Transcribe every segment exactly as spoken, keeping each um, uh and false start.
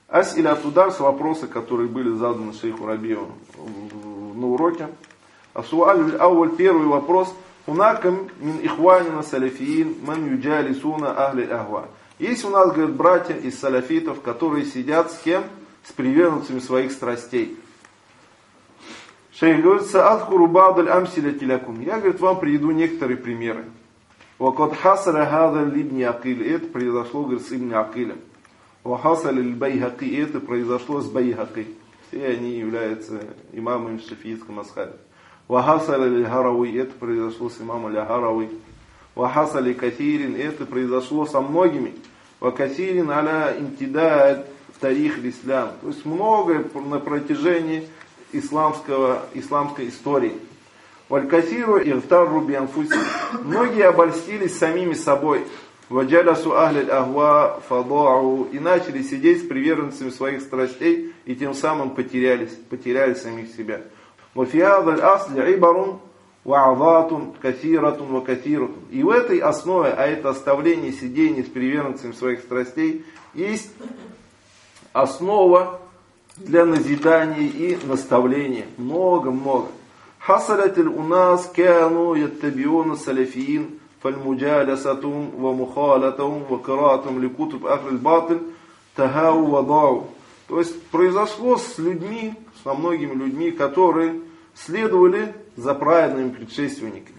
Ас-иля тударс, вопросы, которые были заданы шейху Рабию на уроке. Асуаль ауаль, первый вопрос. Унакам мин ихванина салафиин ман юджалисуна ахли ахва. Есть у нас, говорят, братья из салафитов, которые сидят с кем? С приверженцами своих страстей. Шейх говорит, саадхуру ба'даль амсиляти лякум. Я, говорит, вам приведу некоторые примеры. Вакад хасара хада либни акиль. Это произошло, говорит, с ибн Акилем. Вахасали ль-Байхаки. Это произошло с Байхаки. Все они являются имамами в шафиитском асхабе. Вахасали ль-Харауи. Это произошло с имамом Ля-Харауи. Вахасали катирин. Это произошло со многими. Вакатирин аля интидад в тарих ислам. То есть многое на протяжении исламского, исламской истории. Валькасиру иртарру бианфуси. Многие обольстились самими собой. Ваджалясу ахляль ахва фадоау. И начали сидеть с приверженцами своих страстей, и тем самым потерялись, потеряли самих себя. Вафиадаль асли ибарун ва'азатун касиратун вакасиратун. И в этой основе, а это оставление сидения с приверженцами своих страстей, есть основа для назидания и наставления. Много-много. Хасалятиль у нас кяну яттабиуна салафиин фальмуджалясатум ва мухалатум ва каратум ликутуб ахлиль батиль тахау вадау. То есть произошло с людьми, со многими людьми, которые следовали за праведными предшественниками.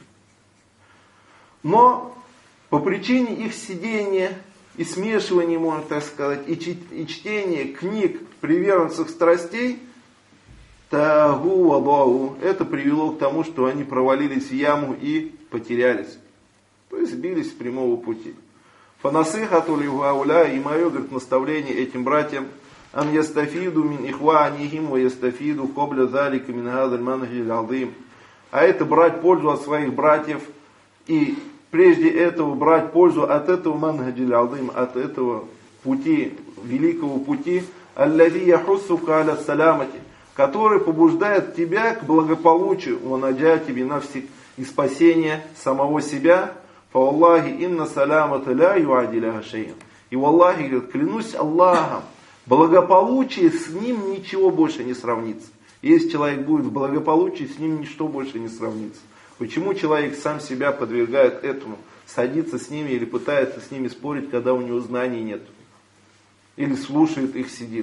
Но по причине их сидения и смешивания, можно так сказать, и чтения книг приверженцев страстей, тагу вадау, это привело к тому, что они провалились в яму и потерялись. То есть сбились с прямого пути. Фанасыхату лигауля, и мое, говорит, наставление этим братьям, ан ястафиду мин ихванихим ва ястафиду кобля залика мин хадаль манхиль азим. А это брать пользу от своих братьев, и прежде этого брать пользу от этого манхиль азим, от этого пути, великого пути, аллази яхуссука аля саламати, который побуждает тебя к благополучию, ванаджати бинавсик, и спасение самого себя. Фа Аллахи инна саламата ля юадиляха шейн. И в Аллахе, говорит, клянусь Аллахом, благополучие с ним ничего больше не сравнится. Если человек будет в благополучии, с ним ничто больше не сравнится. Почему человек сам себя подвергает этому, садится с ними или пытается с ними спорить, когда у него знаний нет? Или слушает их, сидит?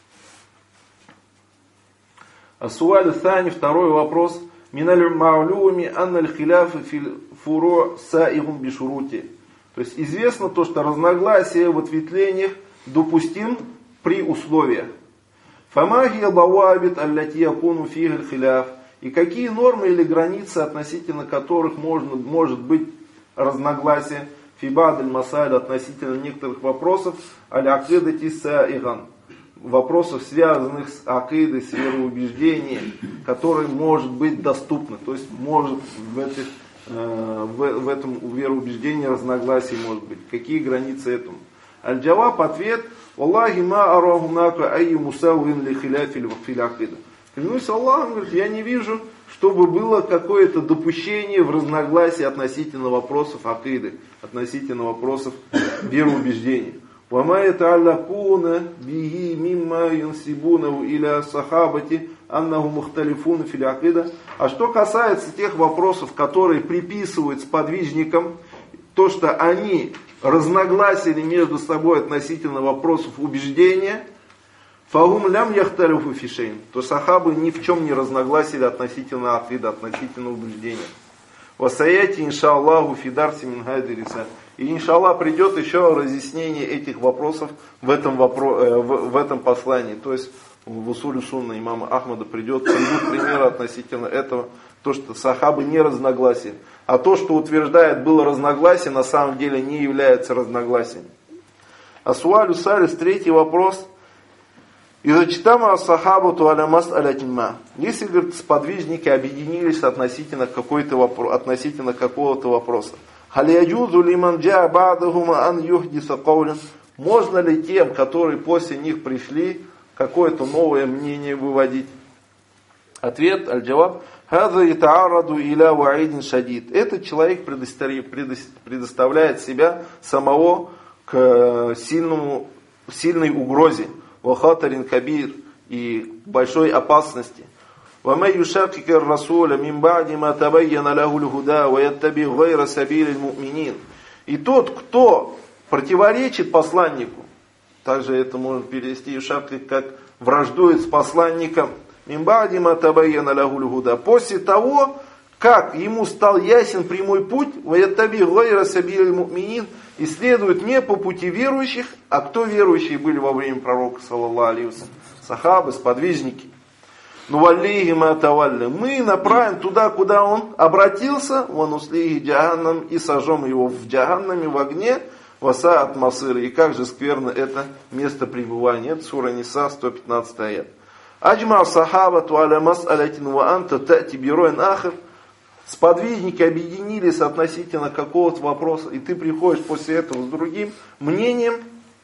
Асуаль Сани, второй вопрос. Миналь ма'люми анналь хиляфы фил фуро саигум бишурути. То есть известно то, что разногласия в ответвлениях допустим при условиях. Фамахия бавабит аллати якуну фигаль хиляф. И какие нормы или границы, относительно которых можно, может быть разногласие фибадаль масаль относительно некоторых вопросов аль-акидати саиган. Вопросов, связанных с акидой, с вероубеждением, которые может быть доступны. То есть может в, этих, э, в, в этом вероубеждении разногласий может быть. Какие границы этому? Аль-Джаваб, ответ. Аллахи ма арахунака айю мусауин ли хиляфиль фил акида. Клянусь Аллахом, говорит, я не вижу, чтобы было какое-то допущение в разногласии относительно вопросов акиды, относительно вопросов вероубеждения. وَمَا يَتَعَلَّقُونَ بِهِ مِمَّا يَنْسِبُونَهُ إِلَى صَحَابَةِ أَنَّهُمْ مُخْتَلِفُونَ فِي الْعَقِيدَةِ. А что касается тех вопросов, которые приписывают сподвижникам, то, что они разногласили между собой относительно вопросов убеждения, فَهُمْ لَمْ يَخْتَلِفُوا فِي شَيْءٍ, то сахабы ни в чем не разногласили относительно акида, относительно убеждения. وَسَيَأْتِي إِنْ شَاءَ اللَّهُ فِي دَرْسٍ مِنْ هَذِهِ الرِّسَالَةِ. И иншаллах придет еще разъяснение этих вопросов в этом, вопро- в, в этом послании. То есть в усуле сунна имама Ахмада придет, придут примеры относительно этого. То, что сахабы не разногласия. А то, что утверждает было разногласие, на самом деле не является разногласием. Асуалю салис, третий вопрос. Изачитама сахабату аля мас'алятимма. Если, говорит, сподвижники объединились относительно, какой-то вопро- относительно какого-то вопроса. Халияджузу лиман джа ба'дахума ан юхдиса каулян. Можно ли тем, которые после них пришли, какое-то новое мнение выводить? Ответ, аль-джаваб. Хаза ятаараду иля ваидин шадид. Этот человек предоставляет себя самого к сильному, сильной угрозе. вахатарин кабир, и большой опасности. وَمَنْ يُشَاقِقِ الرَّسُولَ مِنْ بَعْدِ مَا تَبَيَّنَ لَهُ الْهُدَى وَيَتَّبِعْ غَيْرَ سَبِيلِ الْمُؤْمِنِينَ. И тот, кто противоречит посланнику, также это можно перевести юшакик как враждует с посланником, مِنْ بَعْدِ مَا تَبَيَّنَ لَهُ الْهُدَى, после того, как ему стал ясен прямой путь, وَيَتَّبِعْ غَيْرَ سَبِيلِ الْمُؤْمِنِينَ, и следует не по пути верующих, а кто верующие были во время пророка, саллаллаху алейхи ва саллям, сахабы, сподвижники. Ну валлихи ма тавалли, мы направим туда, куда он обратился, ван услихи джаханнам, и сожжем его в джаханнаме, в огне, васа от масыры. И как же скверно это место пребывания. Это сура Ниса, сто пятнадцатый аят. Аджма сахабату аля мас'алятин ва анта тати бироин ахр. Сподвижники объединились относительно какого-то вопроса, и ты приходишь после этого с другим мнением.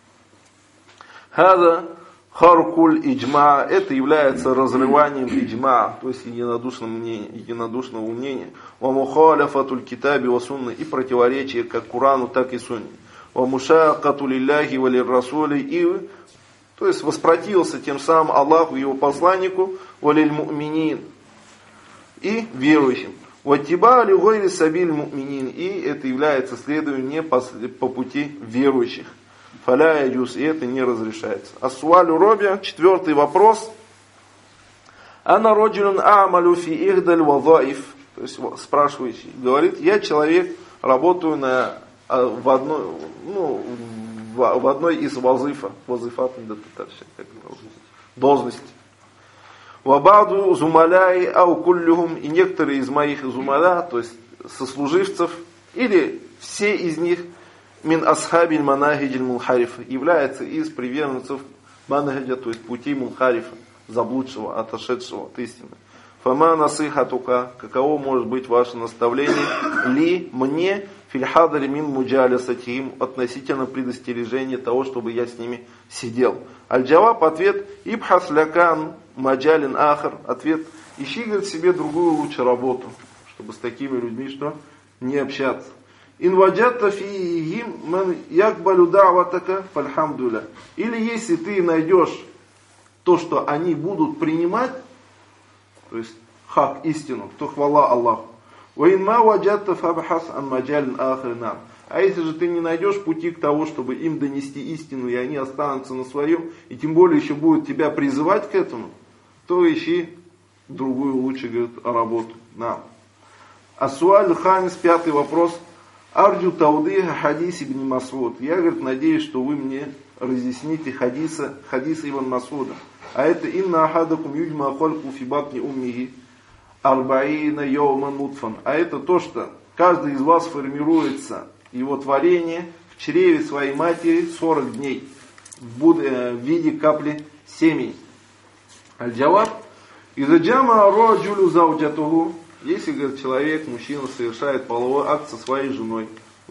Хада харкуль иджма, это является разрыванием иджма, то есть единодушного мнения, единодушного мнения. Ва мухаляфатуль китаби ва сунны, и противоречие как Корану, так и Сунне. Ва мушакату лилляхи ва лиррасули, и, то есть воспротивился тем самым Аллаху и его посланнику, ва лиль му'минин, и верующим. Ваттиба ли гойри сабиль му'минин, и это является следованием не по, по пути верующих. Фаля яджуз, и это не разрешается. Асуалю робия, четвертый вопрос. Ана роджулюн а'малю фи ихдаль вазаиф, то есть спрашивающий говорит, я человек, работаю на, в, одной, ну, в, в одной из вазифа, вазифат, должности. Вабаду зумаляй ау куллюхум, и некоторые из моих зумаля, то есть сослуживцев, или все из них, мин асхабиль манахиджиль мунхарифа, является из приверженцев манахиджа, то есть пути мунхарифа, заблудшего, отошедшего от истины. Фама насыхатука, каково может быть ваше наставление, ли мне фильхадари мин муджалисатихим, относительно предостережения того, чтобы я с ними сидел. Аль-Джаваб, ответ, ибхас лякан маджалин ахар, ответ, ищи, говорит, себе другую лучше работу, чтобы с такими людьми что не общаться. Инваджатта фихим ман якбалю да'ватака фальхамдуля. Или если ты найдешь то, что они будут принимать, то есть хак, истину, то хвала Аллаху. Ваинма ваджатта фабхас ан маджалин ахринам. А если же ты не найдешь пути к тому, чтобы им донести истину, и они останутся на своем, и тем более еще будут тебя призывать к этому, то ищи другую лучше, говорит, работу. На. Асуаль ханис, пятый вопрос. Арджу таудиха хадис ибн Масуд. Я, говорит, надеюсь, что вы мне разъясните хадиса, хадиса Ибн Масуда. А это инна ахадакум юджма хальку фи батни уммихи арбаина йоуман нутфан. А это то, что каждый из вас формируется, его творение, в чреве своей матери сорок дней в виде капли семени. Аль-Джаваб. Изаджама роджулю зауджатуху. Если, говорит, человек, мужчина, совершает половой акт со своей женой,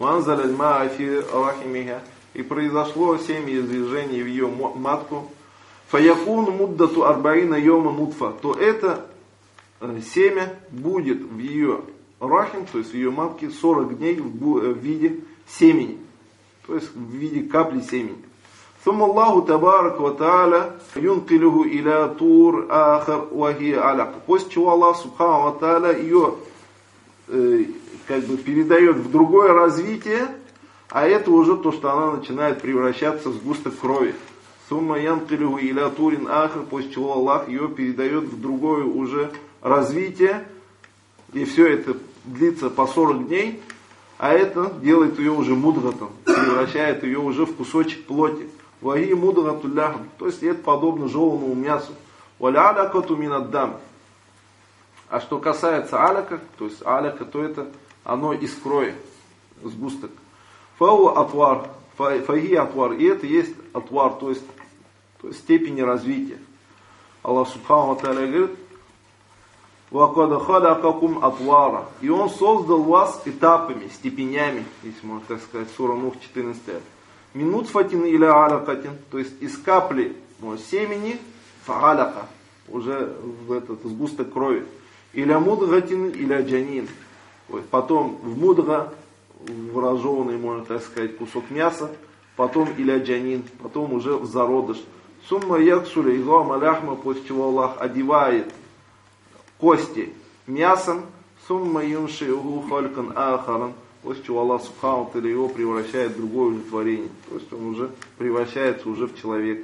и произошло семяизвержение в ее матку, фаякун муддату арбаина йома нутфа, то это семя будет в ее рахим, то есть в ее матке, сорок дней в виде семени, то есть в виде капли семени. ثم الله تبارك وتعالى ينقله إلى طور آخر وهي علق. После чего Аллах Субхану ва Тааля ее э, как бы передает в другое развитие, а это уже то, что она начинает превращаться в сгусток крови. ثم ينقله إلى طور آخر, после чего Аллах ее передает в другое уже развитие, и все это длится по сорок дней, а это делает ее уже мудгатом, превращает ее уже в кусочек плоти. Ваги мудгату ляхм, то есть это подобно жеванному мясу. Валя алякату минаддам. А что касается аляка, то есть аляка, то это оно из крови, сгусток. Фау атвар, фаги атвар, и это есть атвар, то есть, то есть степени развития. Аллах Субхану ва Тааля говорит, вакада халякакум атвара, и Он создал вас этапами, степенями, если можно так сказать, сура Нух четырнадцатый. Минут фатин или алякатин, то есть из капли ну, семени фаляка, уже в этот сгусток крови. Или мудгатин, или джанин. Потом в мудга, в разжеванный, можно так сказать, кусок мяса, потом или джанин, потом уже в зародыш. Сумма яксуля излама ляхма, после чего Аллах одевает кости мясом. Сумма юншиуху халькан ахаран, после чего Аллах субхану ва тааля его превращает в другое уже творение. То есть он уже превращается уже в человека.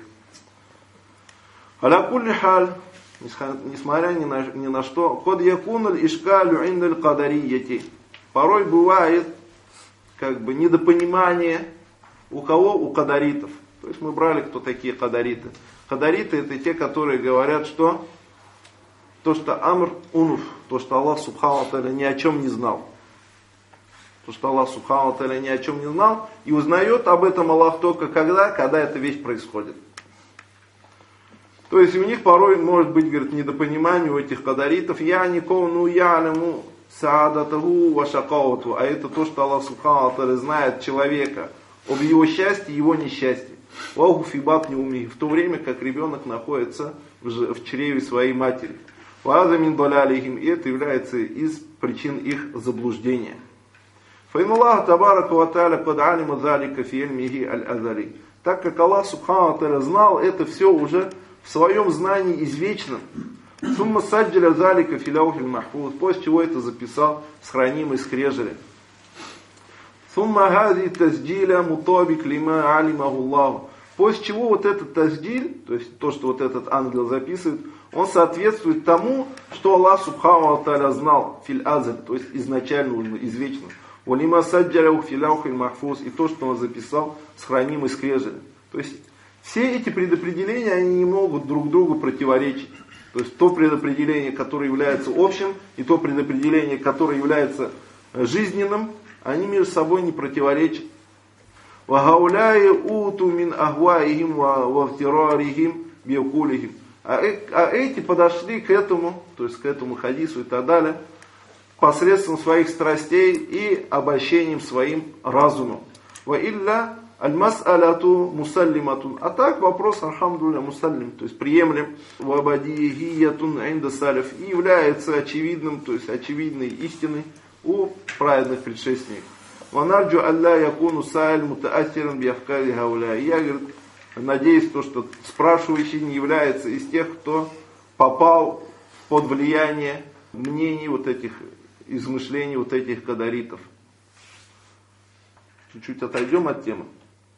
Аля кулли халь, несмотря ни на, ни на что, код якуналь ишкалю индаль кадарияти. Порой бывает как бы недопонимание у кого? У кадаритов. То есть мы брали, кто такие кадариты. Кадариты это те, которые говорят, что то, что Амр Унуф, то, что Аллах Субхану ва Тааля ни о чем не знал. То, что Аллах Субхану ва Тааля ни о чем не знал, и узнает об этом Аллах только когда, когда эта вещь происходит. То есть у них порой может быть, говорит, недопонимание у этих кадаритов. Я никого, ну ялему саадатаху ва шакауту. А это то, что Аллах Субхану ва Тааля знает человека об его счастье и его несчастье. Ваху фибат не уми. В то время, как ребенок находится в чреве своей матери. Ваза мин далялихим. И это является из причин их заблуждения. Фаин Аллах табарака ва тааля кад алима залика фи ильмихи аль-азали. Так как Аллах Субхану ва Тааля знал это все уже в своем знании извечном. Сумма саджаля залика фи лаухиль махфуз. После чего это записал с хранимой скрежели. Сумма хази таздиля мутабик лима алимаху Аллаху. После чего вот этот таздиль, то есть то, что вот этот ангел записывает, он соответствует тому, что Аллах Субхану ва Тааля знал фил азаль, то есть изначально уже извечно. Валима саджаляху фи лаухиль махфуз. И то, что он записал с хранимой скрежели. То есть все эти предопределения, они не могут друг другу противоречить. То есть то предопределение, которое является общим, и то предопределение, которое является жизненным, они между собой не противоречат. وَهَوْلَاءِ أُوتُوا مِنْ أَهْوَائِهِمْ وَافتِرَارِهِمْ بِيَقُولِهِمْ. А эти подошли к этому, то есть к этому хадису и так далее, посредством своих страстей и обольщением своим разумом. وَإِلَّا الْمَسْأَلَةُ مُسَلِّمَةٌ. А так вопрос, алхамдулилля, мусаллим, то есть приемлем. وَبَدِيهِيَّةٌ عِنْدَ السَّلَفِ. И является очевидным, то есть очевидной истиной у праведных предшественников. وَنَرْجُ أَلَّا يَكُونُ سَائِلٌ مُتَأَثِّرًا بِأَفْكَارِ هَؤُلَاءِ. Я, говорит, надеюсь, то, что спрашивающий не является из тех, кто попал под влияние мнений вот этих, измышлений вот этих кадаритов. Чуть-чуть отойдем от темы.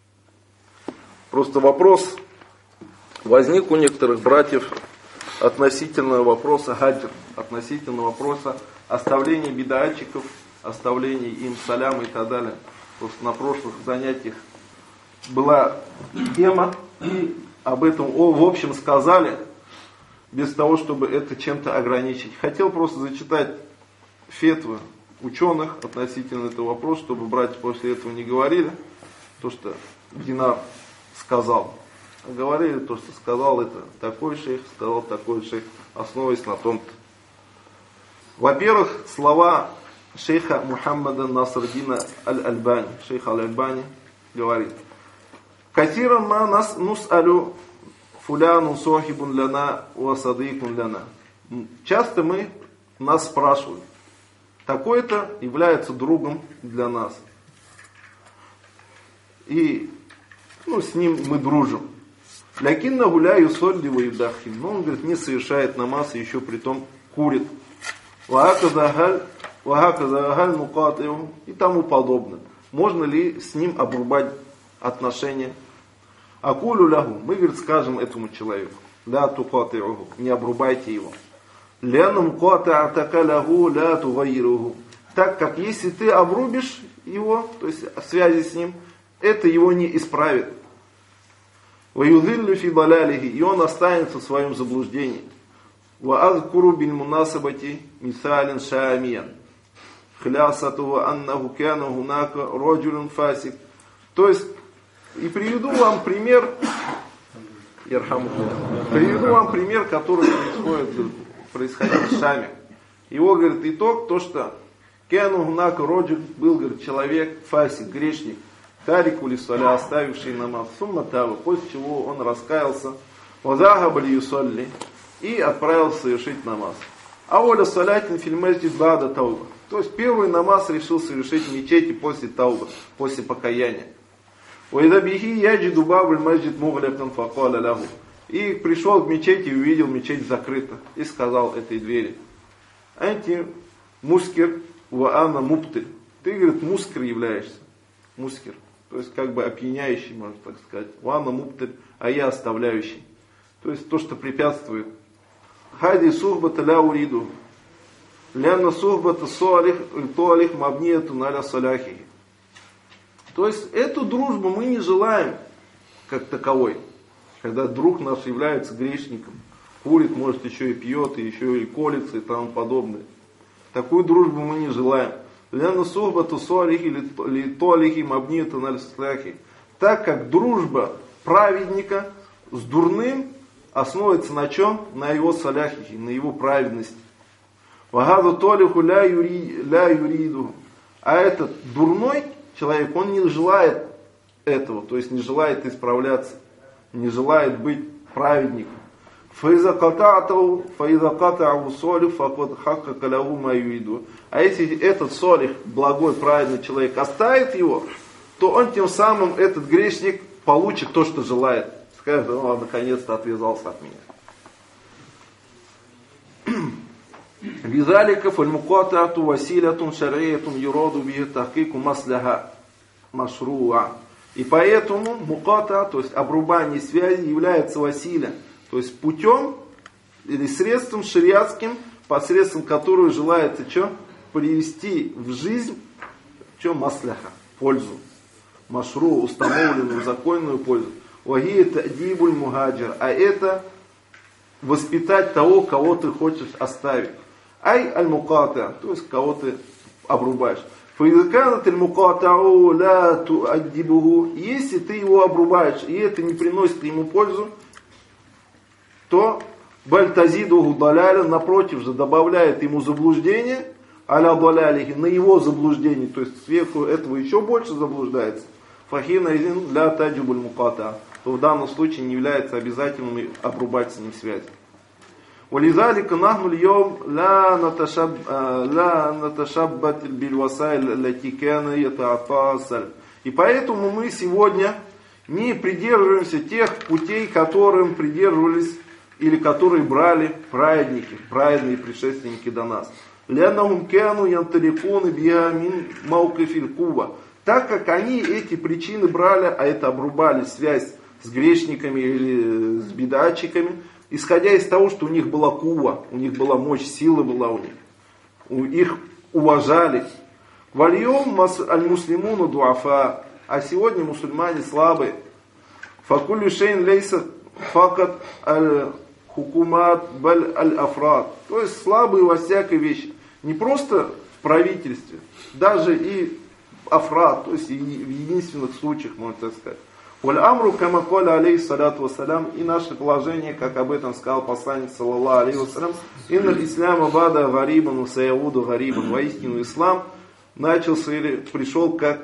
Просто вопрос возник у некоторых братьев относительно вопроса хаджр, относительно вопроса оставления бид'атчиков, оставления им саляма и так далее. Просто на прошлых занятиях была тема, и об этом о, в общем сказали, без того, чтобы это чем-то ограничить. Хотел просто зачитать фетвы ученых относительно этого вопроса, чтобы братья после этого не говорили то, что Динар сказал. А говорили то, что сказал это такой шейх, сказал такой шейх, основываясь на том-то. Во-первых, слова шейха Мухаммада Насрдина Аль-Альбани. Шейх Аль-Альбани говорит: «Катиран ма нас нус'алю фуляну сохибун ляна ва садикун ляна». Часто мы, нас спрашивают, такой-то является другом для нас. И ну, с ним мы дружим. Лякинна гуляю солли ва юдахим. Но он, говорит, не совершает намаз и еще притом курит. И тому подобное. Можно ли с ним обрубать отношения? Акулю лягу. Мы, говорит, скажем этому человеку: ля тукати'уху, не обрубайте его. Лянум ката'атака лягу ля тугайиругу. Так как если ты обрубишь его, то есть в связи с ним, это его не исправит. Ваюдиллю фи далялихи. И он останется в своем заблуждении. وأذكر بالمناسبة مثالا شاميا خلاصته أنه كان هناك رجل فاسق. То есть, и приведу вам пример, приведу вам пример, который происходит, происходил в Шаме. Его, говорит, итог, то, что كان هناك رجل, был, говорит, человек, фасик, грешник, тарику лиссаля, оставивший намаз, сумма таба, после чего он раскаялся, وذهب ليصلي, и отправился совершить намаз. А воля салятин фильмэджид бада тауба. То есть первый намаз решил совершить в мечети после тауба, после покаяния. И пришел к мечети и увидел, мечеть закрыта. И сказал этой двери: «Анти мускер ва ана муптыль». Ты, говорит, мускер являешься. Мускер. То есть как бы опьяняющий, можно так сказать. Ва ана муптыль, а я оставляющий. То есть то, что препятствует. Хади сухбата ля уриду. Ляна сухбата суалих туалих мабнияту наля саляхи. То есть эту дружбу мы не желаем как таковой. Когда друг наш является грешником, курит, может еще и пьет, и еще и колется и тому подобное. Такую дружбу мы не желаем. Ляна сухбата суалих или туалихи мабнияту наля саляхи. Так как дружба праведника с дурным основывается на чем? На его саляхихи, на его праведности. Вагаду толиху ля юриду. А этот дурной человек, он не желает этого, то есть не желает исправляться, не желает быть праведником. Фаиза ката'тау, фаиза ката'у солих, факот хакка каляву ма юриду. А если этот солих, благой, праведный человек, оставит его, то он тем самым, этот грешник, получит то, что желает. Скажет: ну, наконец-то отвязался от меня. Визалика фальмукатату василятун шар'иятун юраду биhi тахкику масляха машруа. И поэтому муката, то есть обрубание связи, является василя, то есть путем или средством шариатским, посредством которого желается что? Привести в жизнь что? Масляха, пользу. Машру, установленную, законную пользу. Ваги та'дибуль мухаджир. А это воспитать того, кого ты хочешь оставить. Ай аль-муката, то есть кого ты обрубаешь. Фаидаканат аль-мукатау ла ту'аддибуху. Если ты его обрубаешь, и это не приносит ему пользу, то бальтазидуху даляля, напротив же, добавляет ему заблуждение, аля далялихи, на его заблуждение, то есть сверху этого еще больше заблуждается. Фахина изин ля таджибуль муката, то в данном случае не является обязательным обрубать с ним связь. ولذلك نحن اليوم لا نتشب لا نتشبت بالوسائل التي كان يتعاطى. И поэтому мы сегодня не придерживаемся тех путей, которым придерживались или которые брали праведники, праведные предшественники до нас. لأنهم كانوا ينطلقون بها من موقف القوة. Так как они эти причины брали, а это обрубали связь с грешниками или с бидатчиками, исходя из того, что у них была кува, у них была мощь, сила была у них. У их уважали. Вальем аль-муслимуну дуафа. А сегодня мусульмане слабые. Факулю шейн лейса факат аль-хукумат баль аль-афрад. То есть слабые во всякой вещи. Не просто в правительстве, даже и афрад, то есть и в единственных случаях, можно так сказать. Валь-амру кама каля алейхиссалату вассалям. И наше положение, как об этом сказал посланник саллаллаху алейхи вассалям: инналь исляма бада гарибан усаявуду гарибан. Воистину ислам начался или пришел как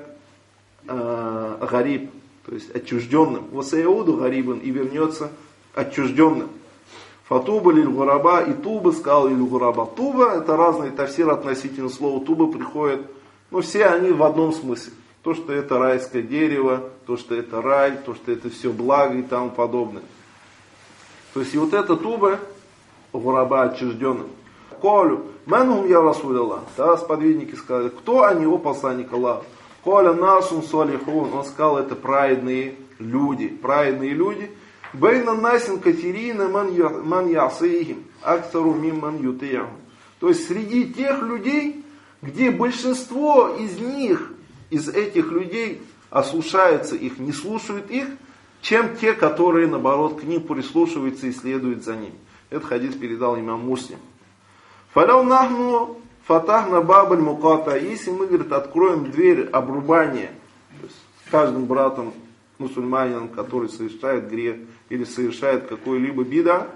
э, гариб, то есть отчужденным. Усаявуду гарибан, и вернется отчужденным. Фатуба лиль гураба, и туба сказал лиль гураба. Туба — это разные тафсиры относительно слова туба приходят, но все они в одном смысле. То, что это райское дерево, то, что это рай, то, что это все благо и тому подобное. То есть и вот это туба, гураба отчужденным. Колю, манхум я расуль Аллах. Тогда сподвижники сказали: кто они, о посланник Аллаха? Коля насум салихун. Он сказал: это праведные люди. Праведные люди. Бейна насин кафирина ман ясихим аксару мимман ютиахум. То есть среди тех людей, где большинство из них, из этих людей, ослушаются их, не слушают их, чем те, которые, наоборот, к ним прислушиваются и следуют за ними. Этот хадис передал имам Муслим. Фаляу нахну фатахна бабаль муката. Если мы, говорит, откроем дверь обрубания, то есть с каждым братом, мусульманином, который совершает грех или совершает какой-либо бида,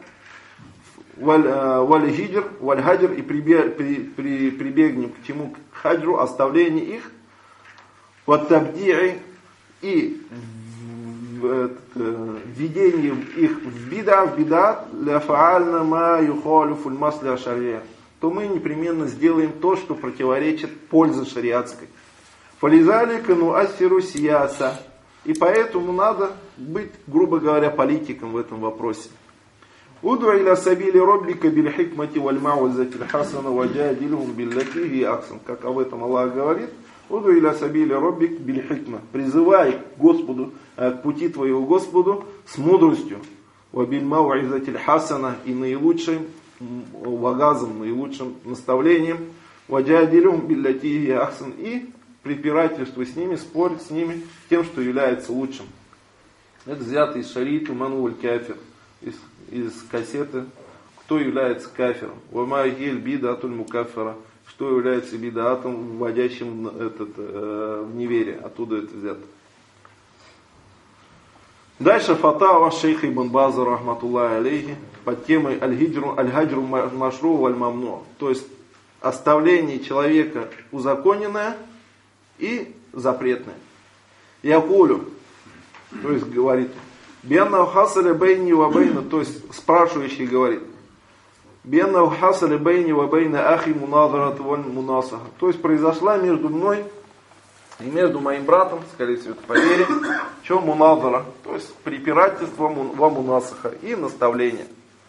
валь-хиджр, валь-хаджр, и прибегнем к чему? К хаджру, оставлению их, ваттабди'и, и введение их в бида, в бида, ляфаальна ма юхалифуль масля шария, то мы непременно сделаем то, что противоречит пользе шариатской. Фализалика ну ассиру сияса. И поэтому надо быть, грубо говоря, политиком в этом вопросе. Уду иля сабили роббика биль хикмати валь мауазати хасана ваджадилхум биллати хи ахсан. Как об этом Аллах говорит. Уду иля сабили роббик биль хикма. Призывай к Господу, к пути твоего Господу с мудростью. Вабиль мауазати хасана, и наилучшим вагазом, наилучшим наставлением. Ваджадилхум биллати хи ахсан. И препирательствуй с ними, спорь с ними тем, что является лучшим. Это взято из шарита манвуль кафир. Из, из кассеты «Кто является кафиром?» «Вама гель бидатуль мукаффара», что является бидатом, вводящим этот, э, в неверие. Оттуда это взято. Дальше фатава шейха Ибн База рахматуллахи алейхи под темой аль-хиджру аль-хаджру машру валь-мамну. То есть оставление человека узаконенное и запретное. Якулю, то есть говорит, Бенна хасали бейни вабейна, то есть спрашивающий говорит, Бенна хасали бейни вабейна ахи муназарат валь мунасаха. То есть произошла между мной и между моим братом, скорее всего, это по вере, что муназара, то есть препирательство ва мунасаха и наставление.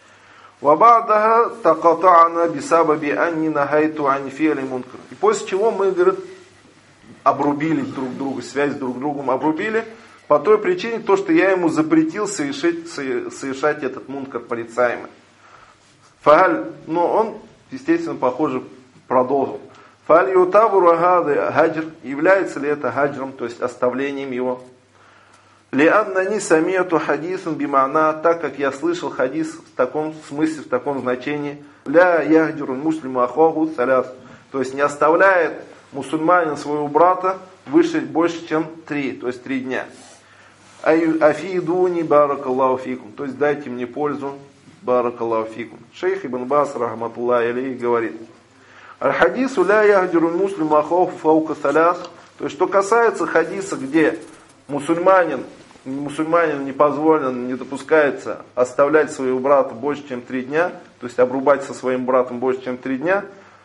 Вабадаха таката'ана бисабаби анни нахайту ани фи'ли мункар. И после чего мы, говорит, обрубили друг друга, связь друг с другом обрубили, по той причине, то, что я ему запретил совершить, совершать этот мункар порицаемый. Фааль, но он, естественно, похоже, продолжил. Фааль ютабуру гады хаджр, является ли это хаджром, то есть оставлением его. Лианнани самияту хадисун бимана, так как я слышал хадис в таком смысле, в таком значении. Ля яхдиру муслиму ахоху саляс, то есть не оставляет мусульманин своего брата выше, больше, чем три, то есть три дня. Афидуни баракаллаху фикум, то есть дайте мне пользу, баракаллаху фикум. Шейх Ибн Баз рахматуллахи алейхи говорит: аль-хадису ля яхдиру муслиму ахоху фаука саляс. То есть что касается хадиса, где мусульманин, мусульманин не позволено, не допускается оставлять своего брата больше, чем три дня, то есть обрубать со своим братом больше, чем три дня.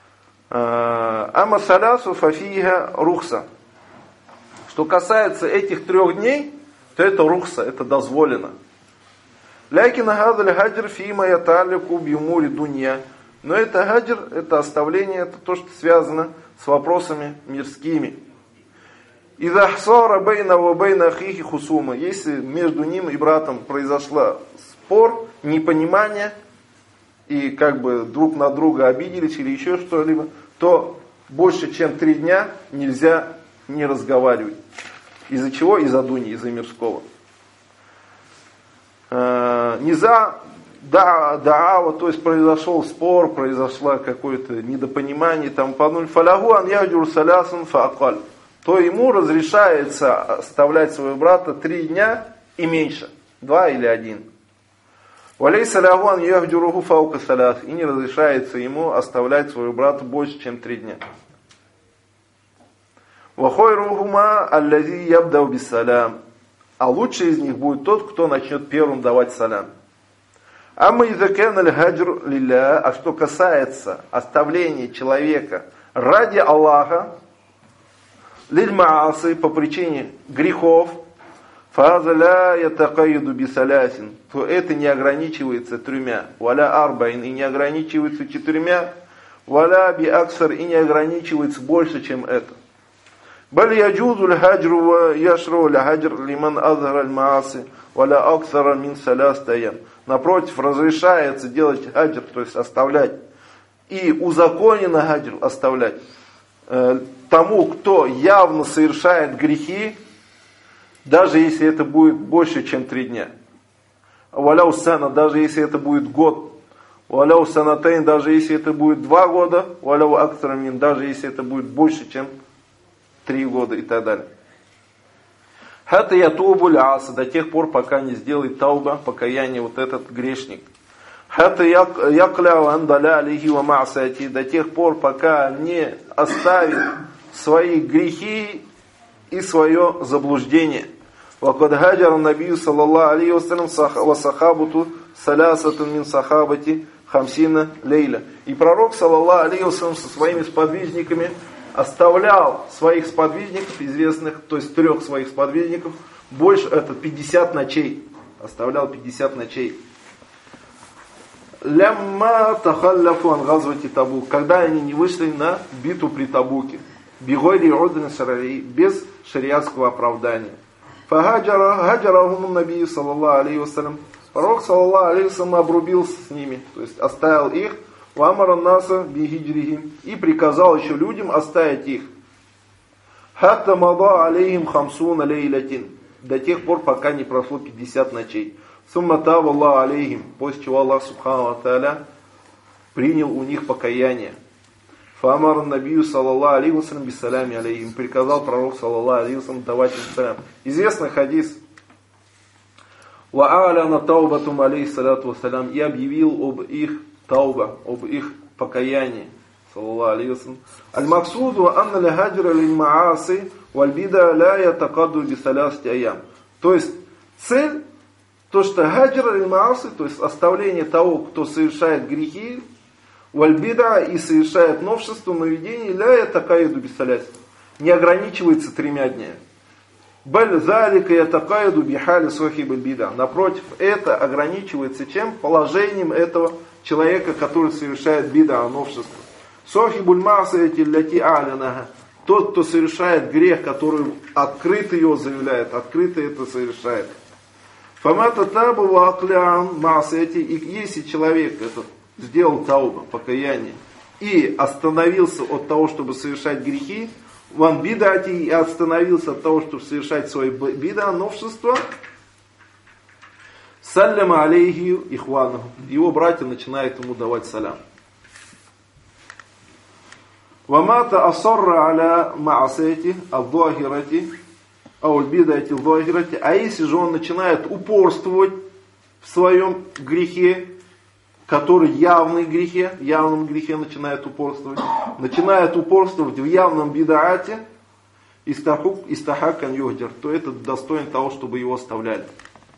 Ама салясу фафиха рухса. Что касается этих трех дней, то это рухса, это дозволено. Лякина гадаль хаджр фима яталику бьюмури дунья. Но это хаджр, это оставление, это то, что связано с вопросами мирскими. Иза хсара бейна ва бейна ахихи хусума. Если между ним и братом произошла спор, непонимание, и как бы друг на друга обиделись или еще что-либо, то больше чем три дня нельзя не разговаривать. Из-за чего? Из-за дуни, из-за мирского. Низа даава, то есть произошел спор, произошло какое-то недопонимание, там пануль фалягу ан яхдюр салясан фаакаль. То ему разрешается оставлять своего брата три дня и меньше, два или один. Валейса лягу ан яхдюруху фаука саляс, и не разрешается ему оставлять своего брата больше, чем три дня. Вахойрухума аллази ябдау биссалям. А лучший из них будет тот, кто начнет первым давать салям. Амма изакэн аль-хаджр лилля. А что касается оставления человека ради Аллаха, лиль маасы, по причине грехов, фаза ля ятакайду бисалясин, то это не ограничивается тремя. Валя арбайн, и не ограничивается четырьмя. Валя би аксар, и не ограничивается больше, чем это. Баль яджузу л-хаджру ва яшру л-хаджр лиман азхар аль-мааси валя аксара мин салястаян. Напротив, разрешается делать хаджр, то есть оставлять, и узаконено хаджр оставлять э, тому, кто явно совершает грехи, даже если это будет больше, чем три дня. Валя усана, даже если это будет год. Валя усанатайн, даже если это будет два года. Валя аксара мин, даже если это будет больше, чем три года и так далее. Хата ятубу ляса, до тех пор, пока не сделает тауба, покаяние, вот этот грешник. Хата якляу андаля алихи ва маасати, до тех пор, пока не оставит свои грехи и свое заблуждение. Вакад хаджар набию саллаллаху алейхи вассалям ва сахабуту салясатун мин сахабати хамсина лейля. И пророк саллаллаху алейхи вассалям со своими сподвижниками оставлял своих сподвижников, известных, то есть трех своих сподвижников, больше, это пятьдесят ночей. Оставлял пятьдесят ночей. Лямма тахалляфу ан газвати Табук, когда они не вышли на битву при Табуке. Бигойли удн шараи, без шариатского оправдания. Фахаджара хаджарахум набий саллаллаху алейхи вассалям. Пророк саллаллаху алейхи вассалям обрубился с ними, то есть оставил их. Вамара наса бихиджрихим, и приказал еще людям оставить их. Хатта мада алейхим хамсуна лейлатин, до тех пор, пока не прошло пятьдесят ночей. Сумма таба Аллаху алейхим, после чего Аллах субхану ва тааля принял у них покаяние. Фамара набию саллаллаху алейхи вассалям биссалями алейхим, приказал пророк саллаллаху алейхи вассалям давать им салям. Известный хадис. Ва а'ляна таубатум алейхи салату вассалям, и объявил об их тауба, об их покаянии. Саллаллаху алейхи вассалям. Аль-максуду анна ля-хаджра лиль-мааси валь-бида ля ятакаду бисалясти аям. То есть цель, то что хаджра лиль-мааси, то есть оставление того, кто совершает грехи, валь-бида, и совершает новшество, нововведение, ля ятакаду бисалясти, не ограничивается тремя днями. Баль залика ятакаду бихали сохиб бида. Напротив, это ограничивается чем? Положением этого человека, который совершает бида, новшество. Сохибуль маасияти ляти а'лянаха. Тот, кто совершает грех, который открыто его заявляет, открыто это совершает. Фамата табу ва аклян маасияти. И если человек этот сделал тауба, покаяние, и остановился от того, чтобы совершать грехи, ван бидати, и остановился от того, чтобы совершать свои бида, новшества, салляма алейхи ихванаху. Его братья начинают ему давать салям. Вамата асарра аля маасети ал-захирати ауль-бидати ал-захирати. А если же он начинает упорствовать в своем грехе, который явный грехе, в явном грехе начинает упорствовать, начинает упорствовать в явном бидаате, истахакан юхдер, то это достоин того, чтобы его оставляли.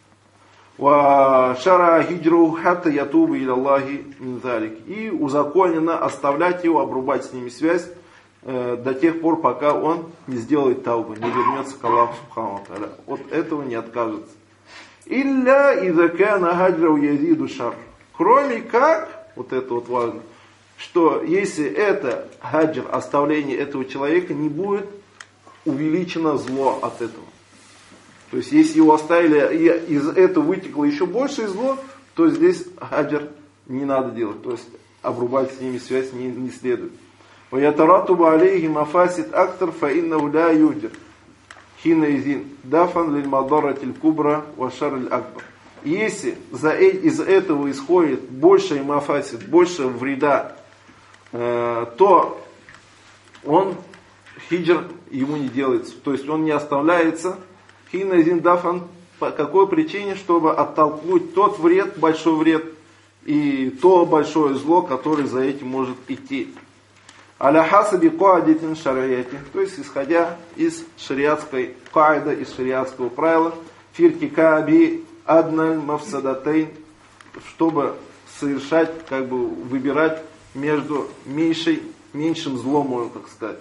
Ва шара хиджру хатта ятубу иля Аллахи мин залик. И узаконено оставлять его, обрубать с ними связь э, до тех пор, пока он не сделает таубу, не вернется к Аллаху субхану ва тааля. От этого не откажется. Илля иза кана хаджру язиду шар. Кроме как, вот это вот важно, что если это хаджр, оставление этого человека, не будет увеличено зло от этого. То есть, если его оставили, и из этого вытекло еще большее зло, то здесь хаджр не надо делать. То есть, обрубать с ними связь не, не следует. وَيَتَرَتُبَ عَلَيْهِ مَفَاسِدْ أَكْتَرْ فَإِنَّهُ لَا يُجْدِرْ حِينَئِذٍ دَافًا لِلْمَضَرَّةِ الْكُبْرَى وَالشَّرِّ الْأَكْبَرِ. Если за, из этого исходит больше мафасид, больше вреда, э, то он, хиджр ему не делается. То есть, он не оставляется. Хиназин дафан, по какой причине? Чтобы оттолкнуть тот вред, большой вред, и то большое зло, которое за этим может идти. Аля хасаби каадитин шариати, то есть исходя из шариатской каида, из шариатского правила, фирки кааби адналь мафсадатейн, чтобы совершать, как бы выбирать между меньшей, меньшим злом, можно так сказать.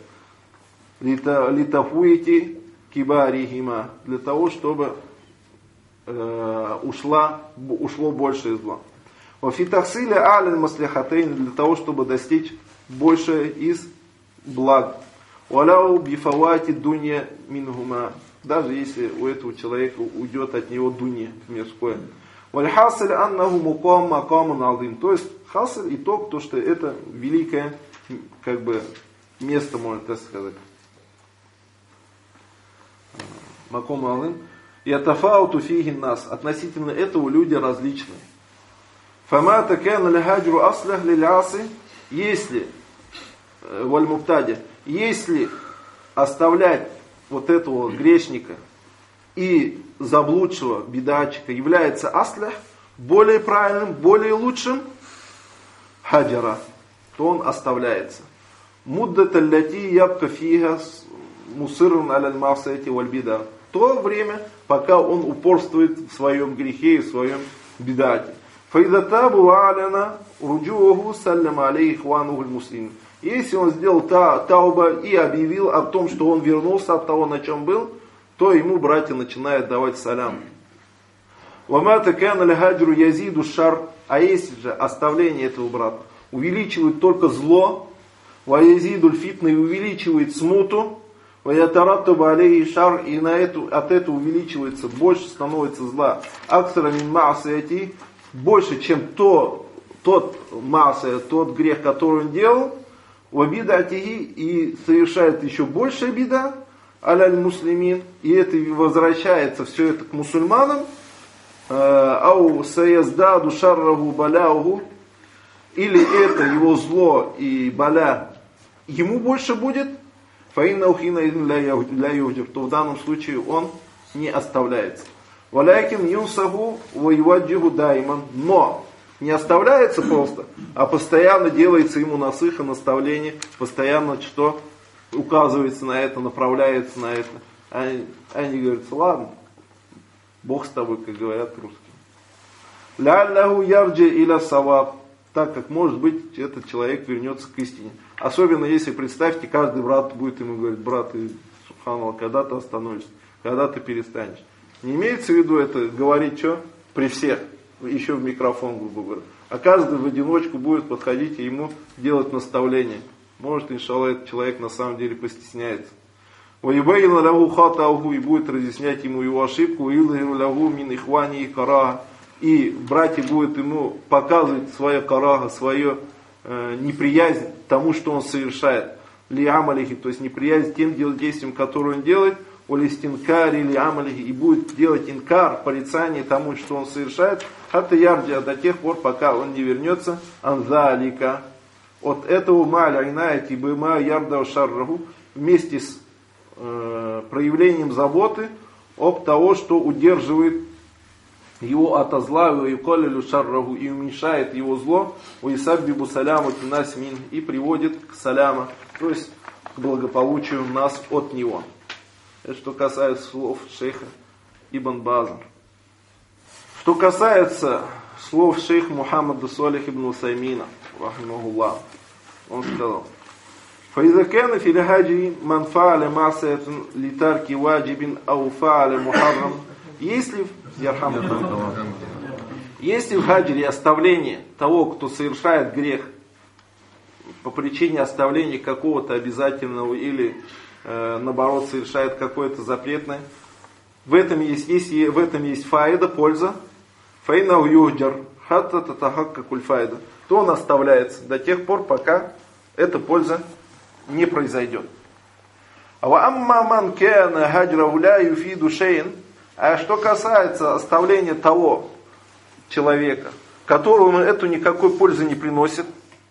Литафуити кибарихима, для того, чтобы э, ушла, ушло большее зло. Вафитахсиля аль маслихатейн, для того, чтобы достичь большее из благ. Валяу бифавати дунья мингума, даже если у этого человека уйдет от него дунья мирское. Вальхасиль аннаху мукам макамун алдим, то есть хасиль, итог, то, что это великое, как бы, место, можно так сказать. Маком алдим. Ятафауту фихи нас, относительно этого люди различные. Фама такана лихаджру аслях лиляси, если вальмуптади, если оставлять вот этого грешника и заблудшего бедачика является аслях более правильным, более лучшим, хаджара, то он оставляется. Муддата ляти ябка фиха мусырун аляль маасияти валь бида, то время, пока он упорствует в своем грехе и в своем бедате. Файдатабу аляна руджуаху саллям алейхи хвануху муслим. Если он сделал та, тауба и объявил о том, что он вернулся от того, на чем был, то ему братья начинают давать салям. وَمَا تَكَانَ الْهَجْرُ يَزِيدُ الشَّرْ. А если же оставление этого брата увеличивает только зло, وَيَزِيدُ الْفِتْنَ, и увеличивает смуту, وَيَتَرَتَّبُ عَلَيْهِ шар, и на эту, от этого увеличивается, больше становится зла. أَكْثَرَ مِنْ مَعْصِيَتِهِ, больше, чем то, тот маасия, тот грех, который он делал, وَبِدَعْتِهِ, и совершает еще больше бида, аляль муслимин, и это возвращается все это к мусульманам, ау саяздаду шарраху баляуху, или это его зло и баля ему больше будет, фаинна ухина ля юхдир, то в данном случае он не оставляется. Валякин юсаху ваюаджиху дайман, но не оставляется просто, а постоянно делается ему насыха, наставление, постоянно что указывается на это, направляется на это. Они, они говорят, ладно, Бог с тобой, как говорят русские. Ляллаху ярджи иля саваб, так как, может быть, этот человек вернется к истине. Особенно, если, представьте, каждый брат будет ему говорить, брат, ты, субханаллах, когда ты остановишься, когда ты перестанешь. Не имеется в виду это говорить, что? При всех, еще в микрофон, грубо говоря. А каждый в одиночку будет подходить и ему делать наставление. Может, иншаллах, этот человек на самом деле постесняется. وَيُبَيِّنَ لَهُ خَطَأَهُ, и будет разъяснять ему его ошибку, وَيُظْهِرُ لَهُ مِنْ إِخْوَانِهِ كَرَاهَ, и братья будут ему показывать свое карага, свое э, неприязнь тому, что он совершает. Ли-амалихи, то есть неприязнь тем действиям, которые он делает, «Олистинкари ли-амалихи», и будет делать инкар, порицание тому, что он совершает, хатта ярджа, до тех пор, пока он не вернется, анзалика, от этого маля инаяти быма ярда шарраху, вместе с э, проявлением заботы об того, что удерживает его от зла, и уменьшает его зло, и приводит к саляма, то есть к благополучию нас от него. Это что касается слов шейха Ибн База. Что касается слов шейха Мухаммада Салих ибн Усаймина, рахимахуллах, он сказал: فإذا كان في الهجر من فعل معصية لترك واجب أو فعل محرم, если если в хаджре оставление того, кто совершает грех по причине оставления какого-то обязательного или э, наоборот совершает какое-то запретное, в этом есть, если в этом есть фаида, польза, фаинау юхджар хатта татахаккакуль фаида, то он оставляется до тех пор, пока эта польза не произойдет. А амма ман кана хаджраху ла юфиду шей'ан, а что касается оставления того человека, которому эту никакой пользы не приносит,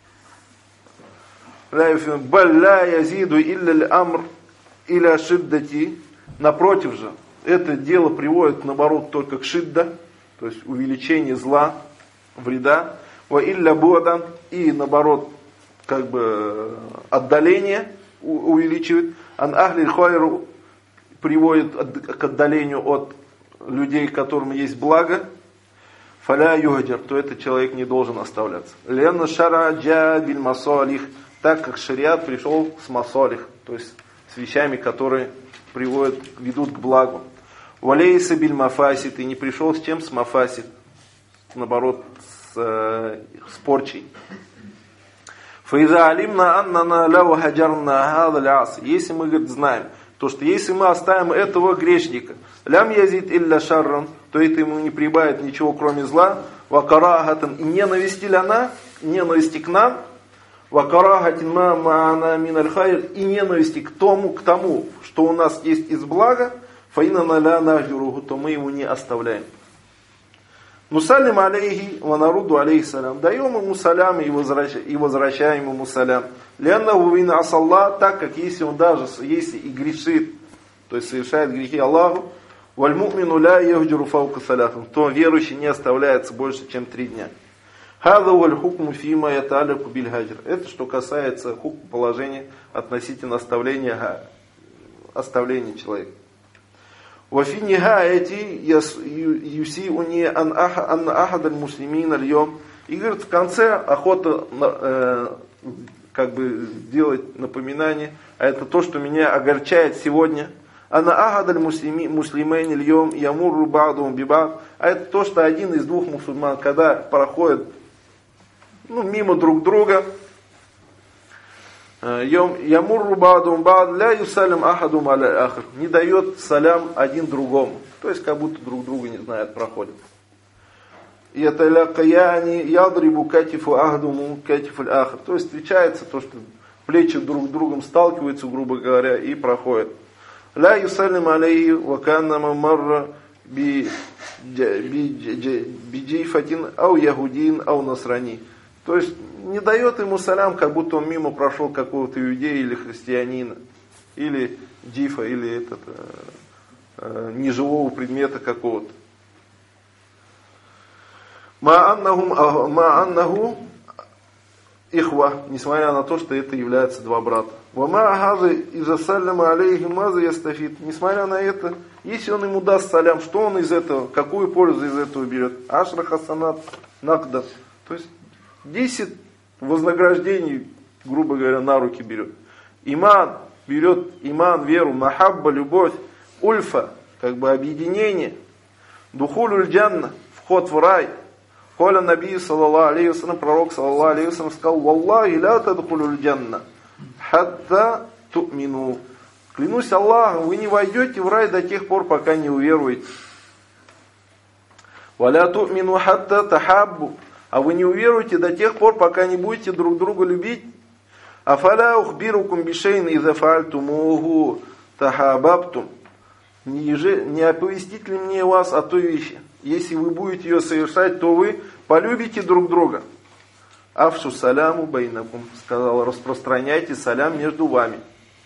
напротив же, это дело приводит, наоборот, только к шидда, то есть увеличению зла, вреда, и наоборот, как бы отдаление увеличивает, ан ахлиль хайру, приводит к отдалению от людей, которым есть благо, фаля юхджар, то этот человек не должен оставляться. Ленна шара джа биль масалих, так как шариат пришел с масалих, то есть с вещами, которые приводят, ведут к благу. Валейса биль мафасид, и не пришел с чем? С мафасид, наоборот, с, э, с порчей. Фаиза алимна аннана ляу хаджарна хадаль ас, если мы, говорит, знаем, то, что если мы оставим этого грешника, лям язид илля шарран, то это ему не прибавит ничего, кроме зла, вакарахатан, и ненависти ли она, ненависти к нам, вакарахатин ма маана миналь хайр, и ненависти к тому, к тому, что у нас есть из блага, фаина наля нахджуругу, то мы ему не оставляем. Нусалим алейхи ва наруду алейхи салям, даем ему салям и возвращаем ему салям. Ляннаху вина асалла, так как если он даже, если и грешит, то есть совершает грехи Аллаху, валь му'мину ля яхджуру фаука саляхам, то верующий не оставляется больше, чем три дня. Хаза валь хукму фима яталяку биль хаджр. Это что касается хукм, положения относительно оставления, оставления человека. Вафи нихаяти юсиуни ан ахад аль муслимин аль-йом. И говорит, в конце охота э, как бы делать напоминание, а это то, что меня огорчает сегодня. Ана ахадаль муслимейн льем ямурру ба'дум бибад. А это то, что один из двух мусульман, когда проходит ну, мимо друг друга, ямурру ба'дум ба'д ля юсалим ахадум аля ахр. Не дает салям один другому. То есть как будто друг друга не знают, проходят. Яталякаяни ядрибу катифу ахдуму катифу аль-ахр. То есть встречается то, что плечи друг с другом сталкиваются, грубо говоря, и проходят. Ля юсалим алейхи ваканнама марра биджейфатин ау ягудин ау насрани. То есть не дает ему салям, как будто он мимо прошел какого-то иудея или христианина, или джифа, или этот, э, неживого предмета какого-то. Ма'аннаху ихва, несмотря на то, что это являются два брата. Вама'ахазы иза саляма алейхи маза ястафит. Несмотря на это, если он ему даст салям, что он из этого, какую пользу из этого берет? Ашра хасанат накда. То есть десять вознаграждений, грубо говоря, на руки берет. Иман берет, иман, веру, махабба, любовь, ульфа, как бы объединение, духулюль джанна, вход в рай. Коля Наби, саллаллаху алейхи вассалям, пророк, саллаллаху алейхи вассалям, сказал: «Валлахи ля тадхулюль джанна, хатта ту'мину». Клянусь Аллахом, вы не войдете в рай до тех пор, пока не уверуете. «Валя ту'мину хатта тахаббу». А вы не уверуете до тех пор, пока не будете друг друга любить. «Афаля ухбирукум бишейн иза фаальтумуху тахабабтум». Не оповестит ли мне вас о той вещи? Если вы будете ее совершать, то вы полюбите друг друга. Афшу саляму байнакум, сказал, распространяйте салям между вами.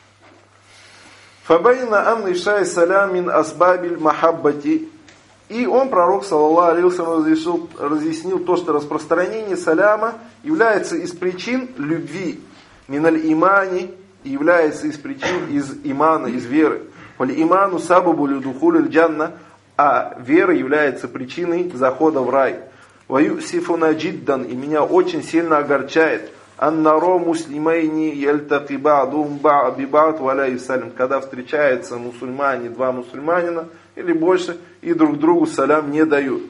Фабайна ан ишай салям мин асбабиль махаббати. И он, пророк, саллаллаху алейхи вассалям, разъяснил, разъяснил то, что распространение саляма является из причин любви. Миналь имани, является из причин из имана, из веры. Валь иману сабабу людухуль джанна. А вера является причиной захода в рай. Ваюсифуна джиддан, и меня очень сильно огорчает. Аннаро муслимайни яльтаки ба'дум биба'д валя юсалим. Когда встречаются мусульмане, два мусульманина или больше, и друг другу салям не дают.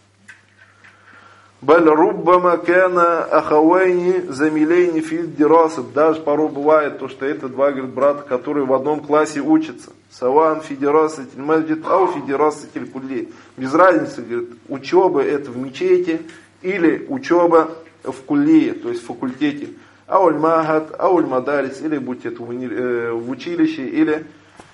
Баль руббама кана ахавайни замилейни фид дирасат. Даже порой бывает то, что это два, говорит, брата, которые в одном классе учатся. Саван фидирасатиль маджид, ау фидирасатиль кулли. Без разницы, говорит, учеба это в мечети или учеба в куллии, то есть в факультете. Ауль махат, ауль мадарис, или будь это в училище, или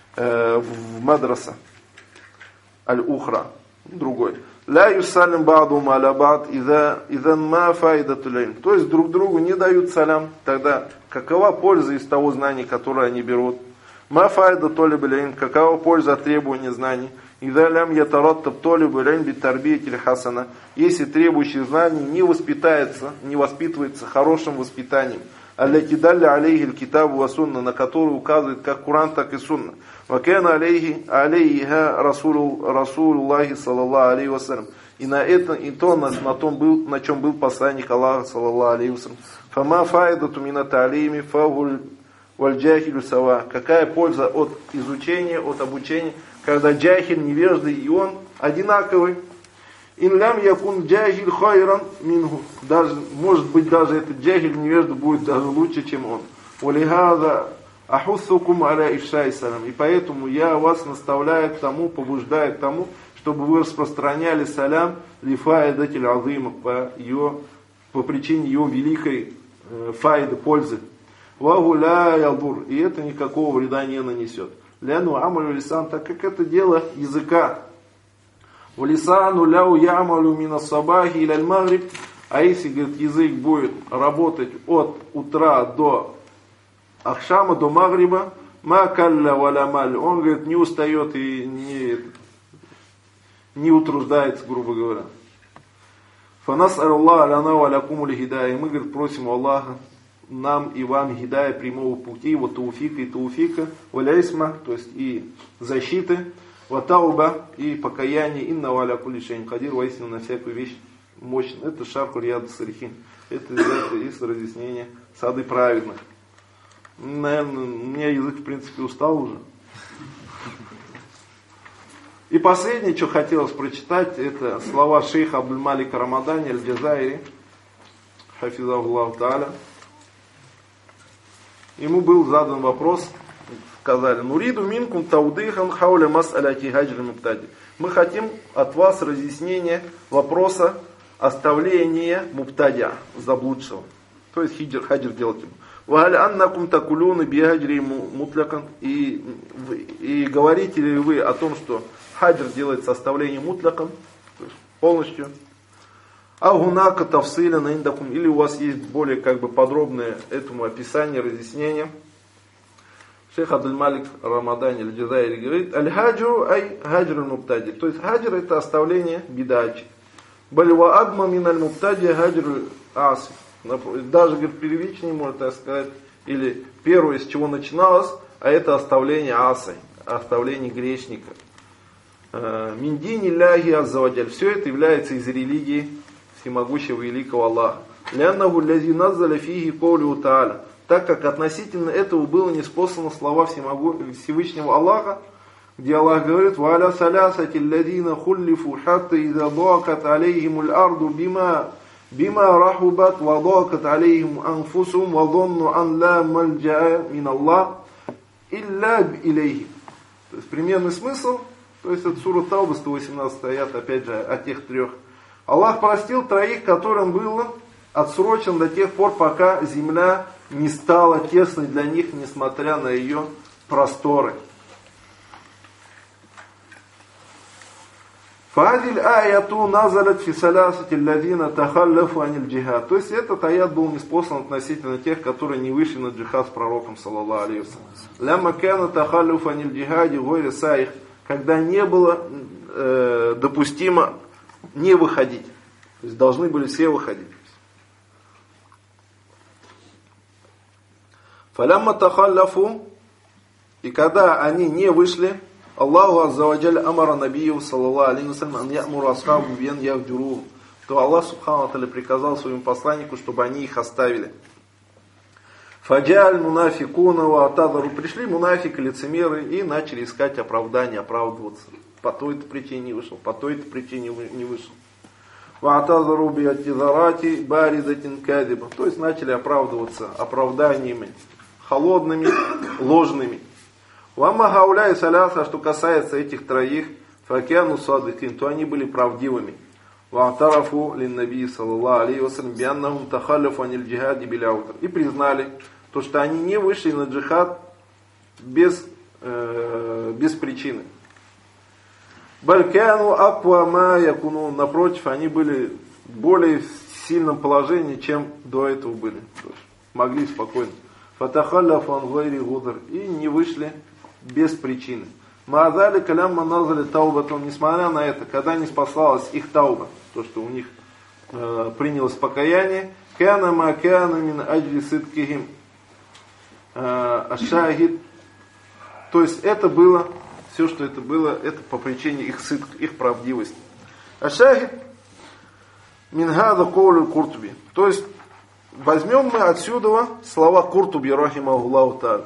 в мадраса. Аль-ухра, другой. Ля юсалим ба'дум аля ба'д идан ма файдатуль илм. То есть друг другу не дают салям. Тогда какова польза из того знания, которое они берут? Ма файдатуль илм. Какова польза от требования знаний? Ида лям ятараттаб толиб илм битарбиятиль хасана. Если требующий знаний не воспитается, не воспитывается хорошим воспитанием. Алляти далля алейхи китабу ва сунна, на который указывает как Куран, так и сунна. Вакана алейхи алейха расулуллахи саллаллаху алейхи вассалям. И на это, и то, на, на том был, на чем был посланник Аллаха саллаллаху алейхи вассалям. Фама файдату мина та'лими фагуль валь джахилю сава. Какая польза от изучения, от обучения, когда джахиль невежды и он одинаковый. Ин лям якун джахиль хайран минху. Даже, может быть, даже этот джахиль невежда будет даже лучше, чем он. Валихаза ахуссукум аля ифшай салям. И поэтому я вас наставляю к тому, побуждаю к тому, чтобы вы распространяли салям лифаидатиль азима, по, ее, по причине ее великой э, файды, пользы. Вагу ля ялбур. И это никакого вреда не нанесет. Ляну амалю лисан, так как это дело языка. Валисану ляу ямалю мина сабахи иляль магриб. А если, говорит, язык будет работать от утра до ахшама, до магриба, ма калля валя маль. Он, говорит, не устает и не, не утруждается, грубо говоря. Фанас аллах аляна валякуму лихидая. И мы, говорит, просим у Аллаха нам и вам хидая прямого пути, вот тауфика и тауфика, валяисма, то есть и защиты, ватауба и покаяние, инна валя кули шейн кадир, воистину на всякую вещь мощно. Это шарху рияду салихин. Это из разъяснения сады праведных. Наверное, у меня язык в принципе устал уже. И последнее, что хотелось прочитать, это слова шейха Абдуль-Малика Рамадани аль-Джазайри, хафизахуллаху тааля. Ему был задан вопрос, сказали: «Нуриду минкум таудыхан хауля мас'аляти хаджр муптади». Мы хотим от вас разъяснение вопроса оставления муптадя, заблудшего. То есть хиджр, хаджр делать ему. «Ва'аль аннакум такулюна бихаджри мутлякан». И, и говорите ли вы о том, что хаджр делается оставлением мутлякан, то есть полностью. А гунака тавсиля на индакум, или у вас есть более как бы подробное этому описание, разъяснение. Шейх Абдуль-Малик Рамадани аль-Джазайри говорит: «Аль-хаджру ай хаджру муптади». То есть хаджр это оставление бидачи. «Бальва адма мин аль-муптади хаджру аси». Даже, говорит, первичнее, можно так сказать, или первое, с чего начиналось, а это оставление асы, оставление грешника. Миндини ляхи аззаваджаль. Все это является из религии всемогущего великого Аллаха. Ляннаху лязи наззаля фихи коулю тааля. Так как относительно этого было неспослано слова Всевышнего Аллаха, где Аллах говорит: «Ва'аля салясати лладина хуллифу хатта иза дакат алейхимуль арду бима бима рахубат ва дакат алейхим анфусум ва донну ан ла мальджаа мин Аллах илля илейхи». То есть примерный смысл, то есть это сура Тауба, сто восемнадцатый аят, опять же, о тех трех. Аллах простил троих, которым было отсрочен до тех пор, пока земля не стала тесной для них, несмотря на ее просторы. Фадиль аяту назалят фи салясати алладина тахаллафу аниль джихад. То есть этот аят был ниспослан относительно тех, которые не вышли на джихад с пророком, саллаллаху алейхи ва саллям. Лямма кана тахаллафу аниль джихади гойри саих, когда не было э, допустимо не выходить. То есть должны были все выходить. Фалямма тахаллафу, и когда они не вышли, Аллаху аззаваджаль амара набию саллаллаху алейхи ва саллям ан ямура асхабу бен явдюру, то Аллах субхану ва тааля приказал своему посланнику, чтобы они их оставили. Фаджаль мунафикуна ва атадару, пришли мунафики, лицемеры, и начали искать оправдание, оправдываться. По той-то причине не вышел, по той-то причине не вышел. Ва атадару би аттизарати баридатин кадиба, то есть начали оправдываться оправданиями холодными, ложными. Вамма хауляй саляса, что касается этих троих, факяну садыкин, то они были правдивыми. Ва'тарафу лин-наби саллаллаху алейхи ва саллям бианнахум тахаллафу аниль джихади биляутр. И признали то, что они не вышли на джихад без, э, без причины. Балькяну аква ма якуну, напротив, они были в более сильном положении, чем до этого были. То есть могли спокойно. Фатахалляфу ан гайри гудр, и не вышли без причины. Маазали калямма назали таубатом, несмотря на это, когда не спасалась их тауба, то, что у них э, принялось покаяние, кана ма кана мин аджли сидкихим ашахид, то есть это было, все, что это было, это по причине их сидк, их правдивости. Ашахид мин хада коулю куртуби, то есть возьмем мы отсюда слова Куртуби рахимахуллаху тааля,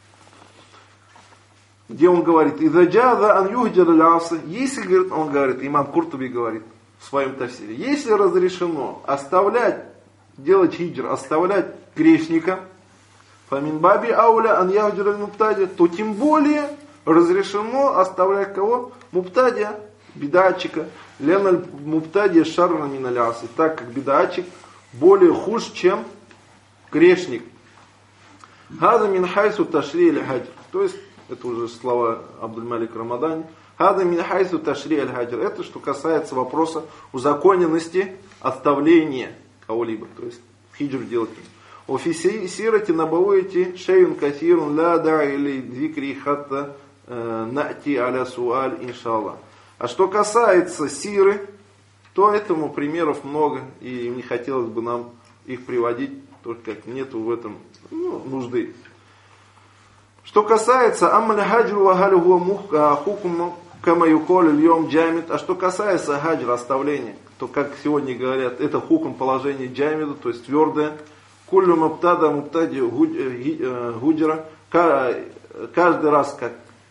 где он говорит: «Изаджаза ан юхджар аль-асы», если, говорит, он говорит, имам Куртуби говорит в своем тафсире, если разрешено оставлять, делать хиджр, оставлять грешника, фамин баби ауля ан яхджар аль-муптади, то тем более разрешено оставлять кого? Муптадия, бидатчика, лен аль-муптадия шарра мин аль-асы, так как бидатчик более хуже, чем грешник. Хаза мин хайсу ташри аль-хаджр, то есть это уже слова Абдуль-Малик Рамадани. Хада мин хайсу ташри аль-хаджр. Это что касается вопроса узаконенности оставления кого-либо, то есть хиджр делать. Офи сирати набавуете шейун касирун ла да или зикри хатта нати аля суаль иншаллах. А что касается сиры, то этому примеров много, и не хотелось бы нам их приводить, только как нету в этом ну, нужды. Что касается аммаль хаджру ва галь хуа хукм кама юколь льем джамид, а что касается хаджра, оставления, то, как сегодня говорят, это хукм положение джамида, то есть твердое. Куллю муптада муптади гуджра, каждый раз, как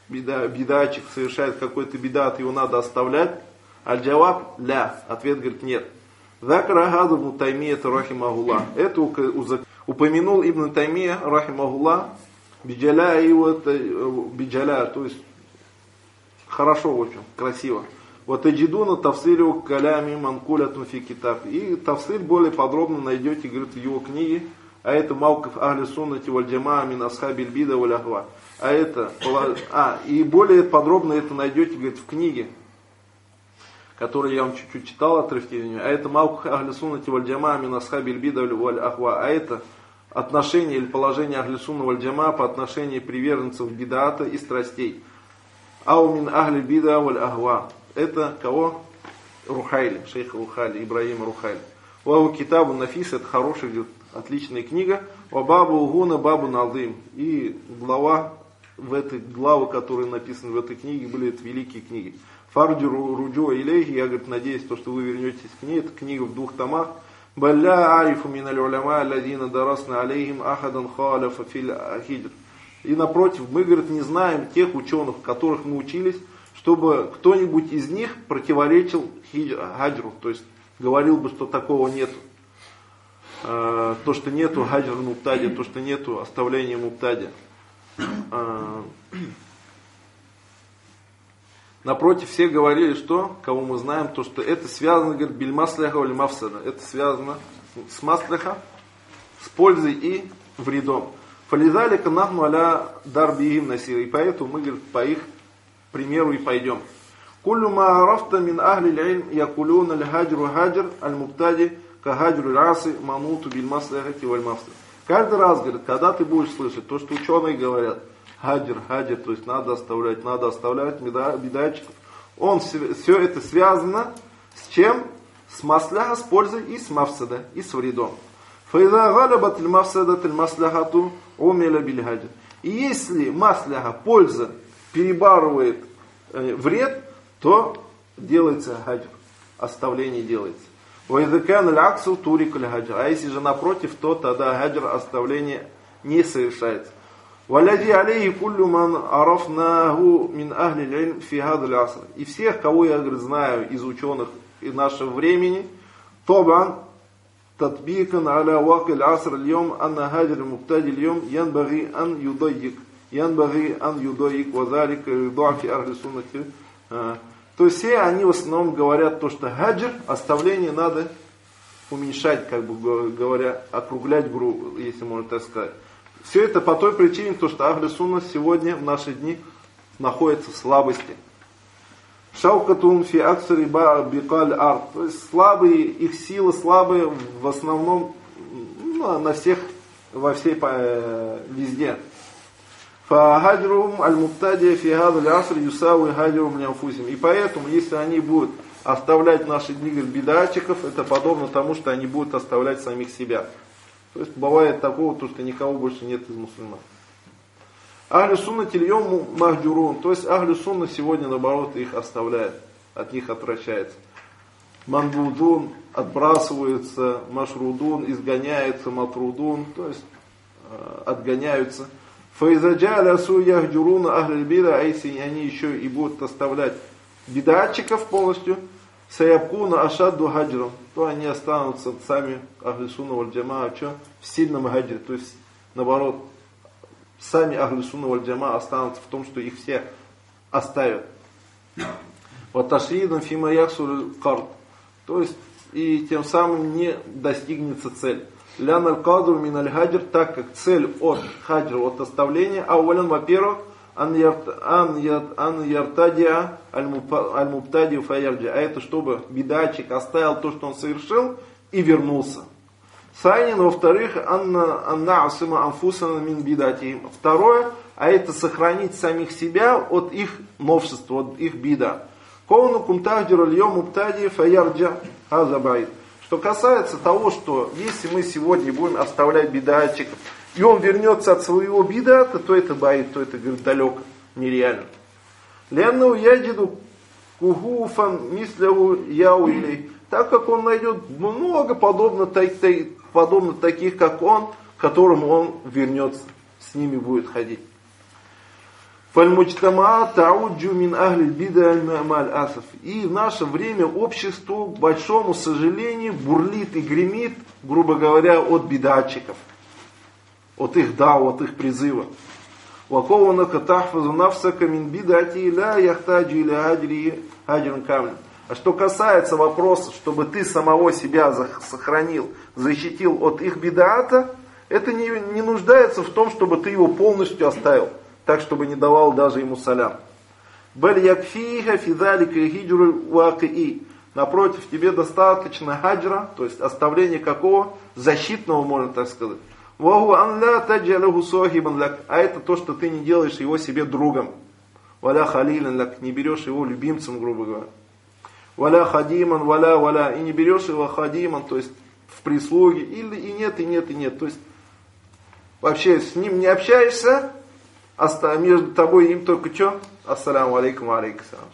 бида, бидачик совершает какой-то бидат, его надо оставлять? Аль-джаваб ля. Ответ говорит нет. Закара хаза ибн Таймия рахимахуллах. Это упомянул Ибн Таймия рахимахуллах биджаля и вот биджаля, то есть хорошо очень, красиво. Вот аджидуна тавсилю калями манкулятун фи китаб. И тавсиль более подробно найдете, говорит, в его книге. А это Маукаф Ахли Суннати валь Джамаа мин асхабиль бида валь ахва. А это, а, и более подробно это найдете, говорит, в книге, которую я вам чуть-чуть читал, отрывки из нее. А это Маукаф Ахли Суннати валь Джамаа мин асхабиль бида валь ахва. А это отношение или положение Ахли Сунна валь Джамаа по отношению приверженцев бидата и страстей. Ау мин Ахли бида валь ахва. Это кого? Рухайли, шейха Рухайли, Ибраима Рухайли. Вау китабу нафис, это хорошая, отличная книга. Ва бабу угуна бабу надым. И глава, в этой главы, которые написаны в этой книге, были это великие книги. Фарджу руджу илейхи, я, говорит, надеюсь, то, что вы вернетесь к ней. Это книга в двух томах. Балля арифу миналь уляма алладина дарасна алейхим ахадан халяфа фил хиджр. И напротив, мы, говорит, не знаем тех ученых, которых мы учились, чтобы кто-нибудь из них противоречил хаджру, то есть говорил бы, что такого нету. То, что нету хаджр муптади, то, что нету оставления муптади. Напротив, все говорили, что, кого мы знаем, то, что это связано, говорит, бильмасляха или мафсада. Это связано с масляха, с пользой и вредом. Фализалика нахну аля дарбихим насир. И поэтому мы, говорит, по их примеру и пойдем. Куллю ма арафта мин ахли л'ильм якулюна л'хаджру хаджр аль-муптади ка хаджру л'аси мануту бильмасляхати валь мафсада. Каждый раз, говорит, когда ты будешь слышать то, что ученые говорят, хаджр, хаджр, то есть надо оставлять, надо оставлять бидачиков, он все, все это связано с чем? С масляха, с пользой и с мафсада, и с вредом. Фаиза галабат ль-мафсада ль-масляхату умиля биль-хаджр. И если масляха, польза, перебарывает э, вред, то делается хаджр, оставление делается. Вайзакан аль-аксу турик аль-хаджр. А если же напротив, то тогда хаджр, оставление не совершается. Валяди алейхи куллю ман арафнаху мин ахли л'ильм фи хадаль аср. И всех, кого я, говорит, знаю из ученых из нашего времени, тобан татбикан аля ваки аль-аср аль-йом анна хаджр муптади аль-йом янбаги ан юдайик. Янбаги ан юдайик вазалик юдуафи ахли суннати. То есть все они в основном говорят то, что хаджр, оставление надо уменьшать, как бы говоря, округлять грубо, если можно так сказать. Все это по той причине, то, что Ахли Сунна сегодня, в наши дни, находится в слабости. Шаукатун фи аксари бикаль арт. То есть слабые, их силы слабые в основном, ну, на всех, во всей, везде. Фахаджрум аль-муптади фи хадаль аср юсауи хаджрум ляфусим. И поэтому, если они будут оставлять в наши дни бидачиков, это подобно тому, что они будут оставлять самих себя. То есть бывает такого, то, что никого больше нет из мусульман. Ахлю сунна тильйом махджурун. То есть ахлю сунна сегодня, наоборот, их оставляет, от них отвращается. Манбудун отбрасывается, машрудун изгоняется, матрудун, то есть э, отгоняются. Фаизаджаля суяхджуруна ахлю бида, а если они еще и будут оставлять бидатчиков полностью, саябкуна ашадду хаджрам, то они останутся сами Ахли Сунна валь Джамаа в сильном хаджре. То есть, наоборот, сами Ахли Сунна валь Джамаа останутся в том, что их все оставят. Вот ташридам фима яхсуль карт. То есть, и тем самым не достигнется цель. Лян аль-кадру мин аль-хаджр, так как цель от хаджра, от оставления, а увален, во-первых, ан яртадиа аль-муптади фаярджи. А это чтобы бидачик оставил то, что он совершил, и вернулся. Сайнин, во-вторых, анна асима анфусана мин бидати. Второе, а это сохранить самих себя от их новшества, от их бида. Коуну кумтахдир аль-йом муптади фаярджа хазабайд. Что касается того, что если мы сегодня будем оставлять бидатчиков, и он вернется от своего бидата, то это боит, то это, говорит, далеко, нереально. Ленну ядиду кугуфан мисляву яуилей. Так как он найдет много подобно, подобно таких, как он, к которым он вернется, с ними будет ходить. Фальмуджтама тауджу мин ахли бида маль асаф. И в наше время общество, к большому сожалению, бурлит и гремит, грубо говоря, от бидатчиков, от их дау, от их призыва. Вакованака тахфазу нафсака мин бидати ля яхтаджи иля хаджри хаджран камлен. А что касается вопроса, чтобы ты самого себя сохранил, защитил от их бидата, это не, не нуждается в том, чтобы ты его полностью оставил, так, чтобы не давал даже ему салям. Баль якфиха фидалика хиджру вакии. Напротив, тебе достаточно хаджра, то есть оставление какого? Защитного, можно так сказать. Ваху ан ля таджалаху сохибан лак. А это то, что ты не делаешь его себе другом. Валя халилан лак. Не берешь его любимцем, грубо говоря. Валя хадиман, валя, валя. И не берешь его хадиман, то есть в прислуге. Или и нет, и нет, и нет. То есть вообще с ним не общаешься, а между тобой и им только что? Ассаляму алейкум, алейкум салям.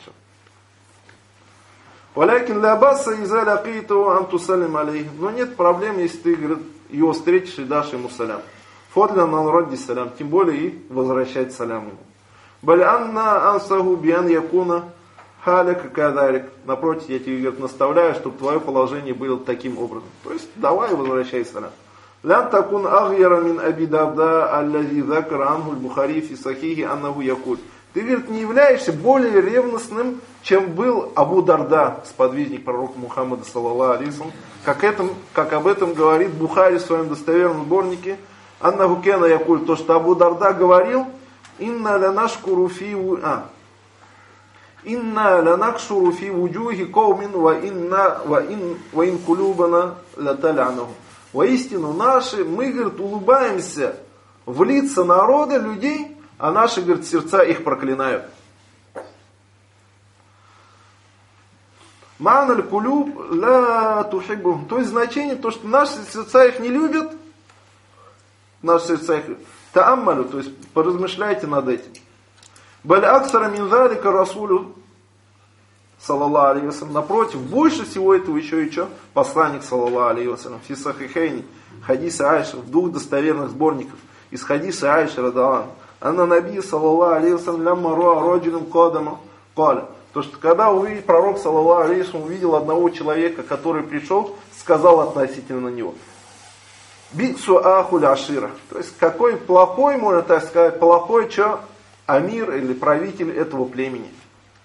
Валякин ля баса иза лякиту антусалим алейхи. Но нет проблем, если ты, говорит, его встретишь и дашь ему салям. Фодля на народе салям. Тем более и возвращать салям ему. Баль анна ансаху биан якуна халяка кадарик. Напротив, я тебе, говорит, наставляю, чтобы твое положение было таким образом. То есть давай возвращай салям. Лян такун агьяра мин аби дарда аллази закар анху аль-Бухари фи сахихи аннаху якуль. Ты, говорит, не являешься более ревностным, чем был Абу Дарда, сподвижник пророка Мухаммада, саллаллаху алейхи ва саллям, как, этом, как об этом говорит Бухари в своем достоверном сборнике, аннаху кена якуль, то, что Абу Дарда говорил, инна ланашкуру фи а инна ланакшуру фи вуджухи каумин ва инна ва ин ва ин кулубана латалянаху. Воистину наши, мы, говорит, улыбаемся в лица народа, людей, а наши, говорит, сердца их проклинают. Ма'наль кулюб ла тухиббу. То есть значение, то, что наши сердца их не любят, наши сердца их та'аммалю, то есть поразмышляйте над этим. Баль аксара мин залика расулю, саллаллаху алейхи ва саллям. Напротив, больше всего этого еще и что? Посланник, саллаллаху алейхи ва саллям, фи сахихейни, хадиса Айши, в двух достоверных сборниках, из хадиса Айши радаллаху анна наби, саллаллаху алейхи ва саллям, лямма руа раджулин кадама, каля. То, что когда увидел, пророк, саллаллаху алейхи ва саллям, увидел одного человека, который пришел, сказал относительно него: биксу ахуль ашира. То есть, какой плохой, можно так сказать, плохой что? Амир или правитель этого племени.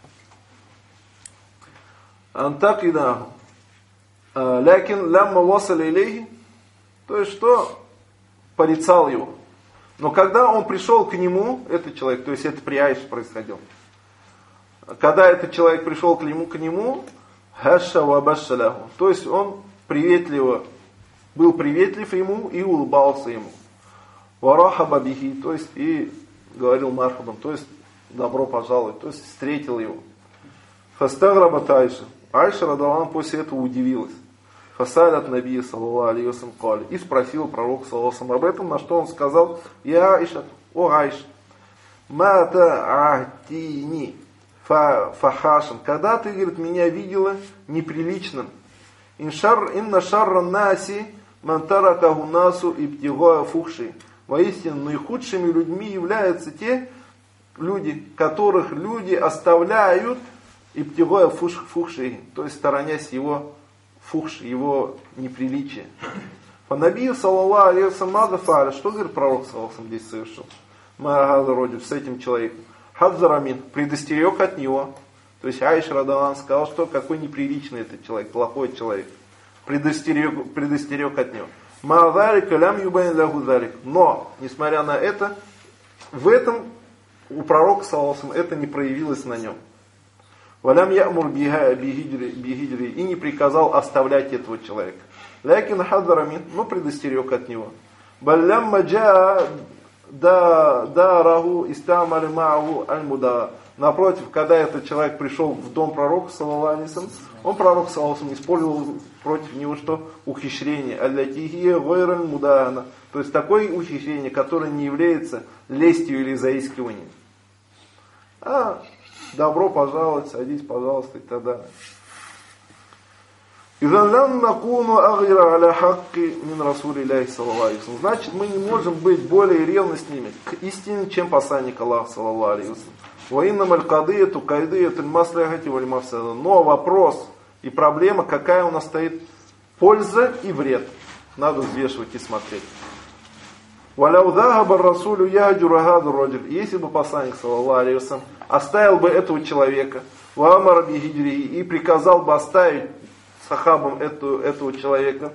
Так и да. Лякин лямма васали илейхи. То есть, что? Порицал его. Но когда он пришел к нему, этот человек, то есть это при Айше происходило. Когда этот человек пришел к нему, к нему, хаша ва башаляху. То есть он приветливо, был приветлив ему и улыбался ему. Варахаба бихи, то есть и говорил мархабам, то есть добро пожаловать, то есть встретил его. Фастаграбат Айша. Айша радаллаху после этого удивилась. Фасалят набия, саллаллаху алейхи ва саллям, кали. И спросил пророк, саллаллаху алейхи ва саллям, об этом, на что он сказал: я Айша, о Айша, мата ахтини фахашан. Когда ты, говорит, меня видела неприличным. Иншар инна шарра наси мантаракаху насу ибтигоя фухши. Воистину, наихудшими людьми являются те люди, которых люди оставляют ибтигоя фухши, то есть сторонясь его фухш, его неприличия. По набию, саллаллаху алейхи ва саллям, что, говорит, пророк, саллаллаху алейхи ва саллям, здесь совершил? Маагаза роджу, с этим человеком. Хадзарамин, предостерег от него. То есть Айша радаллаху анха сказал, что какой неприличный этот человек, плохой человек. Предостерег, предостерег от него. Маазарика лям юбайн лаху зарик. Но, несмотря на это, в этом у пророка, саллаллаху алейхи ва саллям, это не проявилось на нем. Валям ямур бихиджри, и не приказал оставлять этого человека. Лякин хадзарамин, ну предостерег от него. Баллям маджа да раху истамали мааху аль-муда. Напротив, когда этот человек пришел в дом пророка, саллаллаху алейхи ва саллям, он, пророк, саллаллаху алейхи ва саллям, использовал против него что? Ухищрение. Аллатихия гойраль мудана. То есть такое ухищрение, которое не является лестью или заискиванием. А добро пожаловать, садись, пожалуйста, и так далее. Значит, мы не можем быть более ревностными к истине, чем посланник Аллаха, саллаллаху алейхи вассалям. Но вопрос и проблема, какая у нас стоит? Польза и вред. Надо взвешивать и смотреть. Если бы посланник, саллаллаху алейхи вассалям, оставил бы этого человека, и приказал бы оставить сахабам эту, этого человека,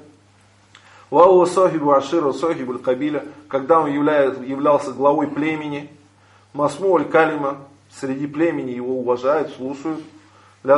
когда он является, являлся главой племени, масму аль-калима, среди племени его уважают, слушают, то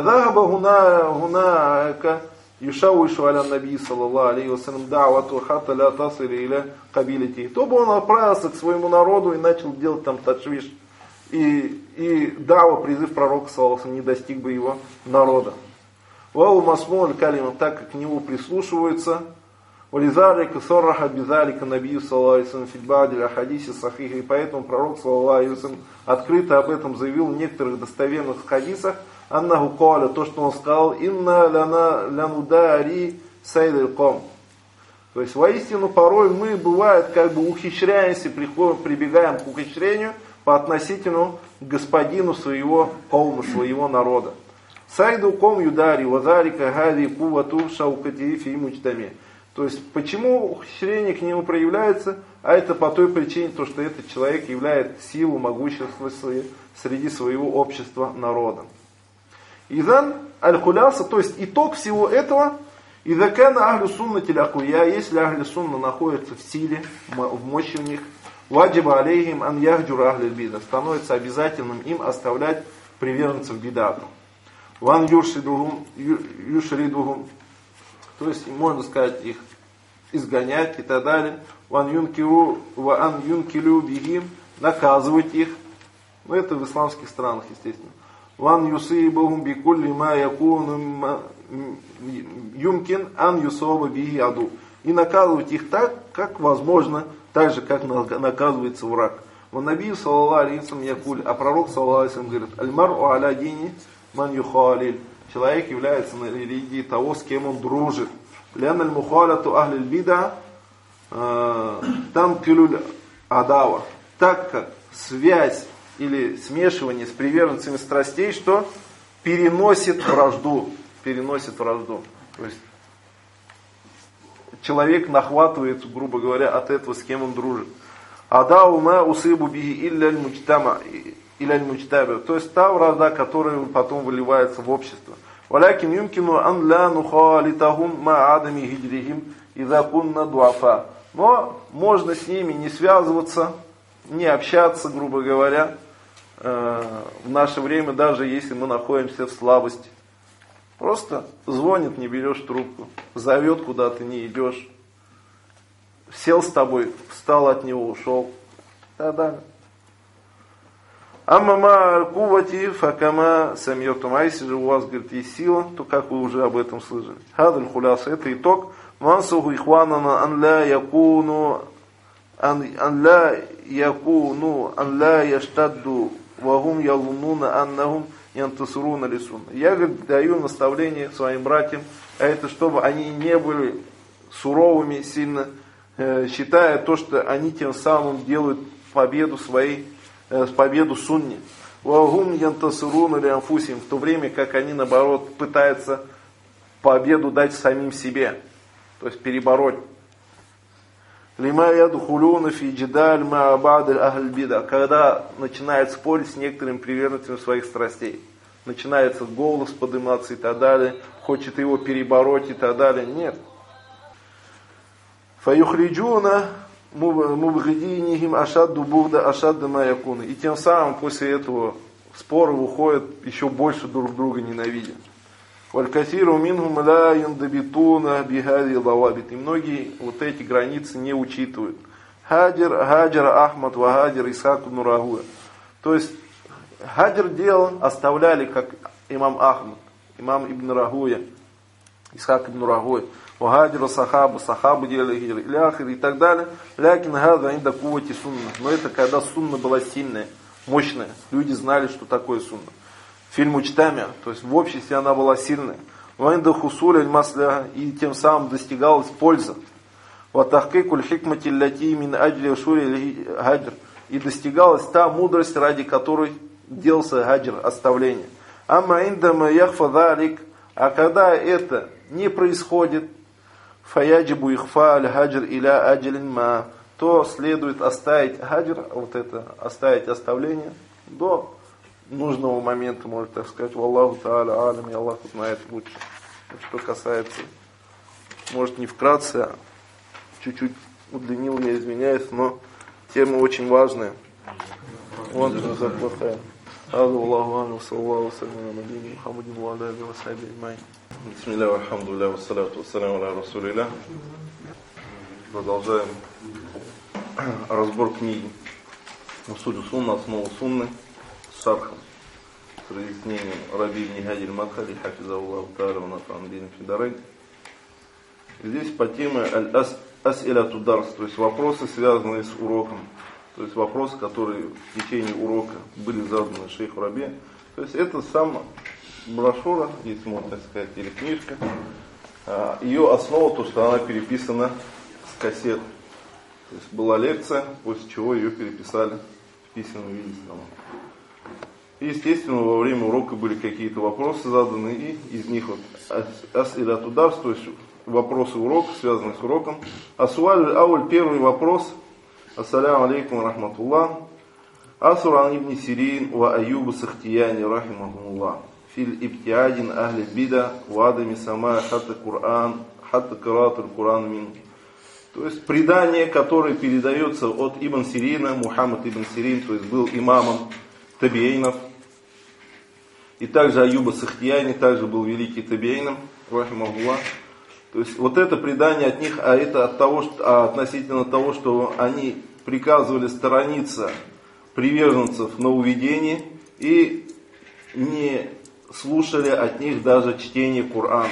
бы он отправился к своему народу и начал делать там ташвиш. И, и дава, призыв пророка, саллаллаху алейхи, не достиг бы его народа. Вау масму аль-калима, так как к нему прислушиваются. Вализарика сорраха бизалика набию, саллаллаху алейхи вассалям, фильбадиля хадиси сахиха. И поэтому пророк, саллаллаху алейхи вассалям, открыто об этом заявил в некоторых достоверных хадисах. Аннаху каля, то, что он сказал, инна ляна лянудари сайдаль ком. То есть, воистину, порой мы, бывает, как бы ухищряемся, приходим, прибегаем к ухищрению по относительно господину своего каума, своего народа. Сайду ком юдари вазарика хади кувату шаукати фи мучтами. То есть, почему ухищрение к нему проявляется? А это по той причине, то, что этот человек является силу, могущество среди своего общества, народа. Изан аль-хуляса, то есть итог всего этого, изакана ахлю суннати лякуя, если ахлю сунна находится в силе, в мощи у них, ваджиба алейхим ан яхджура ахлю бида, становится обязательным им оставлять приверженцев бидату. Ван юшридухум, юшридухум, то есть можно сказать их изгонять и так далее. Ван юнкиру, ван юнкилю бихим, наказывать их. Ну это в исламских странах, естественно. Ван юсибахум бикулли ма якуну юмкин ан юсоба бихи аду. И наказывать их так, как возможно, так же, как наказывается враг. Ван наби саллаллаху алейхи вассалям якуль, а пророк саллаллаху алейхи вассалям говорит, аль-мар'у аля дини ман юхалиль. Человек является на религии того, с кем он дружит. Лян аль-мухалату ахлиль бида танкилюль адава. Так как связь или смешивание с приверженцами страстей, что переносит вражду. Переносит вражду. То есть человек нахватывает, грубо говоря, от этого, с кем он дружит. Адау ма усыбу биги илля аль-мучтама. То есть та вражда, которая потом выливается в общество. Валякин юмкину ан ла нухалитахум ма адами хиджрихим иза кунна дуафа. Но можно с ними не связываться, не общаться, грубо говоря, в наше время, даже если мы находимся в слабости. Просто звонит, не берешь трубку, зовет, куда ты не идешь, сел с тобой, встал от него, ушел. Да-да. Аммама кувати факама самьютум. А если же у вас, говорит, есть сила, то как вы уже об этом слышали. Хадаль хуляс, это итог. Мансуху ихванана ан ла якуну ан ла якуну ан ла яштадду вагум ялунуна аннахум янтасуруна лисунна. Я, говорит, даю наставление своим братьям, а это чтобы они не были суровыми сильно, считая то, что они тем самым делают победу своей, победу сунни. Вагум янтасуруна лианфусим, в то время как они, наоборот, пытаются победу дать самим себе, то есть перебороть. Лима ядхулуна фи джидаль ма ба'д аль бида, когда начинает спорить с некоторыми приверженцами своих страстей. Начинается голос подниматься и так далее, хочет его перебороть и так далее. Нет. Фаюхриджуна мубгидинихим ашадду бухда ашадда ма якуна. И тем самым после этого спора выходят еще больше друг друга ненавидят. Валькасиру минхум ла юндабитуна бихади лавабит. И многие вот эти границы не учитывают. Хаджир, Хаджир Ахмад, Вахаджир Исхак ибн Рахуя. То есть Хаджир делал, оставляли как имам Ахмад, имам ибн Рахуя, Исхак ибн Рахуя. Вахаджир Сахаба, Сахабу делали хиджир, Иляхир и так далее. Лякин хаза инда кувати сунна. Но это когда сунна была сильная, мощная. Люди знали, что такое сунна. Фильм Учтамя, то есть в обществе она была сильной. вайнда хусуль масля, и тем самым достигалась польза. Ватахкикуль хикмати ляти мин аджли шури хаджр, и достигалась та мудрость, ради которой делался хаджр, оставление. Амма индама яхфа залик, а когда это не происходит, фаяджибу ихфа аль хаджр иля аджлин ма, то следует оставить хаджр, вот это, оставить оставление до нужного момента, можно так сказать. Валлаху та'аля алям, и Аллах знает лучше. Что касается, может не вкратце, а чуть-чуть удлинил, я извиняюсь, но тема очень важная. Вот это плохая. Аллаху алям, саллаху салям, набини Мухаммадин, ва аля алейхи ва сахбихи аджмаин. Бисмилля, алхамдулилля, вассаляту вассаляму аля расулилля. Продолжаем разбор книги Усуль сунна, основу сунны, с шархом, с разъяснением Раби ибн Хади аль-Мадхали, хафизахуллаху та'аля, ва нафа'ан бихи фи дарайн. Здесь по теме аль-ас-иляту дарс, то есть вопросы, связанные с уроком, то есть вопросы, которые в течение урока были заданы шейху Раби. То есть это сам брошюра, если можно так сказать, или книжка. Ее основа, то, что она переписана с кассет. То есть была лекция, после чего ее переписали в письменном виде. И, естественно, во время урока были какие-то вопросы заданы, и из них вот ас-иляту дарс, то есть вопросы урока, связанные с уроком. Асуаль ауль, первый вопрос. Ассаляму алейкум рахматуллах. Асуран ибн Сирин ва Аюбу Сахтияни рахимахумуллах. Филь ибтиадин ахли бида ва адами самая хатта Кур'ан, хатта каратуль Кур'ан мин. То есть предание, которое передается от Ибн Сирина, Мухаммад ибн Сирин, то есть был имамом табиинов. И также Аюба Сахтияни, также был великий табиином, рахимахуллах. То есть вот это предание от них, а это от того, что, а относительно того, что они приказывали сторониться приверженцев нововведений и не слушали от них даже чтение Корана.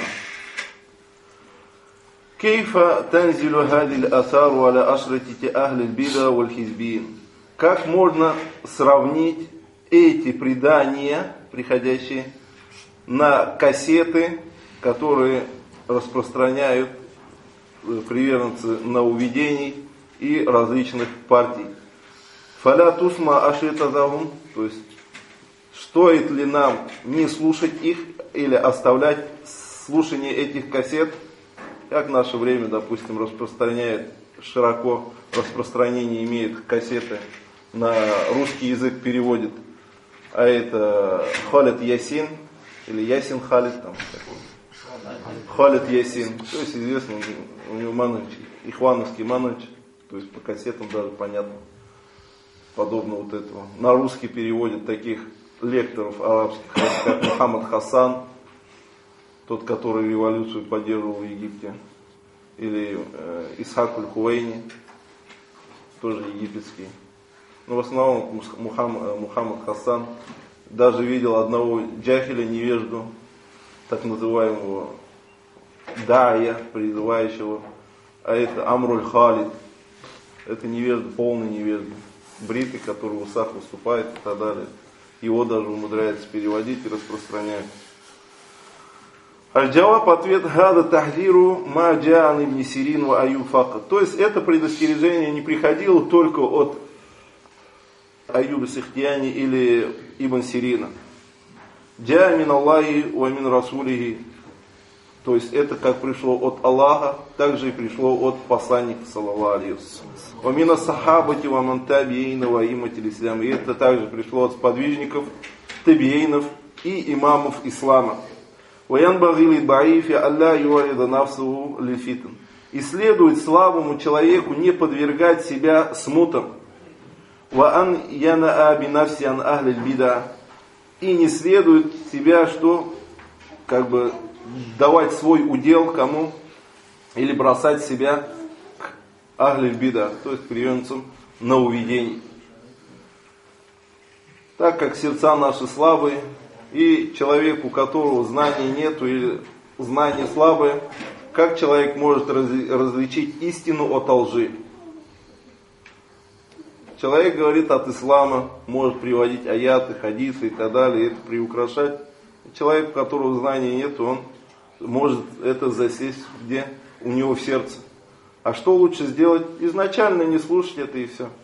Кейфа танзилу хадиль асару аля ашратити ахлиль бида валь хизбин. Как можно сравнить эти предания, приходящие на кассеты, которые распространяют приверженцы нововведений и различных партий. Фаля тусма ашитазахум, то есть стоит ли нам не слушать их или оставлять слушание этих кассет, как в наше время, допустим, распространяет широко распространение имеет кассеты, на русский язык переводит, а это Халид Ясин или Ясин Халид там такой. Халид Ясин, то есть известный у него мануч, ихвановский мануч, то есть по кассетам даже понятно, подобно вот этого. На русский переводят таких лекторов арабских, как Мухаммад Хасан, тот, который революцию поддерживал в Египте, или э, Исхак аль-Хуэйни, тоже египетский. Но в основном Мухаммад, Мухаммад Хасан даже видел одного джахиля, невежду, так называемого дая, призывающего, а это Амруль Халид, это невежда, полный невежда, бритый, который в усах выступает и так далее. Его даже умудряется переводить и распространять. Аль-Джаваб, ответ, гада тахзиру ма джаан ибн Сирин ва Аюб факат. То есть это предостережение не приходило только от Аюба Сахтияни или Ибн Сирина. Джа мин Аллахи ва мин Расулихи. То есть это как пришло от Аллаха, также и пришло от посланника, саллаллаху алейхи ва саллям. Ва мин ас-сахабати ва ман табиина ва имматил ислам. И это также пришло от сподвижников, табиинов и имамов ислама. Ва янбагhi лид-даифи алла юрида нафсуху лил-фитн. И следует слабому человеку не подвергать себя смутам. Ва ан янаа би нафси ан ахлиль бида. И не следует себя, что как бы давать свой удел кому, или бросать себя к ахлиль бида, то есть приверженцам нововведений. Так как сердца наши слабые, и человек, у которого знаний нету, или знания слабые, как человек может различить истину от лжи? Человек говорит от ислама, может приводить аяты, хадисы и так далее, и это приукрашать. Человек, у которого знаний нет, он может это засесть где? У него в сердце. А что лучше сделать? Изначально не слушать это и все.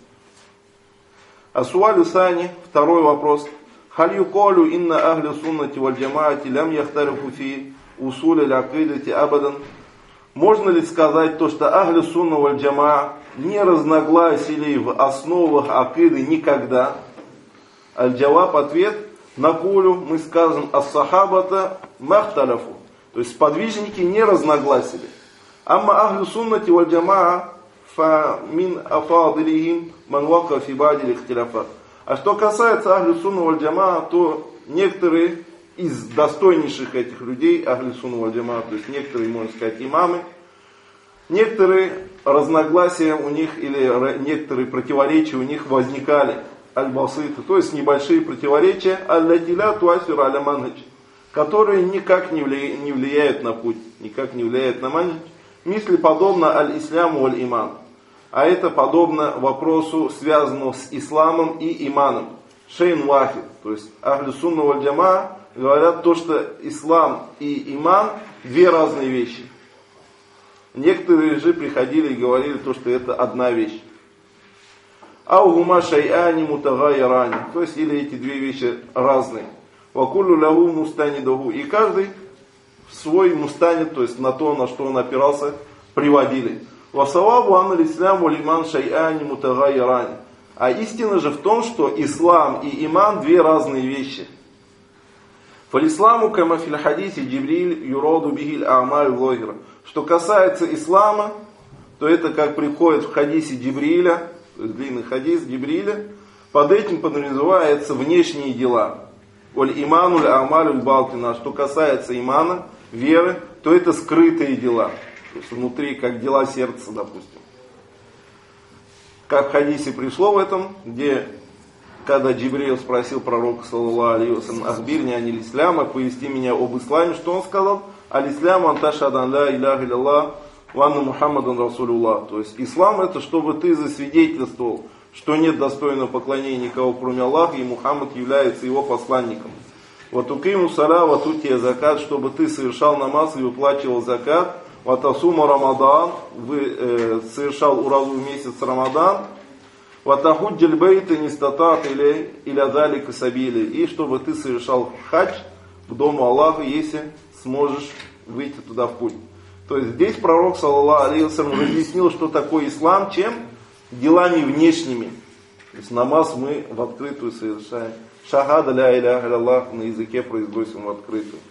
Асуалю сани, второй вопрос. Халь юколю инна ахли суннати валь джамаати лям яхтарифу фи усуль аль-акидати абадан. Можно ли сказать то, что ахли сунна валь джамаа не разногласили в основах акиды никогда? Аль-джаваб, ответ. Накулю, мы скажем, ас-сахабата махталяфу. То есть сподвижники не разногласили. Амма ахлю суннати валь джамаа фа мин афадилихим ман вака фи ба'ди ихтиляфат. А что касается ахлю сунна валь джамаа, то некоторые из достойнейших этих людей, ахлю сунна валь джамаа, то есть некоторые, можно сказать, имамы, некоторые разногласия у них или некоторые противоречия у них возникали. Аль-баситы, то есть небольшие противоречия, аль-латиля туасир аля-манхадж, которые никак не влияют, не влияют на путь, никак не влияют на манхадж. Мисли подобно аль-исляму валь-иман. А это подобно вопросу, связанному с исламом и иманом. Шейн вахид, то есть ахлю сунна валь джамаа говорят то, что ислам и иман две разные вещи. Некоторые же приходили и говорили то, что это одна вещь. Аугума шай'ани мутагайрани. То есть, или эти две вещи разные. Вакуллю лаху мустанидаху. И каждый свой мустанид, то есть на то, на что он опирался, приводили. Васавабу анна ислам валь иман шай'ани мутагайрани. А истина же в том, что ислам и иман две разные вещи. Фалисламу кама фил хадисе Джибриль юроду бихиль а'маль лохира. Что касается ислама, то это как приходит в хадисе Джибриля, длинный хадис Джибриля, под этим подразумеваются внешние дела. Оль имануль амалюль балтина. Что касается имана, веры, то это скрытые дела. То есть внутри, как дела сердца, допустим. Как в хадисе пришло в этом, где, когда Джибрил спросил пророка, саллаллаху алейхи ва саллям, ахбирни аниль исляма, повести меня об исламе, что он сказал? Аль-исляму анташадан ла иляха илляллах ванна Мухаммадан Расулуллах. То есть ислам это, чтобы ты засвидетельствовал, что нет достойного поклонения никого кроме Аллаха, и Мухаммад является его посланником. Вот укиму сала, вот утия закат, чтобы ты совершал намаз и выплачивал закат. Вот асума Рамадан, вы э, совершал уразу в месяц Рамадан. Вот ахуджаль бейта нистатат или или адалика сабили. И чтобы ты совершал хадж в дому Аллаха, если сможешь выйти туда в путь. То есть здесь пророк, саллаллаху алейхи ва саллям, разъяснил, что такое ислам, чем? Делами внешними. То есть намаз мы в открытую совершаем. Шахада ля иляха илляллах на языке произносим в открытую.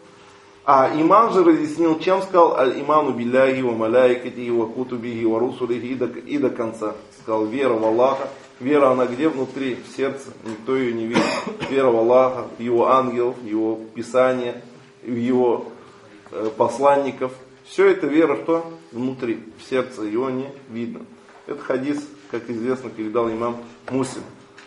А иман же разъяснил, чем сказал аль-иману билляхи ва маляикати ва кутубихи ва русулихи и до конца. Сказал вера в Аллаха. Вера она где? Внутри, в сердце. Никто ее не видит. Вера в Аллаха, в его ангелов, в его писания, в его э, посланников. Все это вера что? Внутри, в сердце, его не видно. Это хадис, как известно, передал имам Муслим.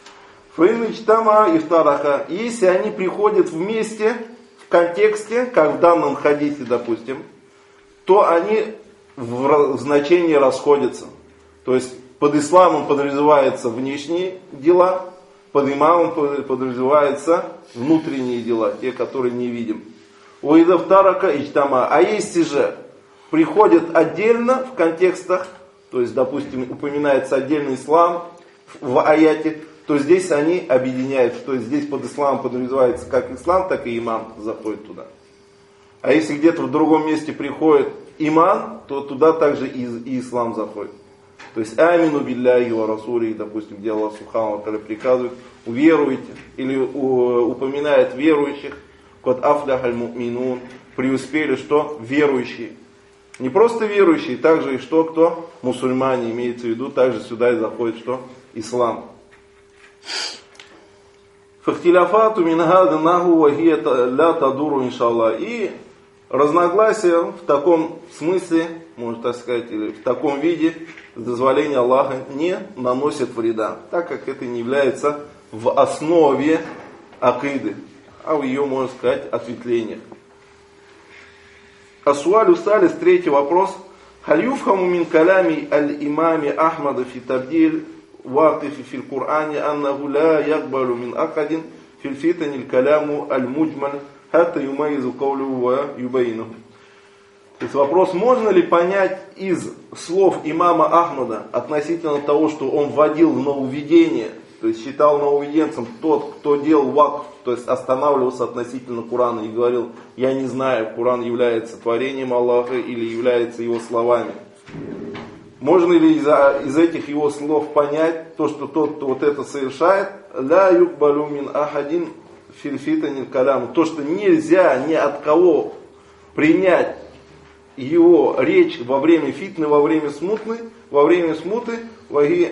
Фаинычтама и втараха. Если они приходят вместе, в контексте, как в данном хадисе, допустим, то они в, в значении расходятся. То есть под исламом подразумеваются внешние дела, под имамом подразумеваются внутренние дела, те, которые не видим. Уида втарака ичтама. А если же приходят отдельно в контекстах, то есть, допустим, упоминается отдельный ислам в аяте, то здесь они объединяются. То есть здесь под исламом подразумевается как ислам, так и иман заходит туда. А если где-то в другом месте приходит иман, то туда также и, и ислам заходит. То есть амину билляхи ва расулихи, допустим, где Аллах субхану ва тааля приказывает, уверуйте, или у, упоминает верующих, код афляхаль му'минун, преуспели что? Верующие. Не просто верующие, также и что? Кто? Мусульмане, имеется в виду, также сюда и заходит что? Ислам. Фахтиляфату мингада наху вахия ля тадуру иншаллах. И разногласия в таком смысле, можно так сказать, или в таком виде, с дозволения Аллаха не наносят вреда, так как это не является в основе акиды, а в ее, можно сказать, ответвлениях. Асуалю салис, третий вопрос. Халь юфхаму мин калями аль-имами Ахмада фи табдиль вакифи фил Кур'ане аннаху ла якбалу мин акадин фил фитани аль-каляму аль-муджмаль хатта юмайзу кавлю ва юбайнаху. То есть вопрос, можно ли понять из слов имама Ахмада относительно того, что он вводил в нововведение, то есть считал нововведенцем тот, кто делал вакф, то есть останавливался относительно Корана и говорил, я не знаю, Коран является творением Аллаха или является его словами. Можно ли из, из этих его слов понять то, что тот, кто вот это совершает, ля юкбалю мин ахадин фил фитанил калям, то, что нельзя ни от кого принять его речь во время фитны, во время смутны, во время смуты, ваги,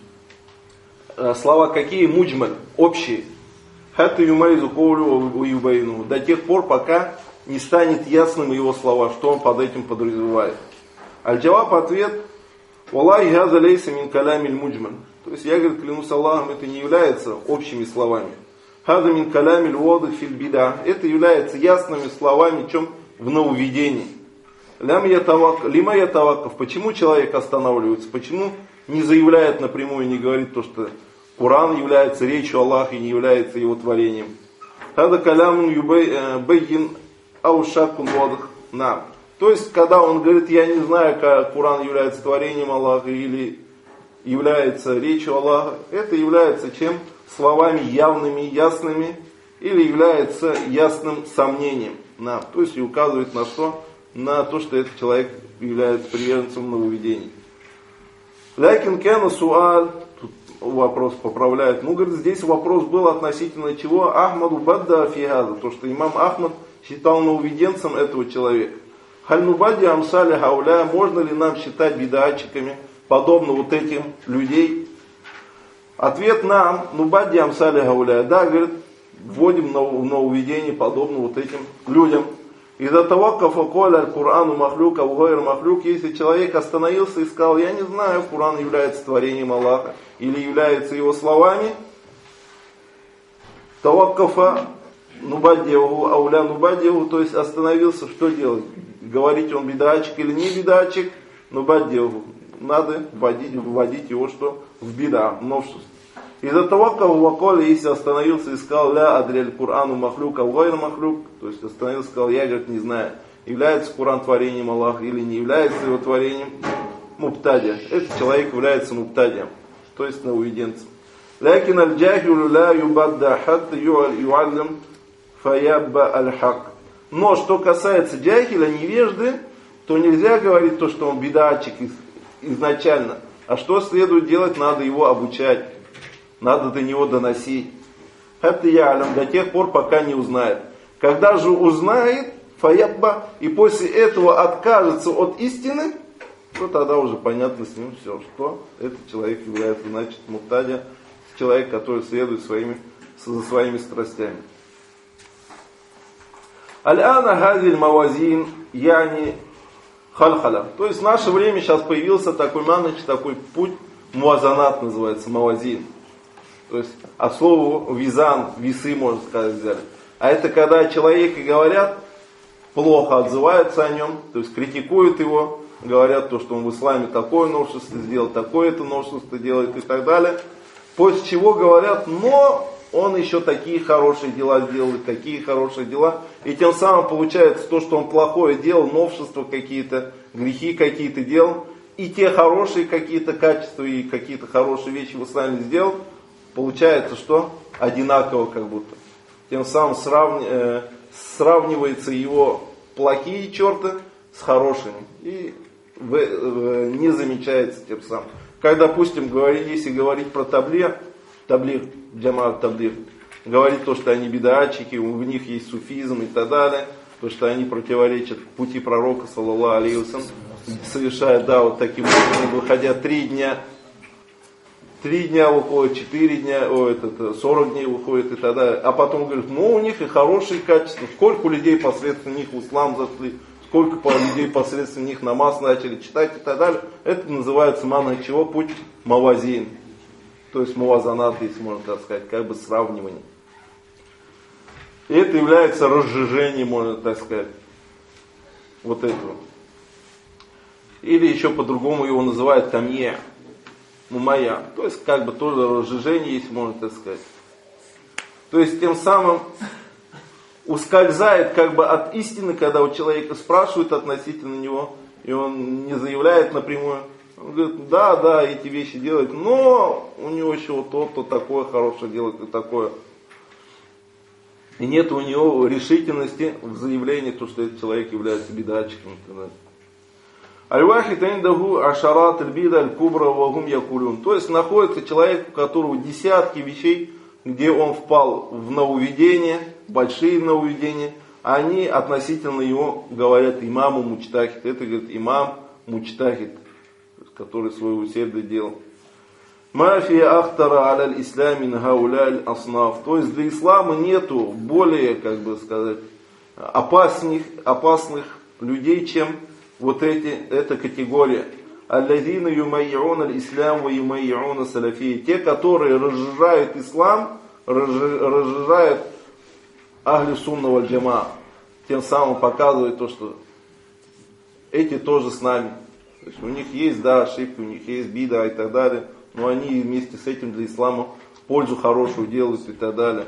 слова какие? Муджмаль, общие. Хатта юмайзу коулю юбайну. До тех пор, пока не станет ясным его слова, что он под этим подразумевает. Аль-Джаваб, ответ, валлахи газа лейса мин калямиль муджмаль. То есть я, говорю, клянусь Аллахом, это не является общими словами. Газа мин калямиль водых филь бида. Это является ясными словами, чем в нововведении. Лям ятавак, лима ятаваков. Почему человек останавливается? Почему не заявляет напрямую, не говорит то, что Коран является речью Аллаха и не является его творением? Хада калямун юбейгин аушакун водах нам. То есть, когда он говорит, я не знаю, как Коран является творением Аллаха или является речью Аллаха, это является чем? Словами явными, ясными, или является ясным сомнением. На, то есть, и указывает на что? На то, что этот человек является приверженцем нововведений. Лякин кена суаль, тут вопрос поправляет. Ну, говорит, здесь вопрос был относительно чего? Ахмаду бадда фигаза, то, что имам Ахмад считал нововведенцем этого человека. Хальнубади амсали хауля, можно ли нам считать бидатчиками, подобно вот этим людей? Ответ нам, нубади амсали хауля, да, говорит, вводим в нововведение, подобно вот этим людям. Из-за того, кафаколя аль-Курану махлюк, авгойр махлюк, если человек остановился и сказал, я не знаю, Куран является творением Аллаха или является его словами, таваккафа нубаддеву, ауля нубаддеву, то есть остановился, что делать? Говорить, он бедачик или не бедачик, нубаддеву. Надо вводить, вводить его что? В беда, новшество. Из-за того, кого ваколи, если остановился и сказал, ля адрель Курану махлюк, авгойр махлюк, то есть остановился и сказал, я, говорит, не знаю, является Куран творением Аллаха или не является его творением, муптадия. Этот человек является муптадием, то есть нововведенцем. Лякин аль-джахилу ля юбадда хатта юаллим фаябба аль-хак. Но что касается джахиля, невежды, то нельзя говорить то, что он бедатчик изначально. А что следует делать? Надо его обучать. Надо до него доносить. Это ялям, до тех пор, пока не узнает. Когда же узнает, фаябба, и после этого откажется от истины, то тогда уже понятно с ним все, что этот человек является, значит, муптадия, человек, который следует своими, за своими страстями. Аль-ана газиль мавазин, яни хальхаля. То есть в наше время сейчас появился такой манач, такой путь, муазанат называется, мавазин. То есть от слова визан, весы, можно сказать, взяли. А это когда человеки говорят, плохо отзываются о нем, то есть критикуют его, говорят то, что он в исламе такое новшество сделал, такое-то новшество делает и так далее. После чего говорят, но он еще такие хорошие дела сделает, такие хорошие дела. И тем самым получается то, что он плохое делал, новшества какие-то, грехи какие-то делал, и те хорошие какие-то качества и какие-то хорошие вещи в исламе сделал, получается, что одинаково как будто. Тем самым сравни, э, сравнивается его плохие черты с хорошими. И в, э, не замечается тем самым. Как, допустим, говорить, если говорить про таблир, таблир, джамаат таблир, говорить то, что они бедатчики, в них есть суфизм и так далее, то, что они противоречат пути пророка, саллаллаху алейхи ва саллям, совершая, да, вот таким образом, выходя три дня, Три дня выходит, четыре дня, о, это, сорок дней выходит и так далее. А потом говорит, ну у них и хорошие качества. Сколько людей посредством них в ислам зашли, сколько людей посредством них намаз начали читать и так далее. Это называется манна чего? Путь мавазин. То есть мавазанат, если можно так сказать, как бы сравнивание. И это является разжижением, можно так сказать, вот этого. Или еще по-другому его называют тамье. Мумая. То есть, как бы тоже разжижение есть, можно так сказать. То есть, тем самым ускользает как бы от истины, когда у человека спрашивают относительно него, и он не заявляет напрямую. Он говорит, да, да, эти вещи делает, но у него еще вот то-то такое хорошее делает и такое. И нет у него решительности в заявлении, то, что этот человек является бидатчиком. Аль-Вахид индаху ашарат аль-бида аль-кубра вагум якулюн. То есть находится человек, у которого десятки вещей, где он впал в нововведение, большие нововведения, они относительно его говорят имаму мучтахид. Это, говорит, имам мучтахид, который свое усердие делал. Мафия ахтара аляль исламин гауляль аснаф. То есть для ислама нету более, как бы сказать, опасных, опасных людей, чем вот эти, эта категория. Аллазина юмайюна аль-ислам ва юмайюна салафии. Те, которые разжижают ислам, разжижают ахли сунна валь джамаа. Тем самым показывают то, что эти тоже с нами. То есть у них есть, да, ошибки, у них есть бида и так далее. Но они вместе с этим для ислама пользу хорошую делают и так далее.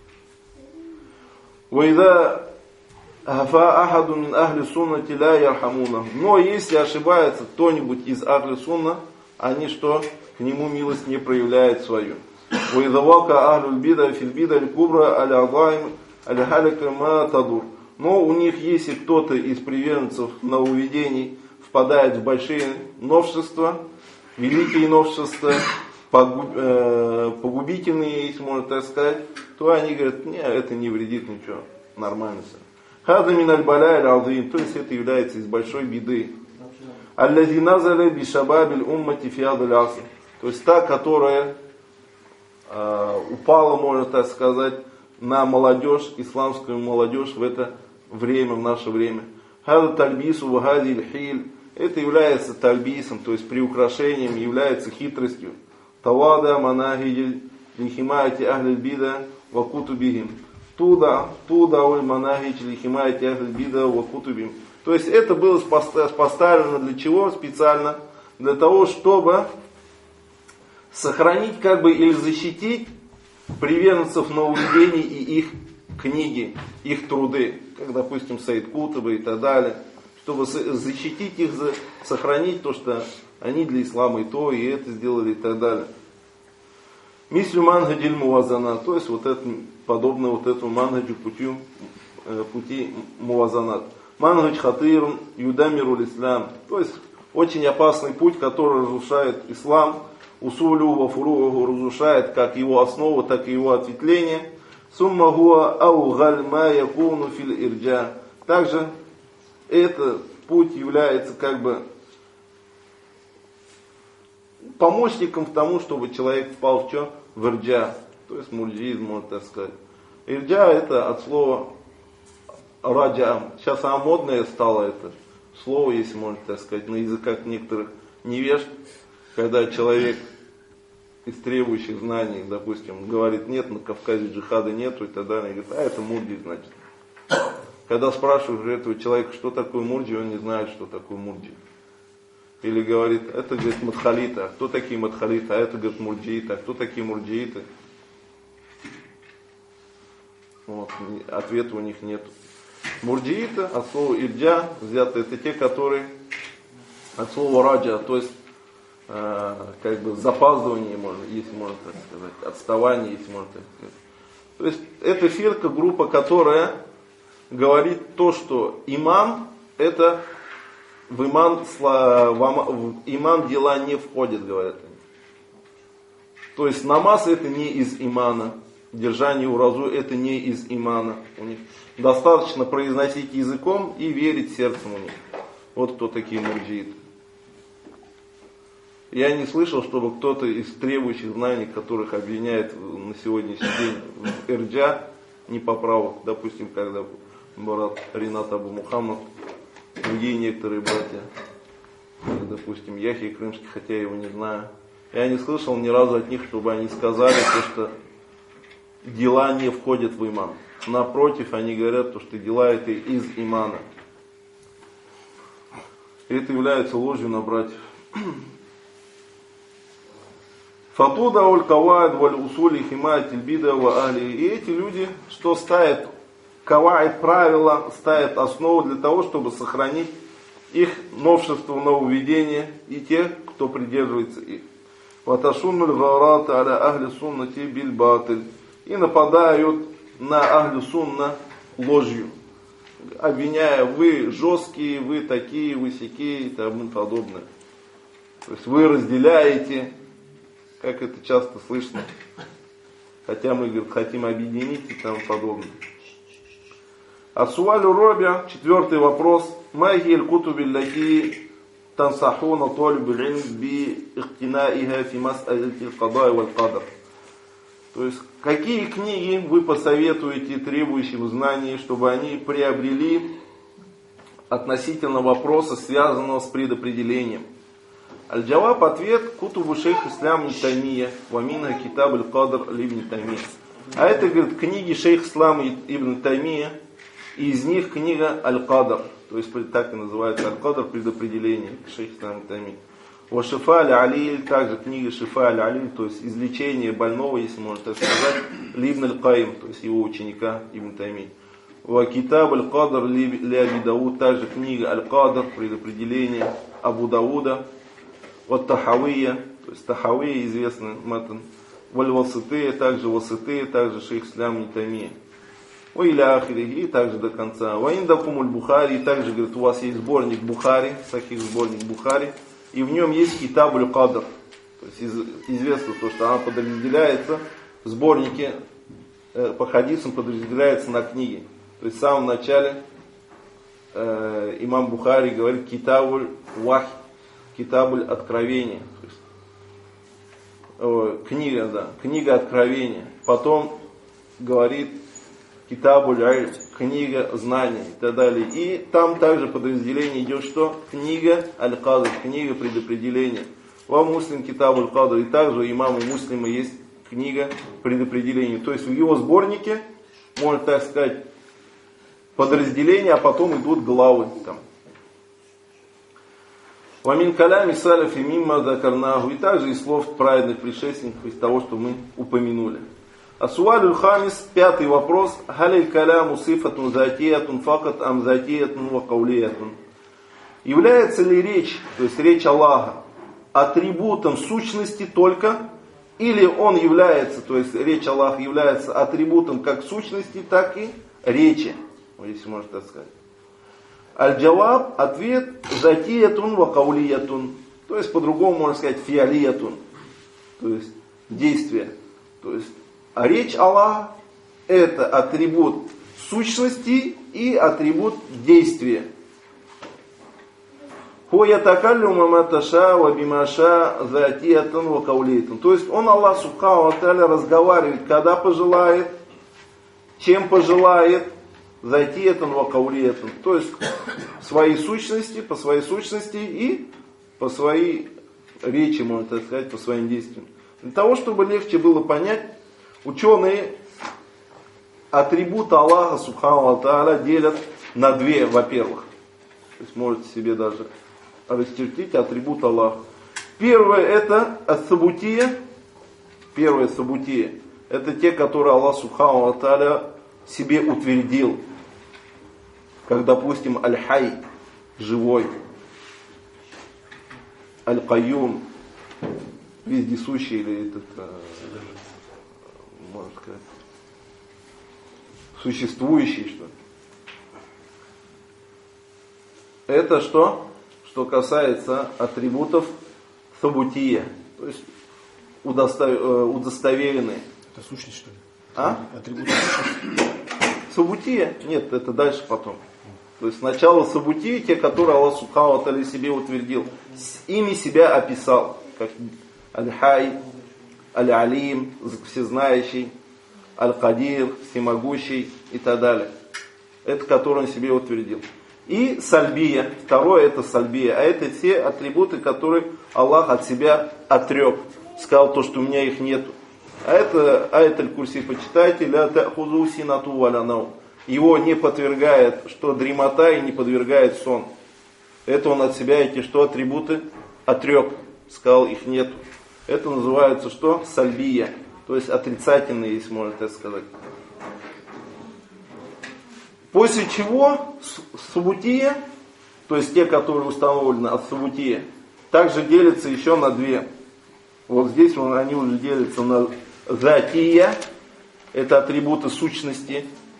وَإِذَا أَهْفَى أَحَدٌ مِنْ أَهْلِ سُنَّةِ لَا يَرْحَمُونَ. Но если ошибается кто-нибудь из ахли сунна, они что? К нему милость не проявляют свою. وَإِذَا وَقَى أَهْلُ الْبِدَى فِي الْبِدَى الْكُبْرَى الْعَظَائِمِ الْحَلَكَ مَا تَضُرُّ. Но у них, если кто-то из приверженцев нововведений впадает в большие новшества, великие новшества, погубительные, если можно так сказать, то они говорят, нет, это не вредит ничего, нормально все. Хаза мин аль-балай аль-азим, то есть это является из большой беды. Аллази назаля бишабабиль уммати фиадаль аср. То есть та, которая э, упала, можно так сказать, на молодежь, исламскую молодежь в это время, в наше время. Хаза тальбису вагази иль-хиль. Это является тальбисом, то есть приукрашением, является хитростью. Тавада манахиджи лихимайти ахлиль бида ва кутубихим. Туда, туда уль манахидж лихимайти ахлиль бида ва кутубихим. То есть это было поставлено для чего специально? Для того, чтобы сохранить как бы или защитить приверженцев нововведений и их книги, их труды, как, допустим, Саид Кутуба и так далее. Чтобы защитить их, сохранить то, что они для ислама и то, и это сделали и так далее. Мислю манхадиль муазана, то есть вот это, подобно вот этому манхаджу пути, пути муазанат. Манхадж хатирун юдамирул ислам, то есть очень опасный путь, который разрушает ислам, усулю ва фурууху разрушает как его основу, так и его ответвление. Сумма хуа аугаль ма якуну фил ирджа. Также этот путь является как бы помощником к тому, чтобы человек впал в что? В ирджа, то есть мурджизм, можно так сказать. Ирджа это от слова раджа. Сейчас оно модное стало это слово, если можно так сказать, на языках некоторых невежд, когда человек из требующих знаний, допустим, говорит, нет, на Кавказе джихада нету и так далее, и говорит, а это мурджи, значит. Когда спрашиваешь этого человека, что такое мурджи, он не знает, что такое мурджи. Или говорит, это, говорит, мадхалиты, а кто такие мадхалиты, а это, говорит, мурджииты, а кто такие мурджииты? Вот, ответа у них нет. Мурджииты от слова ирджа взято, это те, которые от слова раджа, то есть э, как бы запаздывание, можно, если можно так сказать, отставание, если можно так сказать. То есть это фирка, группа, которая говорит то, что имам, это в имам, в имам дела не входит, говорят они. То есть намаз это не из имана, держание уразу это не из имана. У них достаточно произносить языком и верить сердцем у них. Вот кто такие мурджииты. Я не слышал, чтобы кто-то из требующих знаний, которых обвиняют на сегодняшний день в ирджа, не по праву, допустим, когда брат Ринат Абу Мухаммад, другие некоторые братья, допустим, Яхия Крымский, хотя я его не знаю. Я не слышал ни разу от них, чтобы они сказали, то, что дела не входят в иман. Напротив, они говорят, то, что дела это из имана. Это является ложью на братьев. Фатуда уль кавайд валь усули химает ильбида ва ахли. И эти люди, что ставят каваид, правила, ставят основу для того, чтобы сохранить их новшество, нововведения и тех, кто придерживается их. Ваташуннуль гарат аля ахли суннати биль батиль. И нападают на ахли сунна ложью, обвиняя: вы жесткие, вы такие, вы сякие и тому подобное. То есть вы разделяете, как это часто слышно, хотя мы, говорит, хотим объединить и тому подобное. Асуалю робя, четвертый вопрос. Маги аль-кутуби аллати тансахуна талиб аль-илм би ихтинаиха фи мас'алати аль-када валь-кадр. То есть, какие книги вы посоветуете требующим знаний, чтобы они приобрели относительно вопроса, связанного с предопределением? Аль-Джаваб, ответ: кутубу шейх ислам ибн Таймия, вамина китаб аль-кадр ибн Таймия. А это, говорит, книги шейх ислам ибн Таймия, и из них книга аль-Кадр, то есть так и называется аль-Кадр, предопределение, шейх ислам ибн Таймия. Ва шифа аль-Алиль, также книга шифа аль-Алиль, то есть излечение больного, если можно так сказать, Ибн аль-Каим, то есть его ученика Ибн Таймии. Ва китаб аль-Кадр ли Аби Дауд, также книга аль-Кадр, предопределение Абу Дауда. Ва Тахавия, то есть Тахавия, известный матан. Валь Васития, также Васития, также шейх ислам ибн Таймия. Ва иля ахири, и также до конца. Ва индакум аль-Бухари, также, говорит, у вас есть сборник Бухари, сахих сборник Бухари. И в нем есть китаб аль-Кадр. То есть из, известно то, что она подразделяется, в сборнике э, по хадисам подразделяется на книги. То есть в самом начале э, имам Бухари говорит китабуль вахи, китабуль откровения. То есть, э, книга, да, книга откровения. Потом говорит китабуль аль, книга знаний и так далее. И там также подразделение идет что? Книга аль-Кадр, книга предопределения. Во муслим китаб аль-Кадр. И также у имама Муслима есть книга предопределения. То есть в его сборнике, можно так сказать, подразделения, а потом идут главы. Там. Вамин калями саляфи мимма закарнаху. И также из слов праведных предшественников, из того, что мы упомянули. Асуалюль хамис, пятый вопрос. Халиль каляму сифатун затиятун факат ам затиятун ва каулиятун. Является ли речь, то есть речь Аллаха, атрибутом сущности только, или он является, то есть речь Аллаха является атрибутом как сущности, так и речи, если можно так сказать. Аль-Джаваб, ответ: затиятун ва каулиятун. То есть по-другому можно сказать фиалиятун, то есть действие. То есть а речь Аллаха — это атрибут сущности и атрибут действия. То есть он, Аллах Субхану ва Тааля, разговаривает, когда пожелает, чем пожелает, затиятан ва каулиятан. То есть в своей сущности, по своей сущности и по своей речи, можно так сказать, по своим действиям. Для того, чтобы легче было понять, ученые атрибуты Аллаха Субхану ва Тааля делят на две, во-первых. То есть можете себе даже расчертить атрибут Аллаха. Первое — это ас-сабутия. Первое сабутия — это те, которые Аллах Субхану ва Тааля себе утвердил. Как, допустим, аль-хай, живой, аль-кайюм, вездесущий, или этот, можно сказать, существующий, что. Это что? Что касается атрибутов сабутия, то есть удостоверенные. Это сущность, что ли? А? Атрибуты сущности? Сабутия? Нет, это дальше потом. То есть сначала сабутия, те, которые Аллах Субхану ва Тааля себе утвердил, с ими себя описал, как аль-хай, аль-алим, всезнающий, аль-кадир, всемогущий и так далее. Это, который он себе утвердил. И сальбия, второе — это сальбия, а это все атрибуты, которые Аллах от себя отрек, сказал то, что у меня их нету. А это аят аль-Курси, почитайте, ля та'хузу синату ва ля наум. Его не подвергает что дремота и не подвергает сон. Это он от себя эти что атрибуты отрек, сказал их нету. Это называется что? Сальбия, то есть отрицательные, если можно так сказать. После чего субутия, то есть те, которые установлены от субутия, также делятся еще на две. Вот здесь они уже делятся на затия, это атрибуты сущности,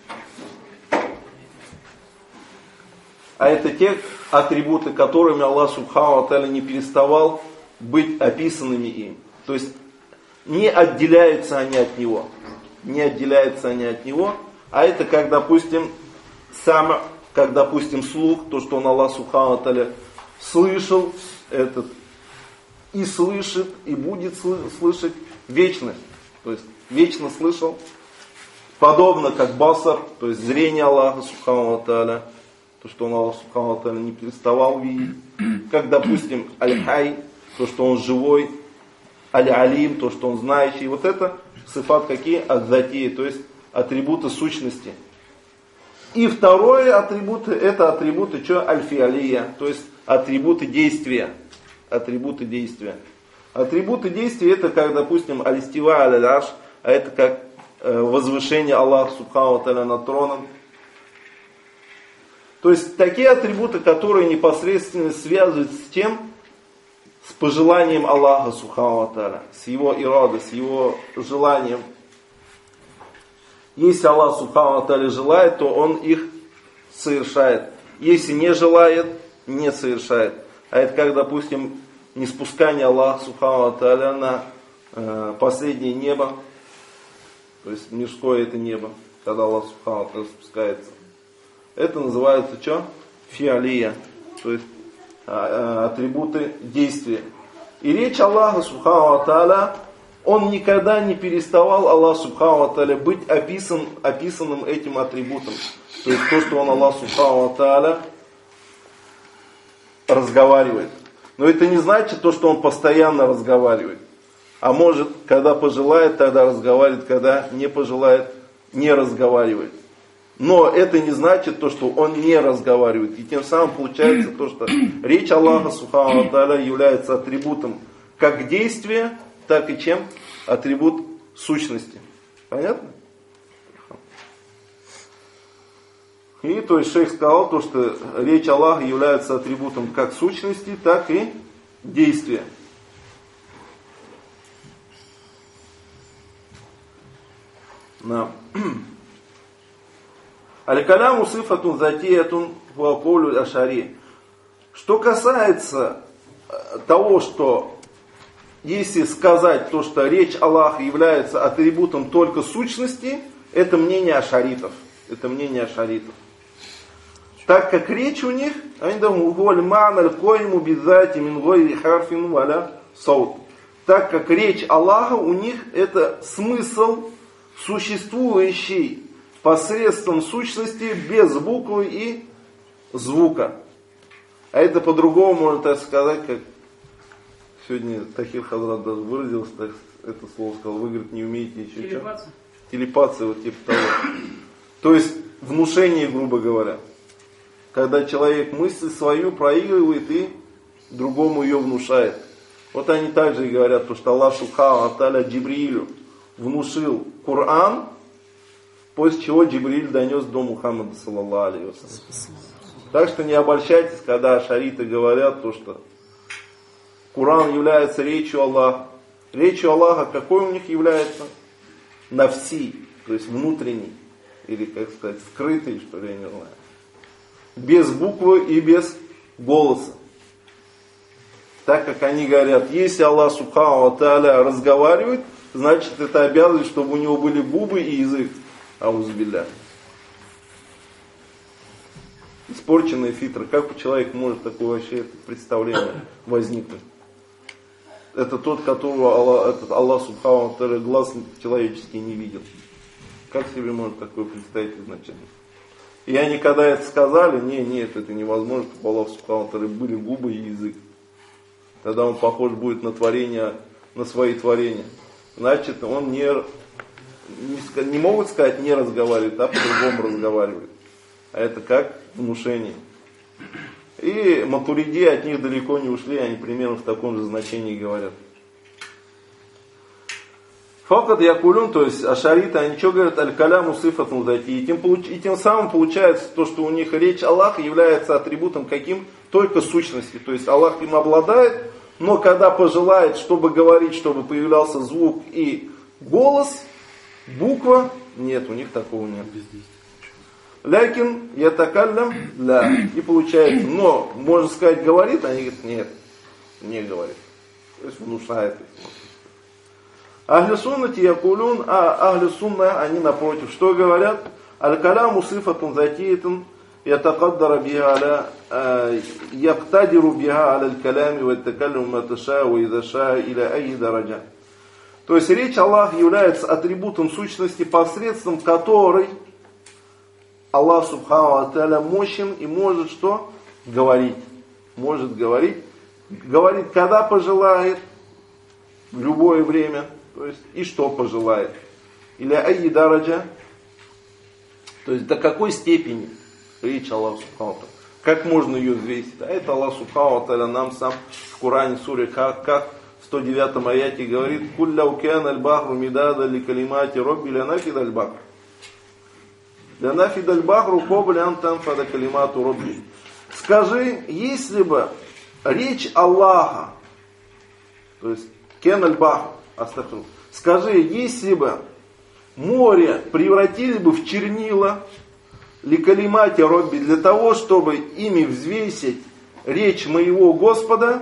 а это те атрибуты, которыми Аллах Субхану ва Тааля не переставал быть описанными им. То есть не отделяются они от него. Не отделяются они от него. А это как, допустим, сам, как, допустим, слух, то, что он, Аллах Субхану ва Тааля, слышал этот, и слышит, и будет слышать вечность. То есть вечно слышал. Подобно как басар, то есть зрение Аллаха Субхану ва Тааля, то, что он, Аллах Субхану ва Тааля, не переставал видеть. Как, допустим, аль-хай, то, что он живой, аль-алим, то, что он знающий. Вот это сифат какие? Ад-затии, то есть атрибуты сущности. И второе атрибуты, это атрибуты что? Аль-фиалия, то есть атрибуты действия. Атрибуты действия. Атрибуты действия это как, допустим, аль-истива аль-арш, а это как э, возвышение Аллаха Субхану ва Тааля над троном. То есть такие атрибуты, которые непосредственно связывают с тем, с пожеланием Аллаха Субхану ва Тааля, с его ирадой, с его желанием. Если Аллах Субхану ва Тааля желает, то он их совершает. Если не желает, не совершает. А это как, допустим, не спускание Аллаха Субхану ва Тааля на э, последнее небо. То есть мирское это небо, когда Аллах Субхану ва Тааля спускается. Это называется что? Фиалия. То есть атрибуты действия. И речь Аллаха Субхану ва Тааля, он никогда не переставал, Аллах Субхану ва Тааля, быть описан, описанным этим атрибутом. То есть то, что он, Аллах Субхану ва Тааля, разговаривает. Но это не значит то, что он постоянно разговаривает. А может, когда пожелает, тогда разговаривает, когда не пожелает, не разговаривает. Но это не значит то, что он не разговаривает. И тем самым получается то, что речь Аллаха Субхану ва Тааля является атрибутом как действия, так и чем? Атрибут сущности. Понятно? И то есть шейх сказал то, что речь Аллаха является атрибутом как сущности, так и действия. Да. Аль-каляму сифатун затиятун ва каулю ашари. Что касается того, что если сказать то, что речь Аллаха является атрибутом только сущности, это мнение ашаритов. Это мнение ашаритов. Так как речь у них, они так как речь Аллаха у них это смысл существующий посредством сущности без буквы и звука. А это по-другому можно так сказать, как сегодня Тахир Хазрат даже выразился, так, это слово сказал, вы, говорит, не умеете еще Телепация. что? Телепация, вот типа того. То есть внушение, грубо говоря. Когда человек мысль свою проигрывает и другому ее внушает. Вот они также и говорят, потому что Аллах Субхану ва Тааля Джибрилю внушил Коран, после чего Джибриль донес до Мухаммада саллаллаху алейхи ва саллям. Так что не обольщайтесь, когда ашариты говорят то, что Коран является речью Аллаха. Речью Аллаха какой у них является? Нафси, то есть внутренний, или как сказать, скрытый, что ли, я не знаю. Без буквы и без голоса. Так как они говорят, если Аллах Субхану ва Тааля разговаривает, значит это обязывает, чтобы у него были губы и язык. Аузубилля. Испорченная фитра. Как у человека может такое вообще представление возникнуть? Это тот, которого Аллах, этот Аллах Субхану ва Тааля глаз человеческий не видел. Как себе может такое представить изначально? И они когда это сказали, не, нет, это невозможно, чтобы у Аллаха Субхану ва Тааля были губы и язык. Тогда он похож будет на творение, на свои творения. Значит, он не, не, не могут сказать не разговаривает, а по-другому разговаривает. А это как внушение. И матуриди от них далеко не ушли, они примерно в таком же значении говорят. Факат якулюн, то есть ашариты, они что говорят, аль-каляму сифатун зати. И тем, и тем самым получается то, что у них речь Аллаха является атрибутом каким? Только сущности. То есть Аллах им обладает, но когда пожелает, чтобы говорить, чтобы появлялся звук и голос, буква, нет, у них такого нет. Лякин ятакаллям ля. И получается, но, можно сказать, говорит, они говорят, нет, не говорит. То есть внушает. Ахлю суннати якулюн, а ахлю сунна, они напротив, что говорят? Аль-каляму сифатун затиятун, ятакаддара биха аля, яктадиру биха аля аль-калями, ва ятакаллюм маташа, ва идаша, иля айи дараджа. То есть речь Аллаха является атрибутом сущности, посредством которой Аллах Субхану ва Тааля мощен и может что? Говорить. Может говорить. Говорит, когда пожелает, в любое время. То есть, и что пожелает. Или айи дараджа. То есть, до какой степени речь Аллаха Субхану ва Тааля. Как можно ее взвесить? А это Аллах Субхану ва Тааля нам сам в Коране, суре Кахф, в сто девятом аяте говорит: «Кулляу кяна аль-бахру мидада ли калимати робби ля нафид аль-бахр». Ля нафид аль-бахру кобля антам фада калимату робби. Скажи, если бы речь Аллаха, то есть кен аль-бахр, астагфирулlah, скажи, если бы море превратили бы в чернила ли калимати робби, для того, чтобы ими взвесить речь моего Господа,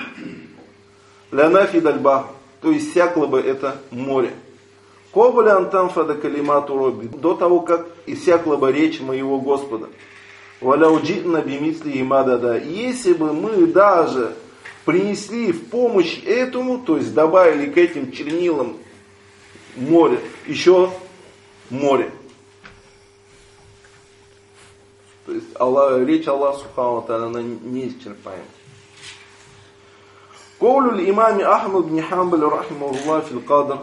ля нафид аль-бахр, то есть иссякло бы это море. Кобля антам фада калимату робби, до того, как иссякла бы речь моего Господа. Валяу джитна бимисли имадада. Если бы мы даже принесли в помощь этому, то есть добавили к этим чернилам море, еще море. То есть Аллах, речь Аллаха Субхану ва Тааля, она неисчерпаема. Каулю имаме Ахмад бн Хамбаль рахимахуллах фил кадр.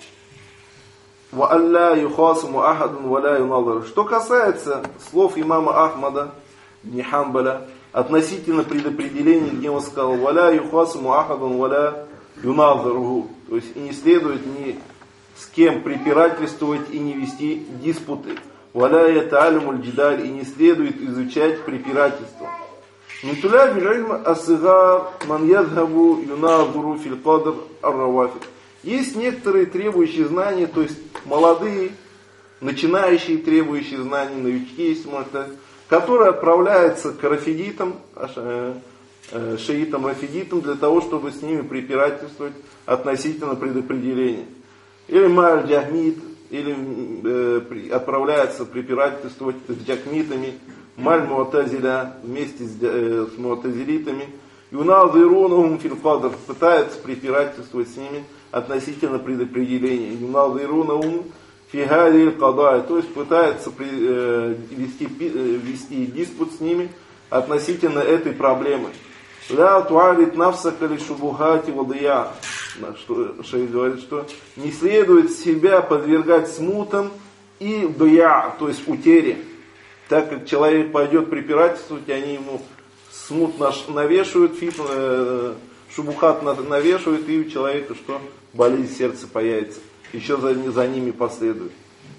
Что касается слов имама Ахмада бн Хамбаля относительно предопределения, где он сказал: «Валя юхасму ахадун валя юназаруху», то есть и не следует ни с кем препирательствовать и не вести диспуты. «Валя ята'алямуль джидаль», и не следует изучать препирательство. «Митуля бил'ильм ас-сигар ман ядхабу юназару фил кадр ар-равафид». Есть некоторые требующие знаний, то есть молодые, начинающие требующие знаний, новички, если можно сказать, которые отправляются к рафидитам, шиитам, рафидитам, для того, чтобы с ними препирательствовать относительно предопределения. Или маль джахмид, или э, отправляются препирательствовать с джахмитами, маль муатазиля, вместе с, э, с муатазилитами, юназирунахум фил кадр, пытаются препирательствовать с ними относительно предопределения. Юназирунахум фи хадил кадай, то есть пытаются при, э, вести, э, вести диспут с ними относительно этой проблемы. Ля туарит нафсака ли шубухати вадия. Что шейх говорит, что не следует себя подвергать смутам и дуя, то есть утере. Так как человек пойдет препирательствовать, и они ему смут навешивают, фит, э, шубухат навешивают, и у человека что? Болезнь сердца появится. Еще за, за ними последует.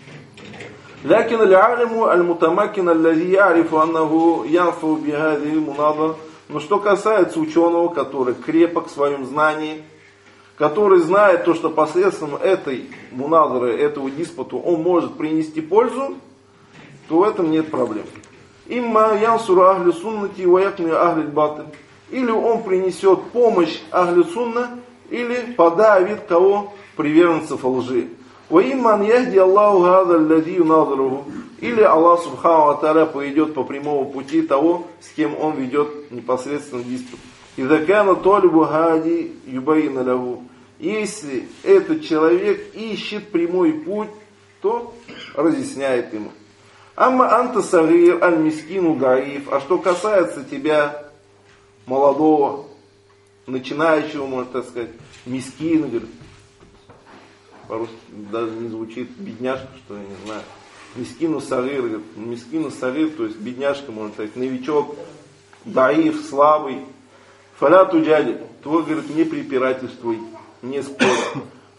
Лякин аль-алиму аль-мутамакин аль-лази ярифу аннаху янфу бихази муназар. Но что касается ученого, который крепок в своем знании, который знает то, что посредством этой муназары, этого диспута он может принести пользу, то в этом нет проблем. Имма янсуру ахлю суннати ва якни ахлю баты. Или он принесет помощь ахлю сунна, или подавит кого? Приверженцев лжи. Ва имман яхди Аллаху хаза аллази юназаруху. Или Аллах Субхану ва Тааля поведет по прямому пути того, с кем он ведет непосредственно диспут. Изакана толибу хади юбаина лягу. Если этот человек ищет прямой путь, то разъясняет ему. Амма анта сагир аль-мискину гаиф. А что касается тебя, молодого, начинающего, можно так сказать, мискина, говорит, по-русски даже не звучит, бедняжка, что я не знаю. Мискину сагир, говорит, мискину сагир, то есть бедняжка, можно сказать, новичок, даиф, слабый. Фаля туджади, твой, говорит, не препирательствуй, не спорь.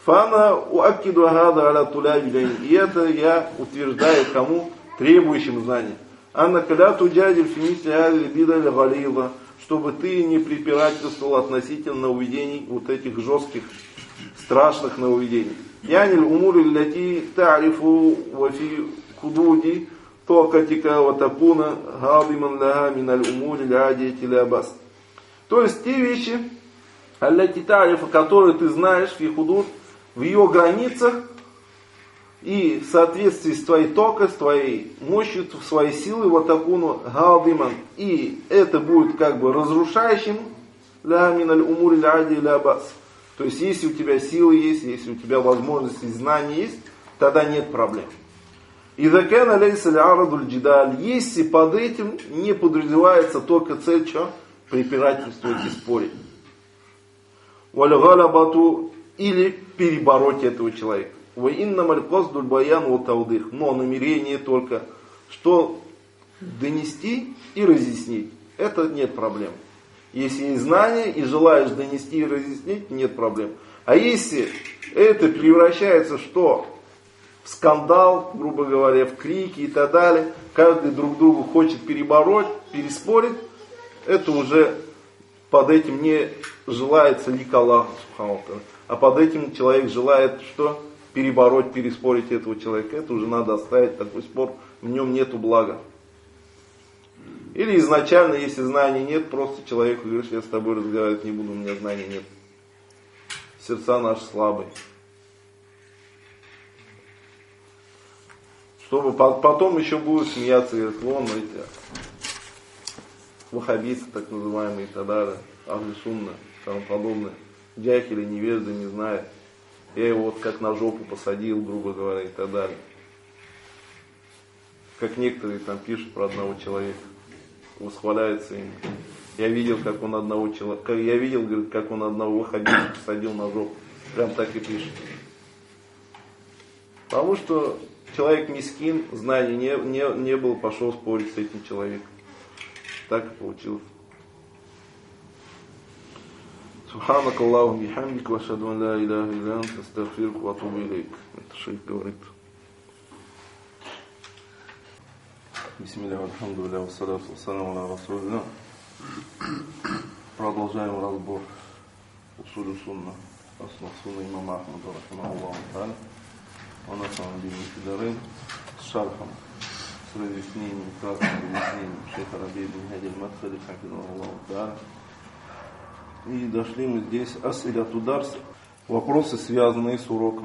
Фана уакиду гада аля туляби. И это я утверждаю кому? Требующим знаний. Анна каля туджадиль фимисли аля бидаль галила. Чтобы ты не препирательствовал относительно нововведений, вот этих жестких, страшных нововведений. Яниль умури ляти тарифу вафи худуди токатика ватакуна гадиман ляга миналь умури лядити лябас. То есть те вещи, алляти тарифа, которые ты знаешь, фи худуд, в ее границах и в соответствии с твоей токой, с твоей мощью, с своей силой, ватакуну гадиман. И это будет как бы разрушающим ля миналь умури ляди лябас. То есть, если у тебя силы есть, если у тебя возможности и знания есть, тогда нет проблем. И закана лейса ля-арадуль джидаль. Если под этим не подразумевается только цель, что? Препирательствовать и спорить. Валь-галабату, или перебороть этого человека. Ва-иннамаль косдуль баян ва-таудых. Но намерение только, что донести и разъяснить. Это нет проблем. Если есть знание и желаешь донести и разъяснить, нет проблем. А если это превращается что? В скандал, грубо говоря, в крики и так далее, каждый друг другу хочет перебороть, переспорить, это уже под этим не желается лик Аллаха, а под этим человек желает что? Перебороть, переспорить этого человека. Это уже надо оставить, такой спор, в нем нету блага. Или изначально, если знаний нет, просто человеку говоришь, я с тобой разговаривать не буду, у меня знаний нет. Сердца наши слабые. Чтобы потом еще будут смеяться, говорят, вон эти ваххабисты, так называемые, и так далее, ахли сунна, и тому подобное. Джахили, невежды, не знают. Я его вот как на жопу посадил, грубо говоря, и так далее. Как некоторые там пишут про одного человека. Восхваляется им. Я видел, как он одного человека, я видел, говорит, как он одного ваххабиста посадил на жопу. Прям так и пишет. Потому что человек мискин, знаний не, не, не было, пошел спорить с этим человеком. Так и получилось. Субханак Аллаху бихамдик, ва ашхаду ан ла иляха илля анта, астагфирука ва атубу илейк. Это шейх говорит. Бисмилля, альхамдулилля, вассалату вассаламу аля расулилля. Продолжаем разбор усулю сунна, основ сунна имама Ахмада, рахимахуллаху та'аля. Он на самом деле Фидарин с шархом, с разъяснением, кратким разъяснением шейха Раби ибн Хади аль-Мадхали, хафизахуллаху та'аля. И дошли мы здесь ас-иляту дарс, вопросы, связанные с уроком.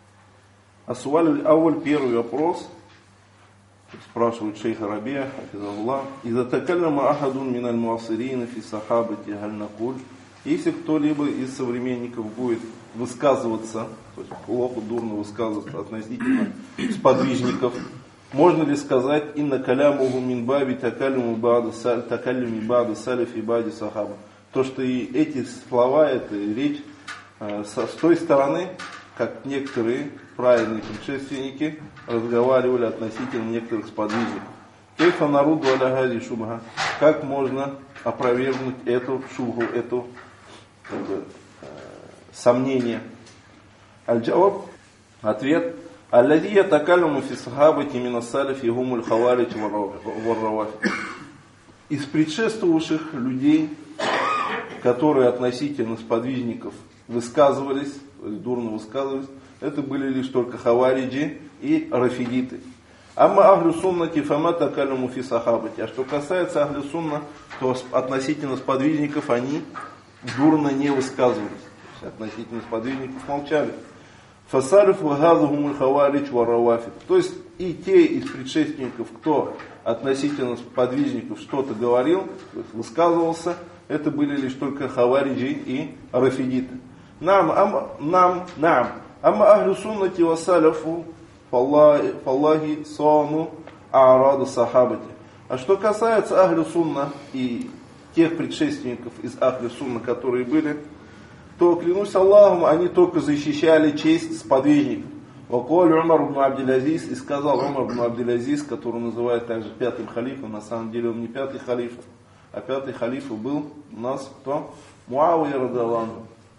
Асуаль аль-авваль, первый вопрос. Спрашивает шейх Рабия, хафизахуллах, «Иза такаллама ахадун миналь муасирина фи сахабати галь накуль». Если кто-либо из современников будет высказываться, то есть плохо, дурно высказываться относительно сподвижников, можно ли сказать «Инна калямуху мин баби такаллюми ба'да салиф и ба'ди сахаба». То, что и эти слова, это речь э, со, с той стороны, как некоторые правильные предшественники разговаривали относительно некоторых сподвижников. Кейфа народу аля хази шубха. Как можно опровергнуть эту шубху, эту как бы, э, сомнение? Аль-джаваб, ответ. Аллади ятакаллюму фи сахабати мина салифи гумуль хаварич варравафи. Из предшествовавших людей, которые относительно сподвижников высказывались, то есть дурно высказывались, это были лишь только хавариджи и рафидиты. Амма ахлю суннати фама такаллюму фи сахабати. А что касается ахлю сунна, то относительно сподвижников они дурно не высказывались. То есть относительно сподвижников молчали. Фасалиф вагазухумуль хаваридж варавафид. То есть и те из предшественников, кто относительно сподвижников что-то говорил, то есть высказывался, это были лишь только хавариджи и рафидиты. Нам, ам, нам, нам. Амма ахлю суннати ва салафу фаллахи саану аарада сахабати. А что касается ахлю сунна и тех предшественников из ахлю сунна, которые были, то, клянусь Аллахом, они только защищали честь сподвижников. Вакуаль Умар ибн Абдул-Азиз, и сказал Умар ибн Абдул-Азиз, который называют также пятым халифом, на самом деле он не пятый халиф, а пятый халифа был у нас кто? Муавия радиаллаху анху.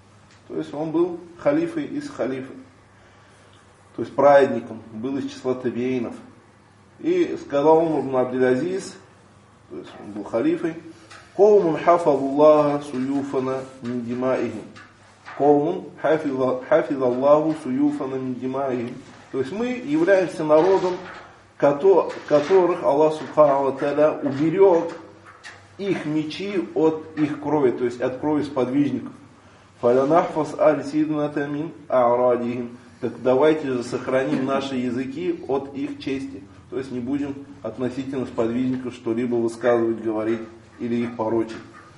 То есть он был халифой из халифов. То есть праведником, был из числа табиинов. И сказал Умар ибн Абдул-Азиз, то есть он был халифой, «Каумун хафазуллаха суюфана мин димаихим». «Каумун хафизаллаху суюфана мин димаихим». То есть мы являемся народом, которых Аллах Субхану ва Тааля уберег их мечи от их крови, то есть от крови сподвижников. «Фалянахфас аль-сидната мин а'радихим». Так давайте же сохраним наши языки от их чести. То есть не будем относительно сподвижников что-либо высказывать, говорить или их порочить.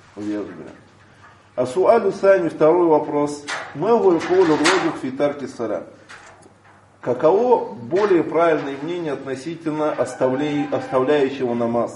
А суалю сами, второй вопрос. Каково более правильное мнение относительно оставляющего намаз?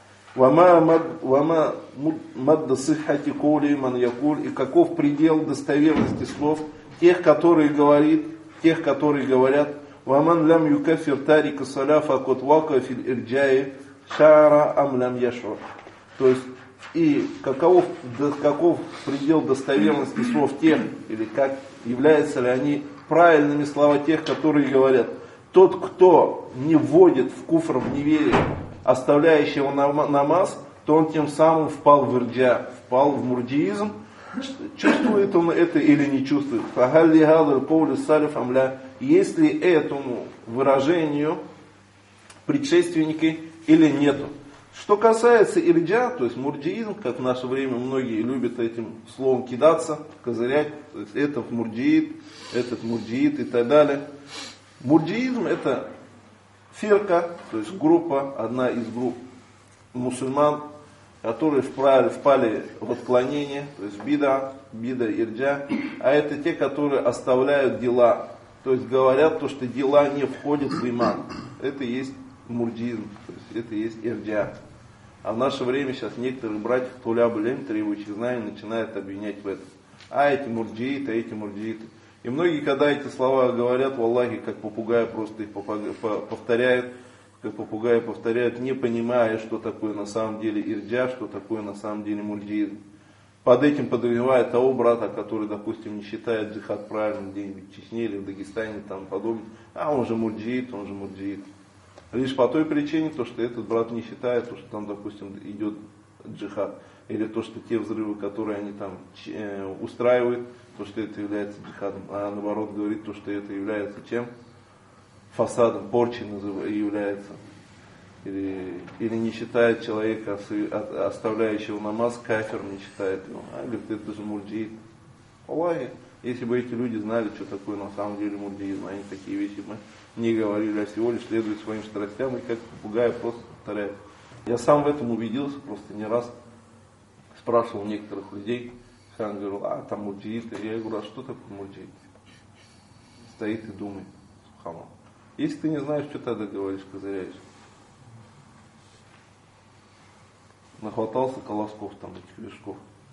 Вама мадда сиххати кули ман якуль, и каков предел достоверности слов тех, которые говорит, тех, которые говорят: «Ваман лям юкафир тарика саля факот вака фил ирджае шара ам лям яшур». То есть, и каков, каков предел достоверности слов тех, или как являются ли они правильными слова тех, которые говорят: тот, кто не вводит в куфр, в неверие, оставляющего намаз, то он тем самым впал в ирджа, впал в мурджиизм. Чувствует он это или не чувствует? Есть ли этому выражению предшественники или нету? Что касается ирджа, то есть мурджиизм, как в наше время многие любят этим словом кидаться, козырять, то есть этот мурджиит, этот мурджиит и так далее. Мурджиизм это фирка, то есть группа, одна из групп мусульман, которые впали, впали в отклонение, то есть бида, бида, ирджа, а это те, которые оставляют дела, то есть говорят то, что дела не входят в иман. Это и есть мурджизм, то есть это и есть ирджа. А в наше время сейчас некоторые братья туля блем, требующих знаний, начинают обвинять в этом. А эти мурджииты, а эти мурджииты. И многие, когда эти слова говорят, валлахи, как попугай, просто их повторяют, как попугаи повторяют, не понимая, что такое на самом деле ирджа, что такое на самом деле мурджиизм. Под этим подразумевает того брата, который, допустим, не считает джихад правильным где-нибудь в Чечне или в Дагестане, там подобное. А он же мурджиит, он же мурджиит. Лишь по той причине, то, что этот брат не считает, то, что там, допустим, идет джихад. Или то, что те взрывы, которые они там э, устраивают, то, что это является джихадом. А наоборот говорит, то, что это является чем? Фасадом, порчей является. Или, или не считает человека, оставляющего намаз, кафир не считает его. А говорит, это же мурджиит. Аллахи, если бы эти люди знали, что такое на самом деле мурджиизм, они такие вещи бы не говорили, а всего лишь следуют своим страстям и как попугаи просто повторяют. Я сам в этом убедился, просто не раз спрашивал некоторых людей, хан говорил, а там мурджиит. Я говорю, а что такое мурджиит? Стоит и думает, субханаллах. Если ты не знаешь, что тогда говоришь, козыряешь. Нахватался колосков там, этих вершков.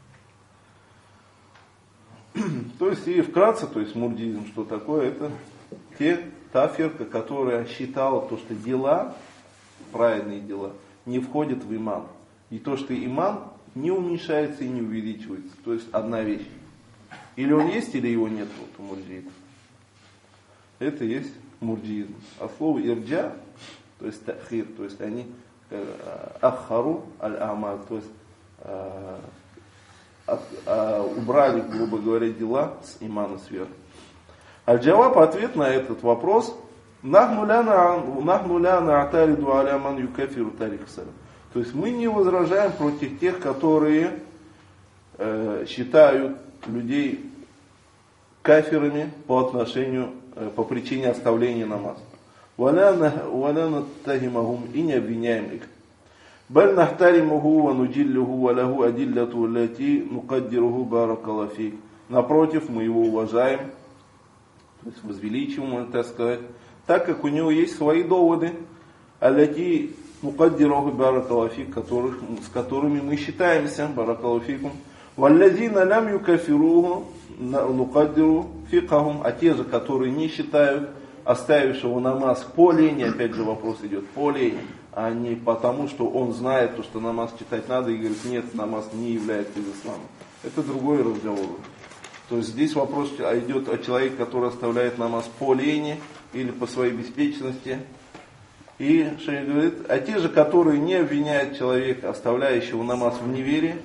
То есть, и вкратце, то есть мурджиизм, что такое, это те, та фирка, которая считала то, что дела, праведные дела, не входят в иман. И то, что иман не уменьшается и не увеличивается. То есть одна вещь. Или он есть, или его нет, вот у мурджиитов. Это есть мурджиизм. А слово ирджа, то есть тахир, то есть они аххару аль-амаль, то есть э, от, э, убрали, грубо говоря, дела с имана сверху. Аль-Джаваб, ответ на этот вопрос, нахну ля на'тариду аля ман юкафиру тарик салям. То есть мы не возражаем против тех, которые э, считают людей кафирами по отношению, э, по причине оставления намаза. ولا نتهمهم и не обвиняем их. بل نحترمه ونجله وله أدلة التي نقدره بارك الله فيك. Напротив, мы его уважаем, то есть возвеличиваем, можно так сказать, так как у него есть свои доводы, التي نقدره بارك الله فيك, которых, с которыми мы считаемся, بارك الله فيكم. والذين لم يكفروه نقدر فقههم, а те же, которые не считают оставившего намаз по лени, опять же вопрос идет, по лени, а не потому, что он знает, то, что намаз читать надо, и говорит, нет, намаз не является из ислама. Это другой разговор. То есть здесь вопрос идет о человеке, который оставляет намаз по лени или по своей беспечности. И шейх говорит, а те же, которые не обвиняют человека, оставляющего намаз в неверии,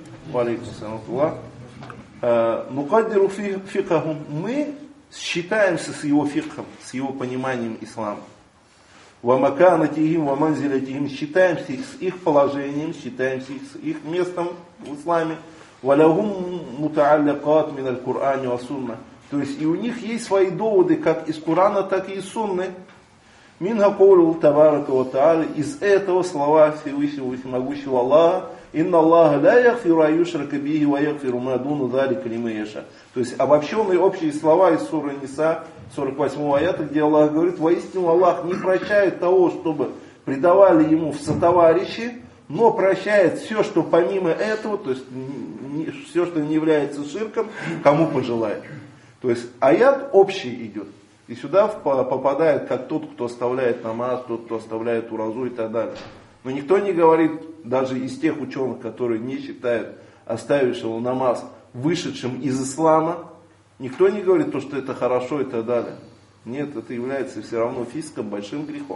нукаддиру фикахум, мы считаемся с его фикхом, с его пониманием ислама. Вамаканатихим, ваманзилятихим, считаемся с их положением, считаемся с их местом в исламе. Валягум мутааллякат миналь Кур'ани ва сунна. То есть и у них есть свои доводы, как из Корана, так и из Сунны. Минха каулу табарака ва та'аля, из этого слова Всевышнего Всемогущего Аллаха, инна Аллаха ла яхфиру аюшрака бихи ва яхфиру ма дуна залика лиман яша. То есть обобщенные общие слова из суры Ниса, сорок восьмого аята, где Аллах говорит, воистину Аллах не прощает того, чтобы предавали ему в сотоварищи, но прощает все, что помимо этого, то есть все, что не является ширком, кому пожелает. То есть аят общий идет. И сюда попадает как тот, кто оставляет намаз, тот, кто оставляет уразу и так далее. Но никто не говорит, даже из тех ученых, которые не считают оставившего намаз вышедшим из ислама, никто не говорит, то, что это хорошо и так далее. Нет, это является все равно фиском, большим грехом.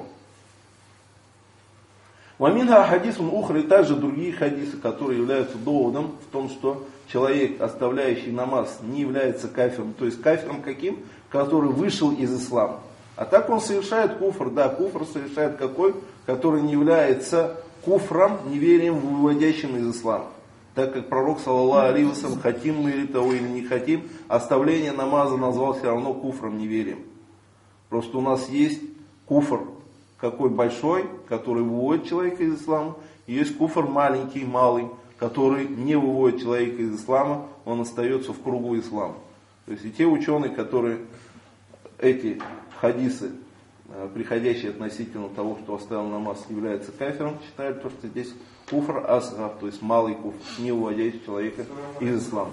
Ваминха хадисун ухра, и также другие хадисы, которые являются доводом в том, что человек, оставляющий намаз, не является кафиром. То есть кафиром каким? Который вышел из ислама. А так он совершает куфр. Да, куфр совершает какой? Который не является куфром, неверием, выводящим из ислама. Так как пророк, саллаллаху алейхи ва саллям, хотим мы или того, или не хотим, оставление намаза назвал все равно куфром, неверием. Просто у нас есть куфр какой большой, который выводит человека из ислама, и есть куфр маленький, малый, который не выводит человека из ислама, он остается в кругу ислама. То есть и те ученые, которые эти хадисы, приходящие относительно того, что оставил намаз, является кафиром, считают, то, что здесь куфр асгар, то есть малый куфр, не выводящий человека из ислама.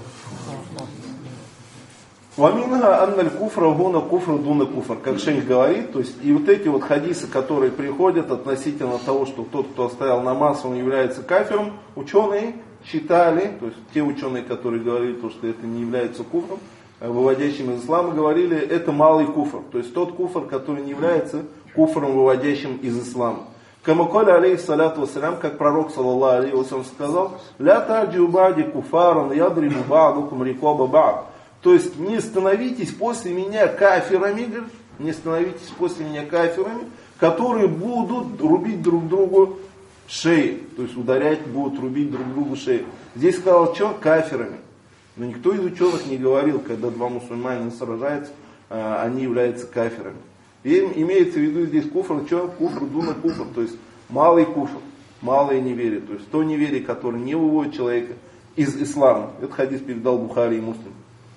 Ваминга анналь куфра гуна куфра дуна куфр. Как шейх говорит, то есть и вот эти вот хадисы, которые приходят относительно того, что тот, кто оставил намаз, он является кафиром, ученые считали, то есть те ученые, которые говорили, то, что это не является куфром, выводящим из ислама, говорили, это малый куфр. То есть тот куфр, который не является куфром, выводящим из ислама. Камакаля алейхи салату вассалям, как пророк, саллаллаху алейхи ва саллям, сказал, ля тарджиу ба'ди куфаран ядрибу ба'дукум рикоба ба'д. То есть не становитесь после меня кафирами, не становитесь после меня кафирами, которые будут рубить друг другу шеи. То есть ударять будут, рубить друг другу шеи. Здесь сказал, что? Кафирами. Но никто из ученых не говорил, когда два мусульманина сражаются, они являются кафирами. И имеется в виду здесь куфр, что? Куфр, дуна куфр, то есть малый куфр, малое неверие. То есть то неверие, которое не выводит человека из ислама. Этот хадис передал Бухари и Муслим.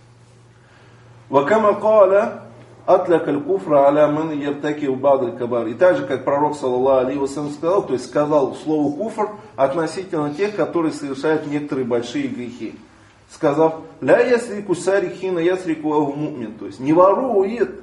Вакама каля атляк аль-куфра аля ман ябтакиу бад аль-кабар. И так же, как пророк, саллаллаху алейхи ва саллям, сказал, то есть сказал слово куфр относительно тех, которые совершают некоторые большие грехи. Сказав, ля ясрику сарихина ясрику аху му'мин. То есть не ворует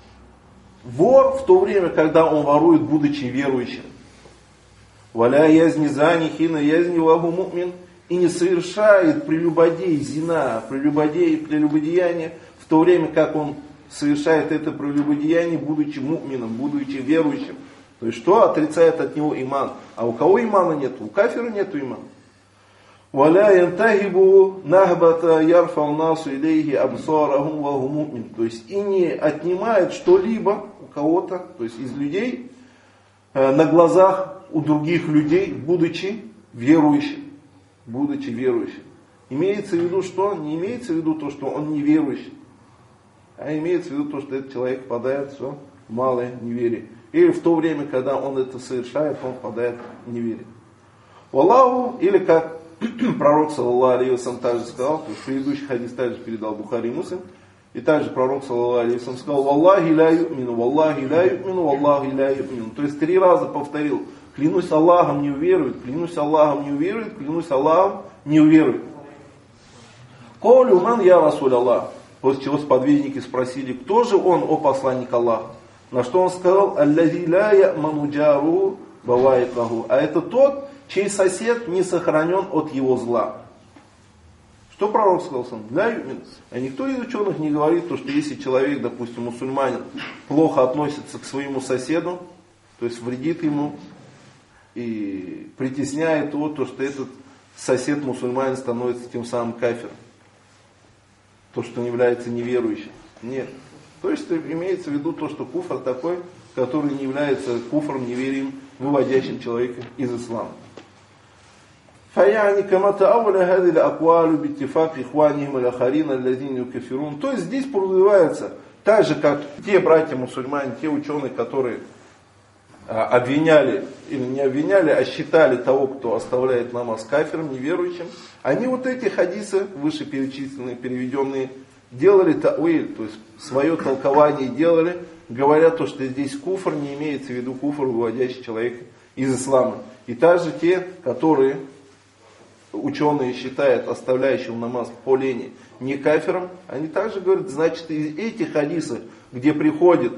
вор в то время, когда он ворует, будучи верующим. Валя язни зани хина язни аху му'мин. И не совершает прелюбодей зина, прелюбодей, прелюбодеяние, в то время как он совершает это прелюбодеяние, будучи му'мином, будучи верующим. То есть что отрицает от него иман? А у кого имана нет? У кафира нету имана. وَلَا يَنْتَهِبُ نَهْبَةَ يَرْفَوْ نَاسُ إِلَيْهِ أَبْصَارَهُمْ وَهُ مُؤْمِنٌ. То есть и не отнимает что-либо у кого-то, то есть из людей, на глазах у других людей, будучи верующим. Будучи верующим. Имеется в виду что? Не имеется в виду то, что он не верующий, а имеется в виду то, что этот человек впадает в малое неверие. Или в то время, когда он это совершает, он впадает в неверие. Валлаху, или как пророк, саллаллаху алейхи ва саллям, также сказал, то есть предыдущий хадис также передал Бухари и Муслим, и также пророк, саллаллаху алейхи ва саллям, сказал, валлахи ля ю'мину, валлахи ля ю'мину, валлахи ля ю'мину. То есть три раза повторил, клянусь Аллахом, не уверует, клянусь Аллахом, не уверует, клянусь Аллахом, не уверует. Коулю ман я расуль Аллах. После чего сподвижники спросили, кто же он, о посланник Аллаха? На что он сказал, аллази ля я'ману джару бавайкаху. А это тот, чей сосед не сохранен от его зла. Что пророк сказал? Для юмин. А никто из ученых не говорит, то, что если человек, допустим, мусульманин, плохо относится к своему соседу, то есть вредит ему и притесняет его, то, что этот сосед мусульманин становится тем самым кафиром. То, что он является неверующим. Нет. То есть имеется в виду то, что куфр такой, который не является куфром, неверием, выводящим человека из ислама. فَيَعْنِ كَمَا تَأَوَّلَ هَذِهِ الْأَقْوَالُ بِاتِّفَاقِ إِخْوَانِهِمْ الْآخَرِينَ الَّذِينَ يُكَفِّرُونَ. То есть здесь подразумевается, так же как те братья-мусульмане, те ученые, которые а, обвиняли, или не обвиняли, а считали того, кто оставляет намаз кафиром, неверующим, они вот эти хадисы, вышеперечисленные, переведенные, делали та'уиль, то есть свое толкование делали, говоря то, что здесь куфр, не имеется в виду куфр, выводящий человека из ислама. И также те, которые ученые считают оставляющим намаз по лени не кафиром, они также говорят, значит, из этих хадисов, где приходит,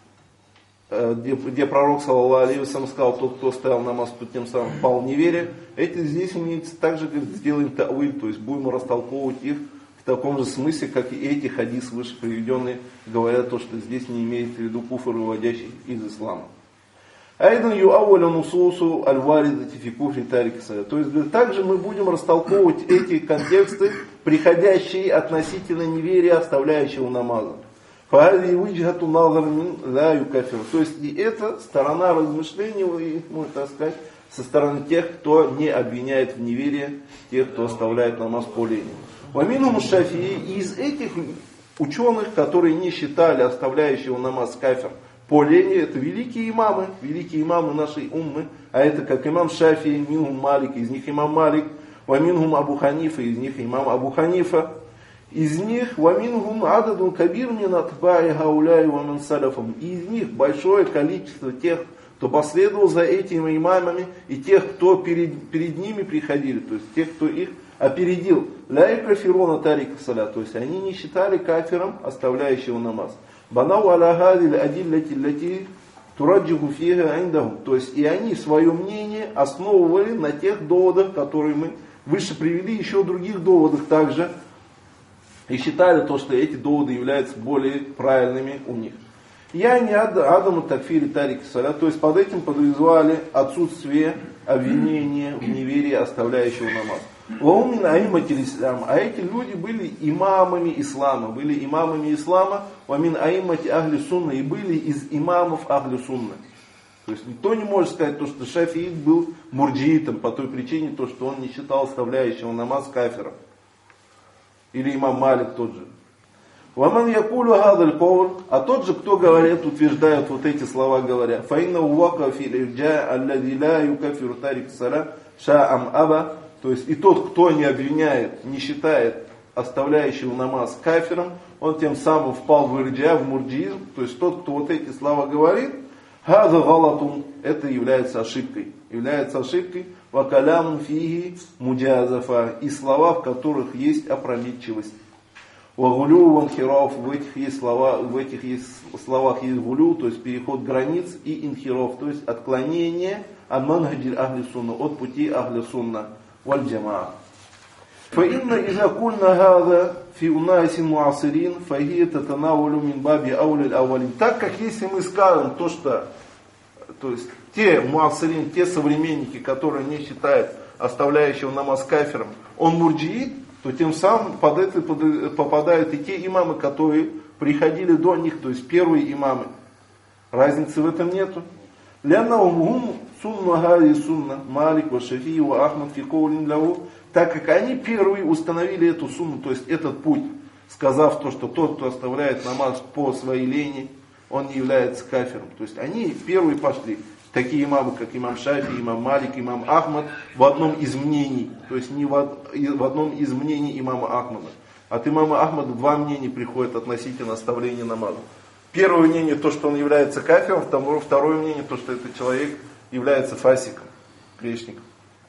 где, где пророк, саллаллаху алейхи ва саллям, сказал, тот, кто оставил намаз, тот тем самым впал в неверие, эти здесь имеется также, говорит, сделаем та'уиль, то есть будем растолковывать их в таком же смысле, как и эти хадисы выше приведенные, говорят то, что здесь не имеется в виду куфр, выводящий из ислама. Айдан юауля нусусу аль-варидати фи куфри тарики салат. То есть также мы будем растолковывать эти контексты, приходящие относительно неверия, оставляющего намаза. Фа'ади выджхату назар мин ла юкафир. То есть и это сторона размышления, можно так сказать, со стороны тех, кто не обвиняет в неверии, тех, кто оставляет намаз по лени. Ваминум шафии, из этих ученых, которые не считали оставляющего намаз кафир по лени, это великие имамы, великие имамы нашей уммы, а это как имам Шафии, минхум Малик, из них имам Малик, ваминхум Абу Ханифа, из них имам Абу Ханифа, из них ваминхум ададун кабир мин атбаи гауляй вамин саляфам, из них большое количество тех, кто последовал за этими имамами, и тех, кто перед, перед ними приходили, то есть тех, кто их опередил. Ля икафирона тарика салят, то есть они не считали кафиром, оставляющего намаз. Банау аля хадиль адиллати лати тураджиху фиха индахум. То есть и они свое мнение основывали на тех доводах, которые мы выше привели, еще других доводах также. И считали то, что эти доводы являются более правильными у них. Я не адаму такфири тарики салят. То есть под этим подразумевали отсутствие обвинения в неверии оставляющего намаз. Ваумин аиматиль ислам. А эти люди были имамами ислама. Были имамами ислама. Вамин аимати ахли сунна. И были из имамов ахли сунна. То есть никто не может сказать, то, что Шафиит был мурджиитом по той причине, то, что он не считал оставляющего намаз кафиром. Или имам Малик тот же. Ваман якулю гадаль ковр. А тот же, кто говорит, утверждает вот эти слова, говоря. Фаиннаувака фи ирджа аллади ла юкафиру тарик сала шаам аба. То есть и тот, кто не обвиняет, не считает оставляющего намаз кафиром, он тем самым впал в ирджа, в мурджизм. То есть тот, кто вот эти слова говорит, хаза галатун, это является ошибкой. Является ошибкой. Вакалямун фиги муджазафа. И слова, в которых есть опрометчивость. Вагулю ванхиров, в этих есть слова, в этих есть словах есть гулю, то есть переход границ, и инхиров, то есть отклонение от манхаджи ахли сунна, от пути ахли сунна валь джамаа. فإن إذا قلنا هذا في أناس معاصرين فهي تتناول من باب أولى الأولين. Так как если мы скажем то, что, то есть те муасирин, те современники, которые не считают оставляющего намаз кафиром, он мурджиит, то тем самым под это попадают и те имамы, которые приходили до них, то есть первые имамы. Разницы в этом нету. Ляннаум сунна хади сунна Малик ва Шафии ва Ахмад фи коулин лаву. Так как они первые установили эту сунну, то есть этот путь, сказав то, что тот, кто оставляет намаз по своей лени, он не является кафиром. То есть они первые пошли. Такие имамы, как имам Шафи, имам Малик, имам Ахмад, в одном из мнений, то есть не в, в одном из мнений имама Ахмада. От имама Ахмада два мнения приходят относительно оставления намаза. Первое мнение, то, что он является кафиром, второе, второе мнение, то, что этот человек является фасиком, грешником.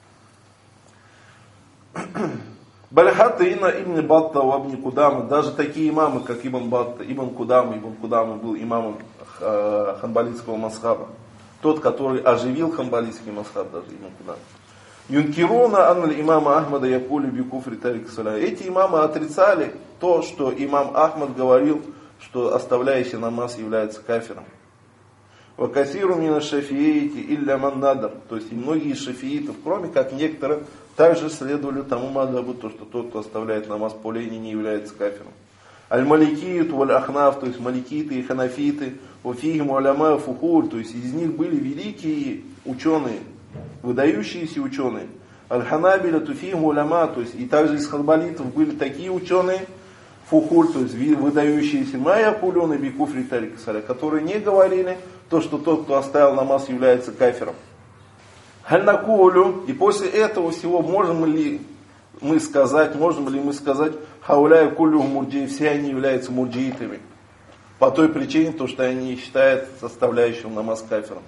Бальхатта ина ибн Батта ва ибн Кудама, даже такие имамы, как Ибн Батта, Ибн Кудама, Ибн Кудама был имамом ханбалитского масхаба. Тот, который оживил ханбалитский масхаб, даже Ибн Кудама. Юнкируна анна имама Ахмада якули би куфри тарик саля. Эти имамы отрицали то, что имам Ахмад говорил, что оставляющий намаз является кафиром. Вакасиру мина шафиити илля ман надар. То есть и многие из шафиитов, кроме как некоторые, также следовали тому мадхабу, то, что тот, кто оставляет намаз по лени, не является кафиром. Аль-маликиют валь-ахнаф, то есть маликиты и ханафиты, уфихим уаляма фухур, то есть из них были великие ученые, выдающиеся ученые. Аль-ханабиля туфихим уаляма, то есть и также из ханбалитов были такие ученые, фухур, то есть выдающиеся майя кулюна бикуфри тарик саля, которые не говорили то, что тот, кто оставил намаз, является кафиром. Халь-накулю, и после этого всего можем ли мы сказать, можем ли мы сказать, хауляю кулю мурджи, все они являются мурджиитами. По той причине, то, что они считают составляющим намаз кафиром.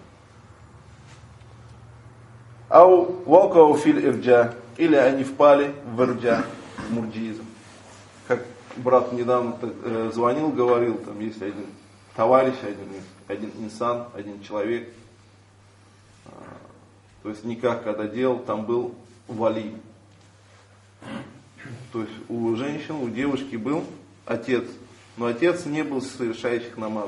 Ау валкау филь ирджа, или они впали в ирджа, в мурджиизм. Как брат недавно э, звонил, говорил, там есть один товарищ, один, один инсан, один человек. Э, то есть никак, когда делал, там был вали. То есть у женщин, у девушки был отец, но отец не был совершающих намазов.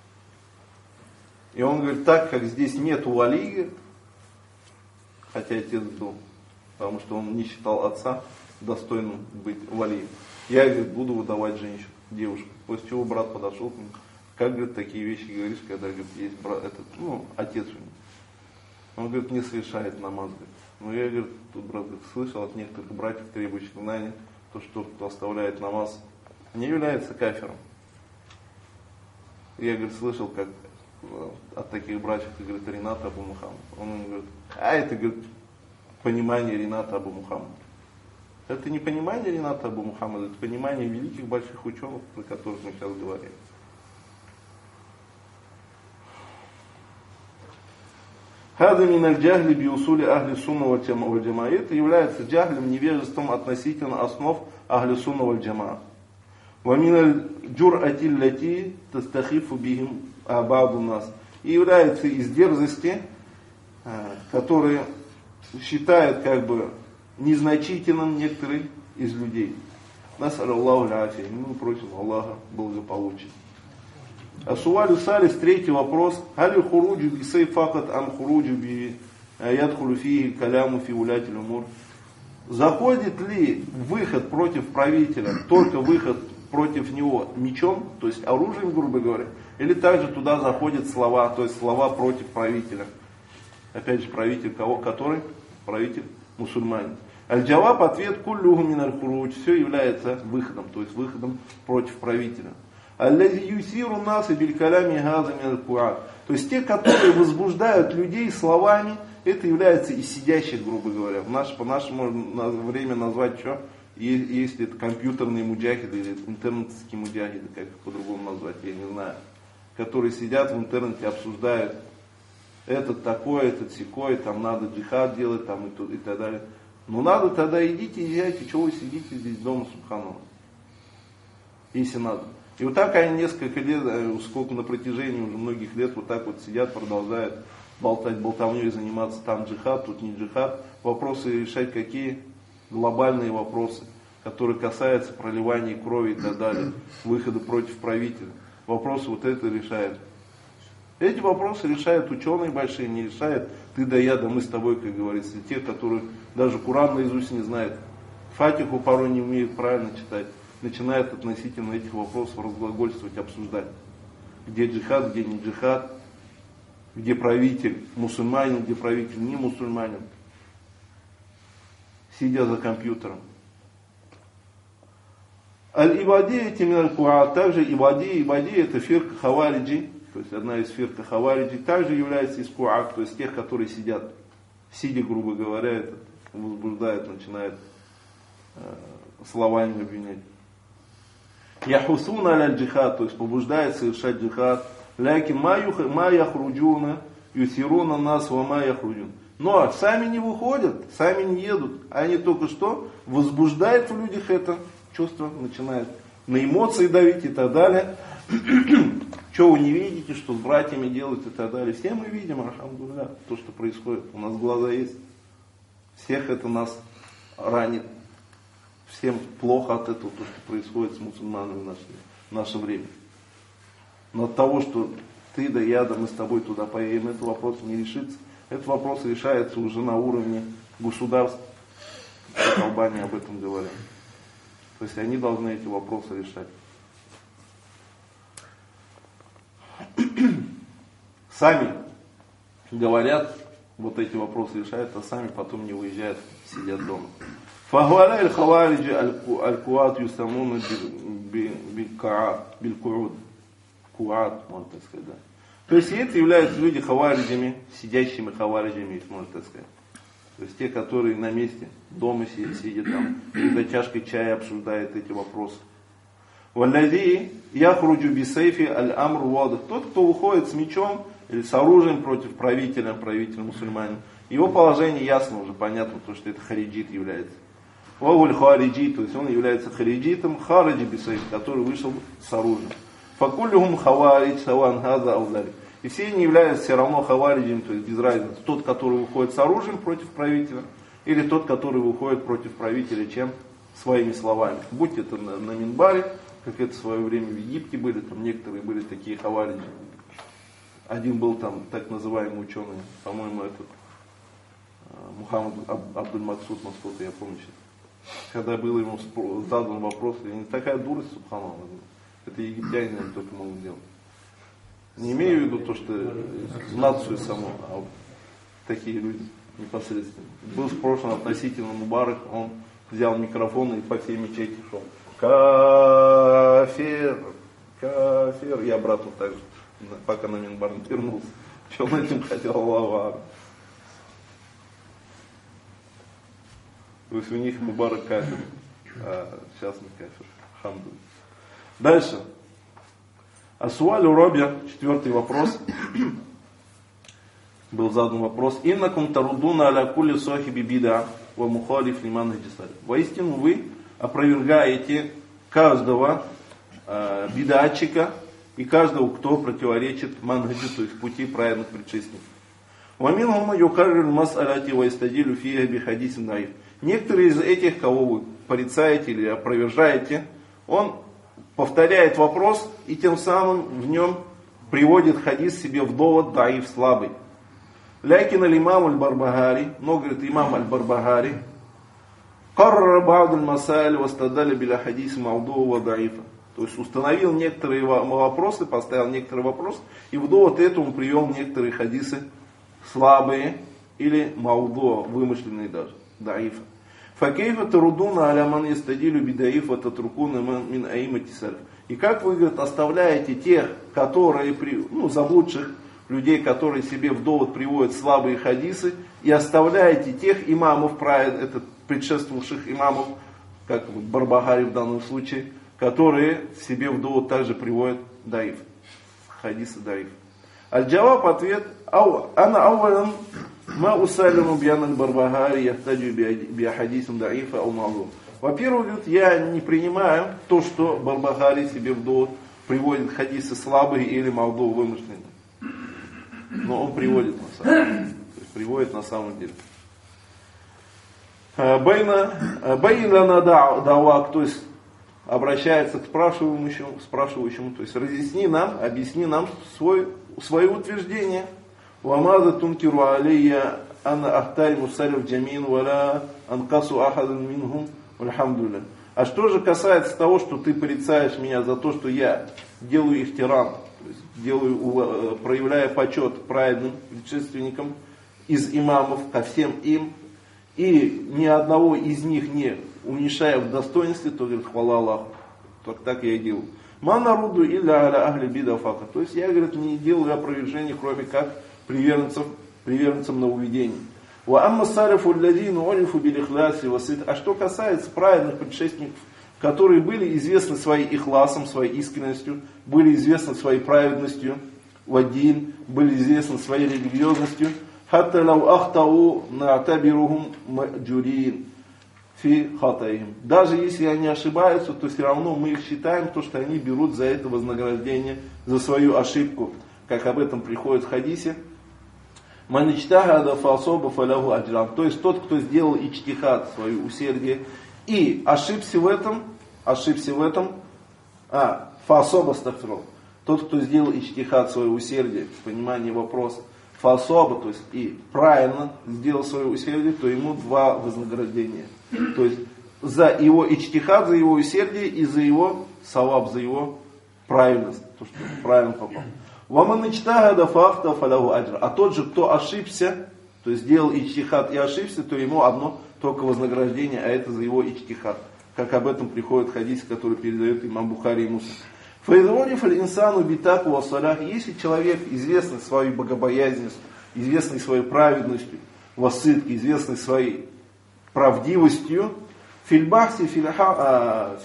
И он говорит, так как здесь нет вали, хотя отец был, потому что он не считал отца достойным быть вали, я, говорит, буду выдавать женщину, девушку. После чего брат подошел к нему, как, говорит, такие вещи говоришь, когда, говорит, есть брат, этот, ну, отец у него. Он, говорит, не совершает намаз. Говорит. Ну, я, говорит, тут, брат, говорит, слышал от некоторых братьев, требующих знания, то, что тот, кто оставляет намаз, не является кафиром. Я, говорит, слышал, как от таких братьев, как, говорит, Рината Абу Мухаммад. Он ему говорит, а это, говорит, понимание Рината Абу Мухаммада. Это не понимание Рината Абу Мухаммада, это понимание великих больших ученых, про которых мы сейчас говорим. Хада мин аль-джахли би усули ахли сунна валь джамаа. Это является джахлем, невежеством относительно основ ахли сунна валь джамаа. Ва мин аль-джур'ати аллати тастахифу бихим ба'ду нас. И является из дерзости, которые считают как бы незначительным некоторые из людей. Нас'алю Аллаху аль-афия. Мы просим Аллаха благополучия. А суалю салис, третий вопрос. Хали хуруджу би сейфакат ам хуруджу би ядхулю фиги каляму фи уляти умур. Заходит ли выход против правителя, только выход против него мечом, то есть оружием, грубо говоря, или также туда заходят слова, то есть слова против правителя. Опять же, правитель кого? Который? Правитель мусульманин. Аль-Джаваб, ответ, куллюху мин аль-хурудж, все является выходом, то есть выходом против правителя. Аллази юсиру нас и билькалями газа мин аль-куат. То есть те, которые возбуждают людей словами, это является из сидящих, грубо говоря. В наше, по нашему время назвать что? Если это компьютерные муджахиды или интернетские муджахиды, как по-другому назвать, я не знаю. Которые сидят в интернете, обсуждают этот такой, этот сякой, там надо джихад делать, там и, то, и так далее. Но надо тогда идите, езжайте, чего вы сидите здесь дома, субханаллах. Если надо. И вот так они несколько лет, сколько на протяжении уже многих лет вот так вот сидят, продолжают болтать болтовней, заниматься там джихад, тут не джихад. Вопросы решать какие? Глобальные вопросы, которые касаются проливания крови и так далее, выхода против правителя. Вопросы вот это решают. Эти вопросы решают ученые большие, не решают ты да я, да мы с тобой, как говорится. Те, которые даже Куран наизусть не знают, Фатиху порой не умеют правильно читать, начинают относительно этих вопросов разглагольствовать, обсуждать. Где джихад, где не джихад, где правитель мусульманин, где правитель не мусульманин, сидя за компьютером. Аль-Ибадия Тимир-Куа, также Ибадия, Ибадия это фирка хавариджи, то есть одна из фирка хавариджи, также является из Куа, то есть тех, которые сидят, сидя, грубо говоря, это возбуждает, начинает э, словами обвинять. Яхусуна аль-джихад, то есть побуждает совершать джихад. Лякин ма яхруджуна, юсируна нас ва ма яхруджун. Но сами не выходят, сами не едут. Они только что возбуждают в людях это чувство, начинают на эмоции давить и так далее. Что вы не видите, что с братьями делают и так далее. Все мы видим, альхамдулилля, то, что происходит. У нас глаза есть. Всех это нас ранит. Всем плохо от этого, то, что происходит с мусульманами в наше, в наше время. Но от того, что ты да я, да мы с тобой туда поедем, этот вопрос не решится. Этот вопрос решается уже на уровне государств. Как Албания об этом говорят. То есть они должны эти вопросы решать. Сами говорят, вот эти вопросы решают, а сами потом не уезжают, сидят дома. فهؤلاء الخوارج الكوات يسمون بالكعود. Куат, можно так сказать, да. То есть это являются люди хавариджами, сидящими хавариджами, можно так сказать. То есть те, которые на месте, дома сидят, сидят там, и за чашкой чая обсуждают эти вопросы. Валлади яхруджу бисейфи аль-амр вадах. Тот, кто выходит с мечом или с оружием против правителя, правителя мусульманина, его положение ясно уже, понятно, то, что это хариджит является. Вавуль хариджит, то есть он является хариджитом, хариджи бисейф, который вышел с оружием. Факулюхум хаваридж, саван хаза аудали. И все они являются все равно хавариджем, то есть без разницы. Тот, который выходит с оружием против правителя, или тот, который выходит против правителя, чем своими словами. Будь это на, на Минбаре, как это в свое время в Египте были, там некоторые были такие хавариджи. Один был там так называемый ученый, по-моему, этот Мухаммад Аб, Абдуль-Максуд, насколько я помню сейчас. Когда был ему задан вопрос, и не такая дурость, субханаллах. Это египтяне только могут делать. Не имею в виду то, что нацию саму, а вот такие люди непосредственно. Был спрошен относительно Мубарак, он взял микрофон и по всей мечети шел. Кафир, кафир. И обратно так же, пока на Минбар не вернулся. Что он этим хотел, Аллаху. То есть у них Мубарак кафир, а сейчас не кафир. Хамду. Дальше. Асуалю Робия, четвертый вопрос. Был задан вопрос. Иннакум тарудуна аля кулли сахиби бида ва мухалиф лиман хаджисаль. Воистину вы опровергаете каждого э, бидатчика и каждого, кто противоречит манхаджи, то есть пути праведных предшественников. Ваминхум юкаррил мас'аляти ва истадилю фиха би хадисин даиф. Некоторые из этих, кого вы порицаете или опровержаете, он повторяет вопрос и тем самым в нем приводит хадис себе в довод даиф слабый. Лякин аль-имам аль-Барбагари, но говорит имам аль-Барбагари, карра ба'д аль-масаль вастадали биля хадис мауду ва даифа. То есть установил некоторые вопросы, поставил некоторые вопросы, и в довод этому привел некоторые хадисы слабые или мауду, вымышленные даже, даифа. Факейфа тарудуна аля ман ястадилю бидаиф ва татрукуна мин аимати сальф. И как вы, говорит, оставляете тех, которые, ну, заблудших людей, которые себе в довод приводят слабые хадисы, и оставляете тех имамов, это предшествовавших имамов, как Барбагари в данном случае, которые себе в довод также приводят даиф, хадисы даиф. Аль-Джаваб, ответ, ана ауалан ма усалиму бьян аль-Барбагари яхтаджу биахадисам даифа ау ма'лум. Во-первых, говорит, я не принимаю то, что Барбагари себе в довод приводит хадисы слабые или ма'лум вымышленные. Но он приводит на самом деле. То есть приводит на самом деле. Байна байна давак, то есть обращается к спрашивающему, спрашивающему, то есть разъясни нам, объясни нам свой, свое утверждение. Вамаза тункиру алейя ана ахталь мусалив джамин валя анкасу ахадан минхум вальхамдулля. А что же касается того, что ты порицаешь меня за то, что я делаю ихтирам, то есть делаю, проявляя почет праведным предшественникам из имамов ко всем им, и ни одного из них не уменьшая в достоинстве, то говорит, хвала Аллаху. Так, так я и делаю. Манаруду илля аля ахли бида фака. То есть я, говорит, не делаю опровержений, кроме как приверженцев, приверженцам нововведений. Ва амма салифу алладину улифу бил ихляси васид. А что касается праведных предшественников, которые были известны своим ихласом, своей искренностью, были известны своей праведностью, вадин, были известны своей религиозностью, хатта лау ахтау на'табирухум ма'джурин фи хатаим. Даже если они ошибаются, то все равно мы их считаем, то, что они берут за это вознаграждение, за свою ошибку, как об этом приходит в хадисе. Ман ичтахада фасоба фалаху аджран. То есть тот, кто сделал ичтихад, свое усердие, и ошибся в этом, ошибся в этом, а, фасоба стафрол. Тот, кто сделал ичтихад, свое усердие, в понимании вопроса, фасоба, то есть и правильно сделал свое усердие, то ему два вознаграждения. То есть за его ичтихад, за его усердие и за его саваб, за его правильность, то, что правильно попал. Ваман ичтахада фахта фалаху аджр. А тот же, кто ошибся, то есть сделал ичтихад и ошибся, то ему одно только вознаграждение, а это за его ичтихад. Как об этом приходит хадис, который передает имам Бухари и Муслим. Фаидрониф аль-инсану битаку ва салях. Если человек, известный своей богобоязненностью, известный своей праведностью, васытки, известный своей правдивостью, фильбахси фильхак,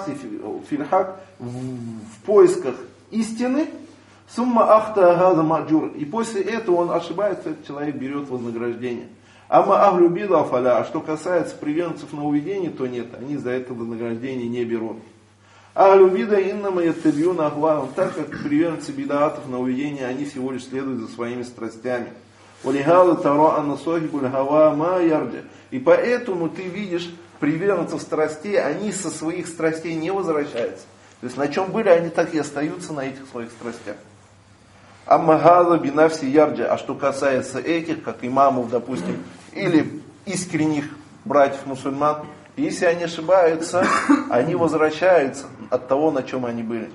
в поисках истины, сумма ахта газа маджур. И после этого он ошибается, этот человек берет вознаграждение. Ама ахлю бида фаля. А что касается приверженцев нововведений, то нет, они за это вознаграждение не берут. Ахлю бида иннама яттабиюна ахвалам. Так как приверженцы бидаатов нововведения, они всего лишь следуют за своими страстями. Валихала тара анна сахибуль хава ма ярджа. И поэтому ты видишь приверженцев страстей, они со своих страстей не возвращаются. То есть на чем были, они так и остаются на этих своих страстях. Аммагаза бинавси ярджа. А что касается этих, как имамов, допустим, или искренних братьев-мусульман, если они ошибаются, они возвращаются от того, на чем они были.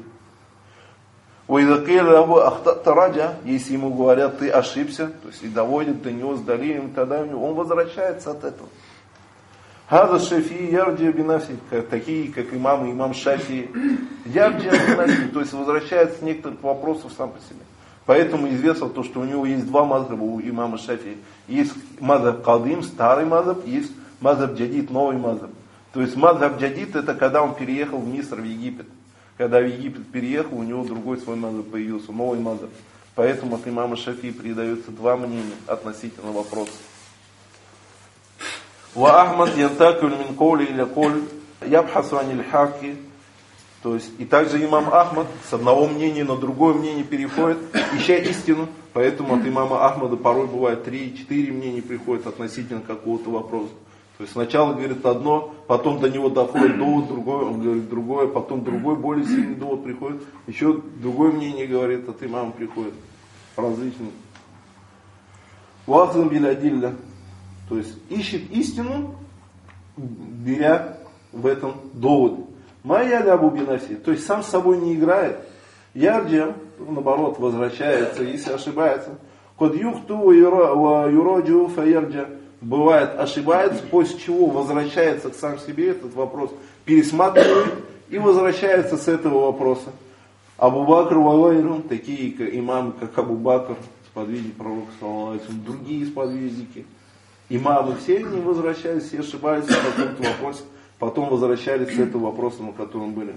Если ему говорят, ты ошибся, то есть и доводят до него с далилем, тогда он возвращается от этого. Хаза Шафи ярджа бинавси, такие как имамы, имам Шафи, ярджа бинавси, то есть возвращается к некоторых вопросов сам по себе. Поэтому известно то, что у него есть два мазхаба у имама Шафи. Есть мазхаб кадим, старый мазхаб, есть мазхаб джадид, новый мазхаб. То есть мазхаб джадид это когда он переехал в Миср, в Египет. Когда в Египет переехал, у него другой свой мазхаб появился, новый мазхаб. Поэтому от имама Шафи передается два мнения относительно вопроса. Ва Ахмад янтакуль мин коли иля коль ябхасу аниль хаки. То есть, и также имам Ахмад с одного мнения на другое мнение переходит, ища истину. Поэтому от имама Ахмада порой бывает три-четыре мнения приходят относительно какого-то вопроса. То есть сначала говорит одно, потом до него доходит довод, другой, он говорит другое, потом другой более сильный довод приходит, еще другое мнение говорит, от имама приходит. Различные. Вахзам билядилля. То есть ищет истину, беря в этом доводы. Майя лябу бинаси, то есть сам с собой не играет. Ярджа, наоборот, возвращается, если ошибается. Код юхту ва юраджу фаярджа. Бывает, ошибается, после чего возвращается к сам себе этот вопрос, пересматривает и возвращается с этого вопроса. Абу Бакр валайрун, такие имамы, как Абу Бакр, сподвижник пророка, саллаллаху, другие сподвижники. Имамы все не возвращались, все ошибались в каком-то вопросе. Потом возвращались с этого вопроса, на котором были.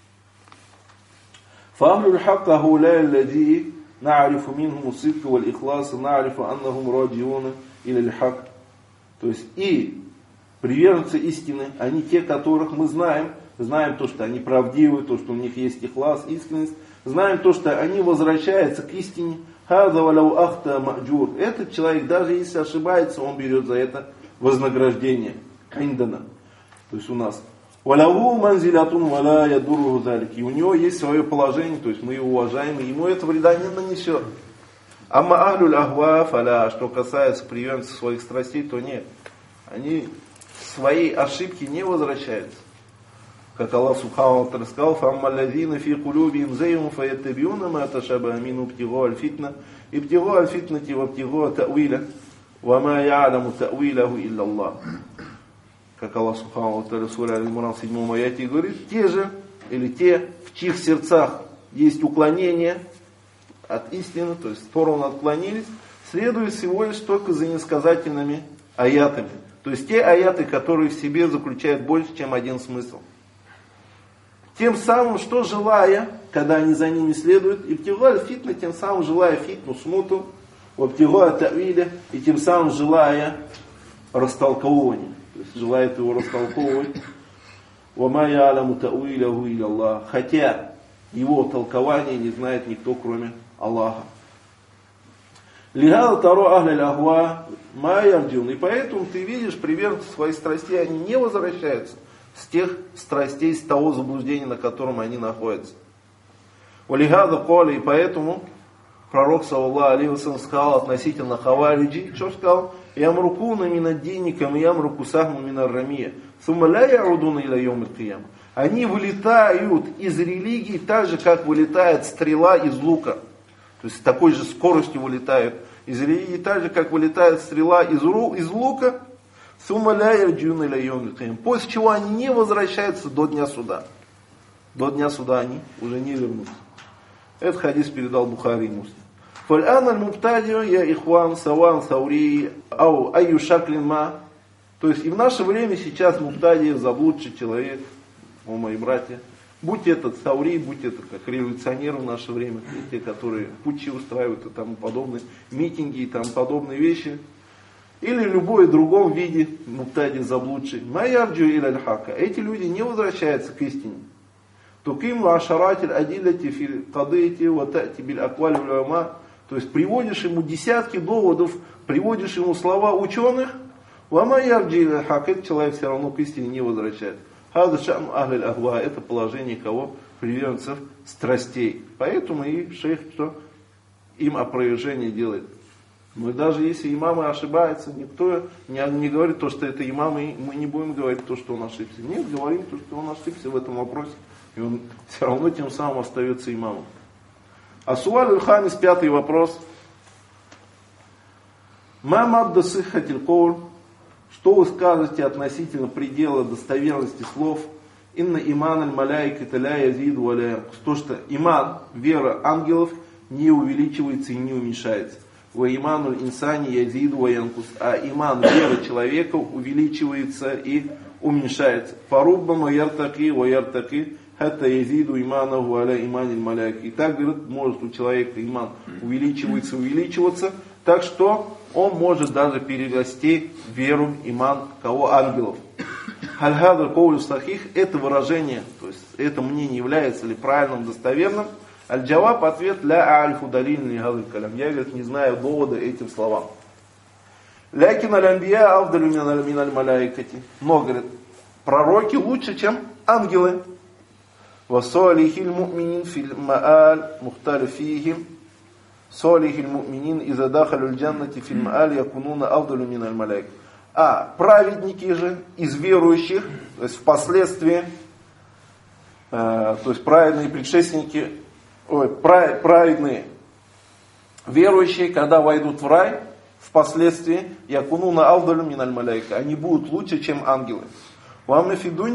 Фахлюль хакка гауляй лади на'арифу минхум сидка валь ихласа на'арифу аннахум раджиуна или хак. То есть и приверженцы истины, они те, которых мы знаем, знаем то, что они правдивы, то, что у них есть ихлас, искренность, знаем то, что они возвращаются к истине. Хаза валяу ахта ма'джур. Этот человек, даже если ошибается, он берет за это вознаграждение. Индана. То есть у нас валяву манзилятун валя ядуру залик. И у него есть свое положение, то есть мы его уважаем, и ему это вреда не нанесет. Амма ахлюль ахва фаля, что касается приверженцев своих страстей, то нет. Они своей ошибки не возвращаются. Как Аллах Субхану ва Тааля сказал, фамма лазина фи кулюбихим зайгун фаяттабиуна ма ташабаха минху ibtigha аль-фитна, ibtigha аль-фитнати ва ibtigha та'виля, ва ма я'ламу та'вилаху илля Аллах. Как Аллах Субхану ва Тааля в суре Аль-Имран в седьмом аяте говорит, те же, или те, в чьих сердцах есть уклонение от истины, то есть в сторону отклонились, следует всего лишь только за несказательными аятами. То есть те аяты, которые в себе заключают больше, чем один смысл. Тем самым, что желая, когда они за ними следуют, и ibtigha фитна, тем самым желая фитну, смуту, ibtigha та'виля, и тем самым желая растолковывания. То есть желает его растолковывать. وَمَا يَعْلَمُ تَأْوِيلَهُ إِلَّا اللَّهُ. Хотя его толкование не знает никто, кроме Аллаха. Лигал таро ахляль ахва майярджун. И поэтому ты видишь, приверженцы своих страстей, они не возвращаются с тех страстей, с того заблуждения, на котором они находятся. Валигада коли, и поэтому пророк, саллаллаху алейхи ва саллям, сказал относительно хавариджи, что сказал? Ямрукуна минаддинникам, ямруку сахму минаррамия. Сумма ля яудуна иля йом аль-кияма. Они вылетают из религии так же, как вылетает стрела из лука. То есть с такой же скоростью вылетают из религии, так же, как вылетает стрела из, ру, из лука. Сумма ля яудуна иля йом аль-кияма. После чего они не возвращаются до дня суда. До дня суда они уже не вернутся. Этот хадис передал Бухари и Муслим. فالآن المبتدع يا إخوان سواء ثوري أو أي شكل ما. То есть и в наше время сейчас мубтади, заблудший человек, о мои братья, будь это саури, будь это как революционеры в наше время, те, которые путчи устраивают и тому подобные, митинги и тому подобные вещи, или в любой другом виде мубтади, заблудший, майярджу или аль-хака, эти люди не возвращаются к истине. Туким ашаратель адиллати фи кадыти ватати биль акваль уляма. То есть приводишь ему десятки доводов, приводишь ему слова ученых, вама ярджи иль хак, этот человек все равно к истине не возвращает. Хаза шам ахль ахва, это положение кого? Приверженцев страстей. Поэтому и шейх что? Им опровержение делает. Но даже если имамы ошибаются, никто не, не говорит то, что это имамы, мы не будем говорить то, что он ошибся. Нет, говорим то, что он ошибся в этом вопросе. И он все равно тем самым остается имамом. А суаль аль-хамис, пятый вопрос. Ма мадда сиххатиль коуль. Что вы скажете относительно предела достоверности слов? Инна иман аль-маляйка ля язиду ва ля янкус. То, что иман, вера ангелов, не увеличивается и не уменьшается. Ва иману инсани язиду ва янкус. А иман, вера человека увеличивается и уменьшается. Фаруббама яртаки ва яртаки. Это язиду иманаху аля иманиль маляйки. И так, говорит, может у человека иман увеличиваться, увеличиваться, так что он может даже перерасти веру, иман кого ангелов. Халь-хадр коулю сахих, это выражение, то есть это мнение является ли правильным, достоверным. Аль-джаваб, ответ, ля альфу далин ли гадаль калям. Я, говорит, не знаю довода этим словам. Лякин аль-анбия авдалю миналь маляйкати. Но, говорит, пророки лучше, чем ангелы. وصالح المؤمنين في المآل مختلف فيهم صالح المؤمنين إذا دخلوا الجنة في المآل يكونون أفضل من الملائكة. А праведники же из верующих, то есть впоследствии, э, то есть праведные предшественники, ой, праведные верующие, когда войдут в рай, впоследствии якунуна авдалю миналь маляйка, они будут лучше, чем ангелы. А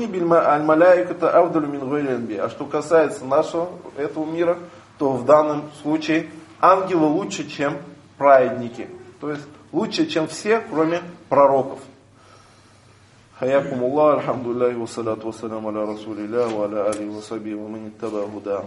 что касается нашего этого мира, то в данном случае ангелы лучше, чем праведники. То есть лучше, чем все, кроме пророков. Хаякум Аллах, алхамдулиллахи, вассалату вассаляму аля расулилля, ва аля алихи ва сахбихи, ва ман иттаба худа.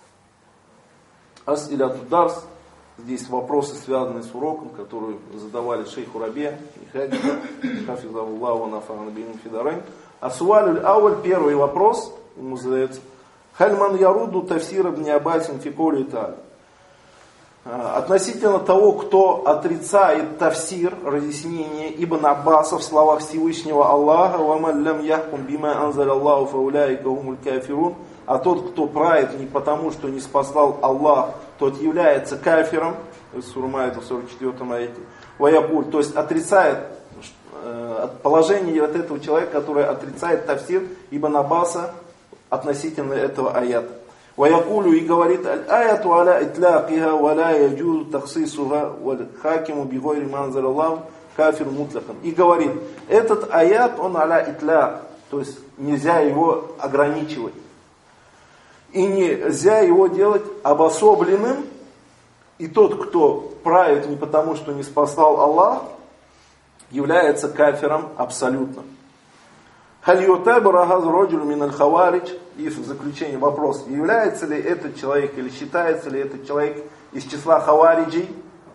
Ас-иляту дарс. Здесь вопросы, связанные с уроком, которые задавали шейху Рабия, хафизахуллаху ва нафа'ана бихи фидарайн. Асуаль аль-ауаль, первый вопрос, ему задается. Хальман яруду тафсир ибн Аббасин фи каули та'аля. Относительно того, кто отрицает тафсир, разъяснение Ибн Аббаса в словах Всевышнего Аллаха, «Ваман лям яхкум бима анзаль Аллаху фауляйка гумуль кафирун», а тот, кто правит не потому, что не спасал Аллах, тот является кафиром, то есть Сура Маида в сорок четвёртом аяте, «Ваябуль», то есть отрицает положение вот этого человека, который отрицает тафсир Ибн Аббаса относительно этого аята. ويقول и говорит الآية على إطلاقها ولا يجوز تخصيصها والحاكم بغير ما أنزل الله كافر مطلقا. И говорит, этот аят, он аля итляк, то есть нельзя его ограничивать. И нельзя его делать обособленным. И тот, кто правит не потому, что не спасал Аллах, является кафиром абсолютно. И в заключение вопрос, является ли этот человек или считается ли этот человек из числа хавариджей?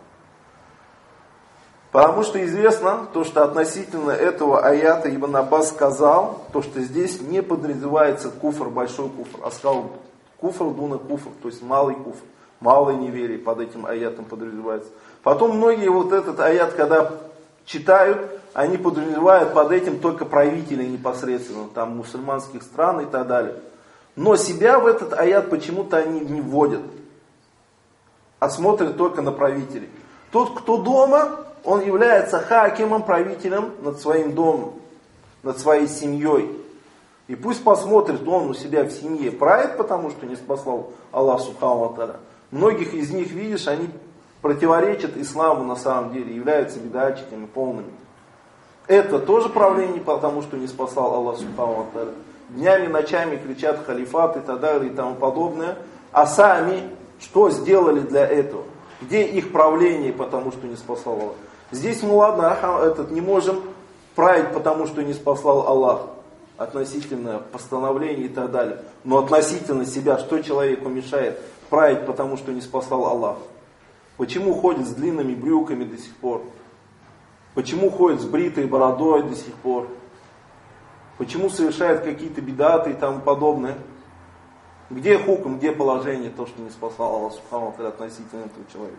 Потому что известно, то, что относительно этого аята Ибн Аббас сказал, то, что здесь не подразумевается куфр, большой куфр, а сказал куфр дуна куфр, то есть малый куфр. малое неверие под этим аятом подразумевается. Потом многие вот этот аят, когда читают, они подразумевают под этим только правителей непосредственно, там мусульманских стран и так далее. Но себя в этот аят почему-то они не вводят, а смотрят только на правителей. Тот, кто дома, он является хакимом, правителем над своим домом, над своей семьей. И пусть посмотрит он у себя в семье, правит, потому что не спасал Аллах Субхану ва Тааля. Многих из них, видишь, они противоречат исламу на самом деле, являются бидатчиками полными. Это тоже правление, потому что не спасал Аллах Субхану ва Тааля. Днями, ночами кричат халифат и так далее и тому подобное. А сами что сделали для этого? Где их правление, потому что не спасал Аллах? Здесь мы, ладно, этот, не можем править, потому что не спасал Аллах. Относительно постановлений и так далее. Но относительно себя, что человеку мешает править, потому что не спасал Аллах? Почему ходит с длинными брюками до сих пор? Почему ходит с бритой бородой до сих пор? Почему совершает какие-то бидаты и тому подобное? Где хукм, где положение, то, что не спасал Аллах Субхану ва Тааля относительно этого человека?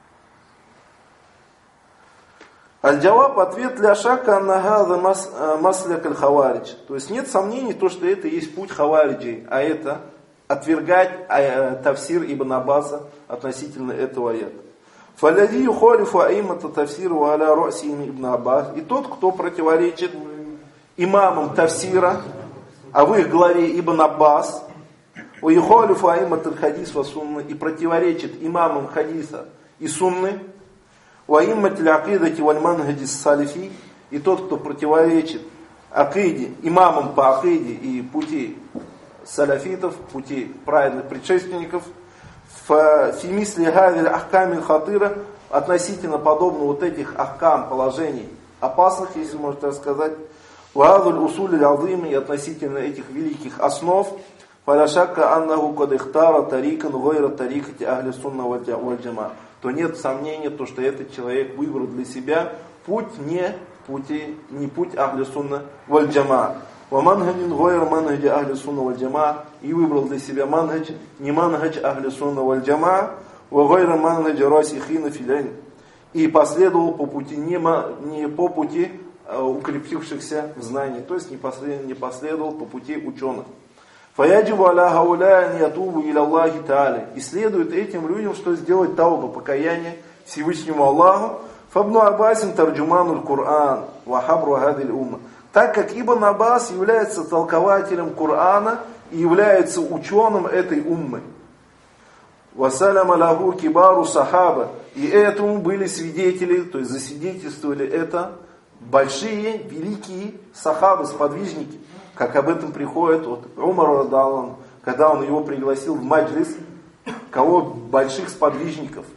Аль-Джаваб, ответ ля шака анна хаза масляк аль-хаваридж. То есть нет сомнений, то, что это есть путь хавариджей, а это отвергать тафсир Ибн Аббаса относительно этого аята. Фаллади юхалифу аимата тафсиру аля ру'сихим Ибн Аббас. И тот, кто противоречит имамам тафсира, а в их главе Ибн Аббас, у юхалифу аимат аль-хадис ва сунна, и противоречит имамам хадиса и сунны, у аимат аль-акидати валь манхади салифи, и тот, кто противоречит акиде, имамам по акиде и пути салафитов, пути праведных предшественников, в фимисли гавиль ахкамин хатыра, относительно подобно вот этих ахкам, положений опасных, если можно так сказать, ваадуль усуль аль-азим, и относительно этих великих основ, фаляшакка аннаху кадихтара тарикан гойра тарикати ахли сунна валь джама, то нет сомнения, то, что этот человек выбрал для себя путь не, пути, не путь ахли сунна валь джама. وَمَنْهَجٍ غَيْرَ مَنْهَجِ أَهْلِ السُنَّةِ وَالْجَمَاعَةِ, и выбрал для себя манхадж, не манхадж ахли сунна валь джамаа, وَغَيْرَ مَنْهَجِ رَاسِخِينَ فِي الْعِلْمِ, и последовал по пути, не, не по пути а, укрепившихся в знании, то есть не последовал, не последовал по пути ученых. فَيَجِبُ عَلَى هَؤُلَاءِ أَنْ يَتُوبُوا إِلَى اللَّهِ تَعَالَى, и следует этим людям, что сделать тауба, покаяние Всевышнему Аллаху. فَابْنُ عَبَّاسٍ تَرْجُمَانُ الْقُرْآنِ وَحَبْرُ هَذِهِ الْأُمَّةِ, так как Ибн Аббас является толкователем Корана и является ученым этой уммы. Вассаляма лаху кибару сахаба, и этому были свидетели, то есть засвидетельствовали это большие, великие сахабы, сподвижники, как об этом приходит от Умара радаллаху, когда он его пригласил в маджлис, кого больших сподвижников.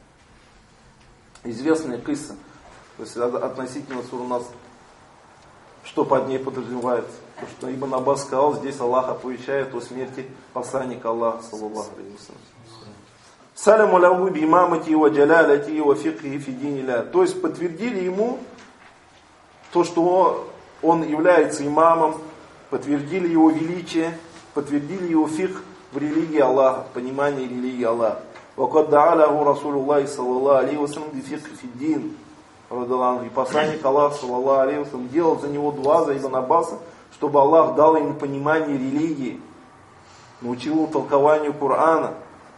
Известная кисса, то есть относительно суру Наср. Что под ней подразумевается? То, что Ибн Аббас сказал, здесь Аллах оповещает о смерти посланника Аллаха, саллаллаху алейхи ва саллям. Саляму лаху би имамати ва джаляляти ва фикхи фи динилля. То есть подтвердили ему то, что он является имамом, подтвердили его величие, подтвердили его фикх в религии Аллаха, понимании религии Аллаха. Ва кад да'алаху Расулуллахи саллаллаху алейхи ва саллям би фикхи фи дин. И посланник Аллаха, саллаллаху алейхи ва саллям, делал за него дуа, за Ибн Аббаса, чтобы Аллах дал ему понимание религии, научил его толкованию Корана.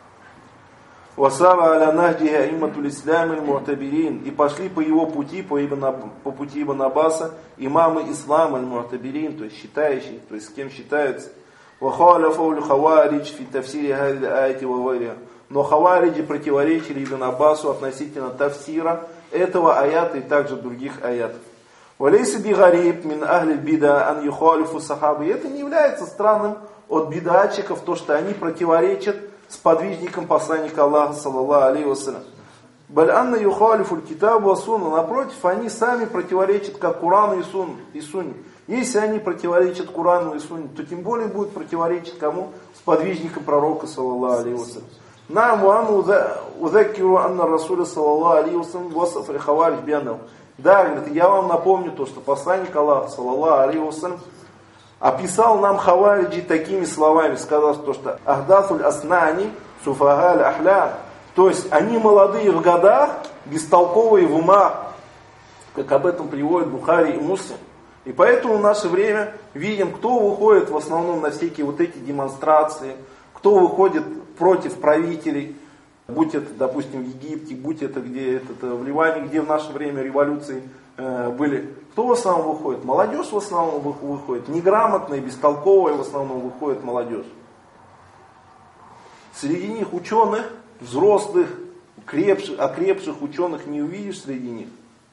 Васара аля нахджи аимматуль ислами аль-му'табирин, и пошли по его пути, по, Ибн, по пути Ибн Аббаса, имамы ислама аль-му'табирин, то есть считающие, то есть с кем считаются. Вахаляфу аль-хаваридж фи тафсири хадил аяти ва гайриха. Но хавариджи противоречили Ибн Аббасу относительно тафсира этого аята и также других аятов. Валейса би гариб мин ахли бида ан юхалифу сахабы. И это не является странным от бидатчиков, то, что они противоречат сподвижникам посланника Аллаха, саллаллаху алейхи ва саллям. Баль анна юхалифу аль-китабу ва сунна. Напротив, они сами противоречат как Курану и, сун, и Сунне. Если они противоречат Курану и Сунне, то тем более будут противоречить кому? Сподвижникам пророка, саллаллаху алейхи ва саллям. Нам ван узаккиру анна Расуля саллаллаху алейхи ва саллям васаф аль-хаваридж бианнаху. Да, говорит, я вам напомню то, что посланник Аллаха, саллаллаху алейхи ва саллям, описал нам хавариджи такими словами, сказал, то, что ахдатуль аснани суфаха аль-ахлям. То есть они молодые в годах, бестолковые в умах, как об этом приводят Бухари и Муслим. И поэтому в наше время видим, кто выходит в основном на всякие вот эти демонстрации, кто выходит против правителей, будь это, допустим, в Египте, будь это где это, в Ливане, где в наше время революции э, были. Кто в основном выходит? Молодежь в основном выходит, неграмотная, бестолковая в основном выходит молодежь. Среди них ученых, взрослых, крепших, окрепших ученых не увидишь среди них.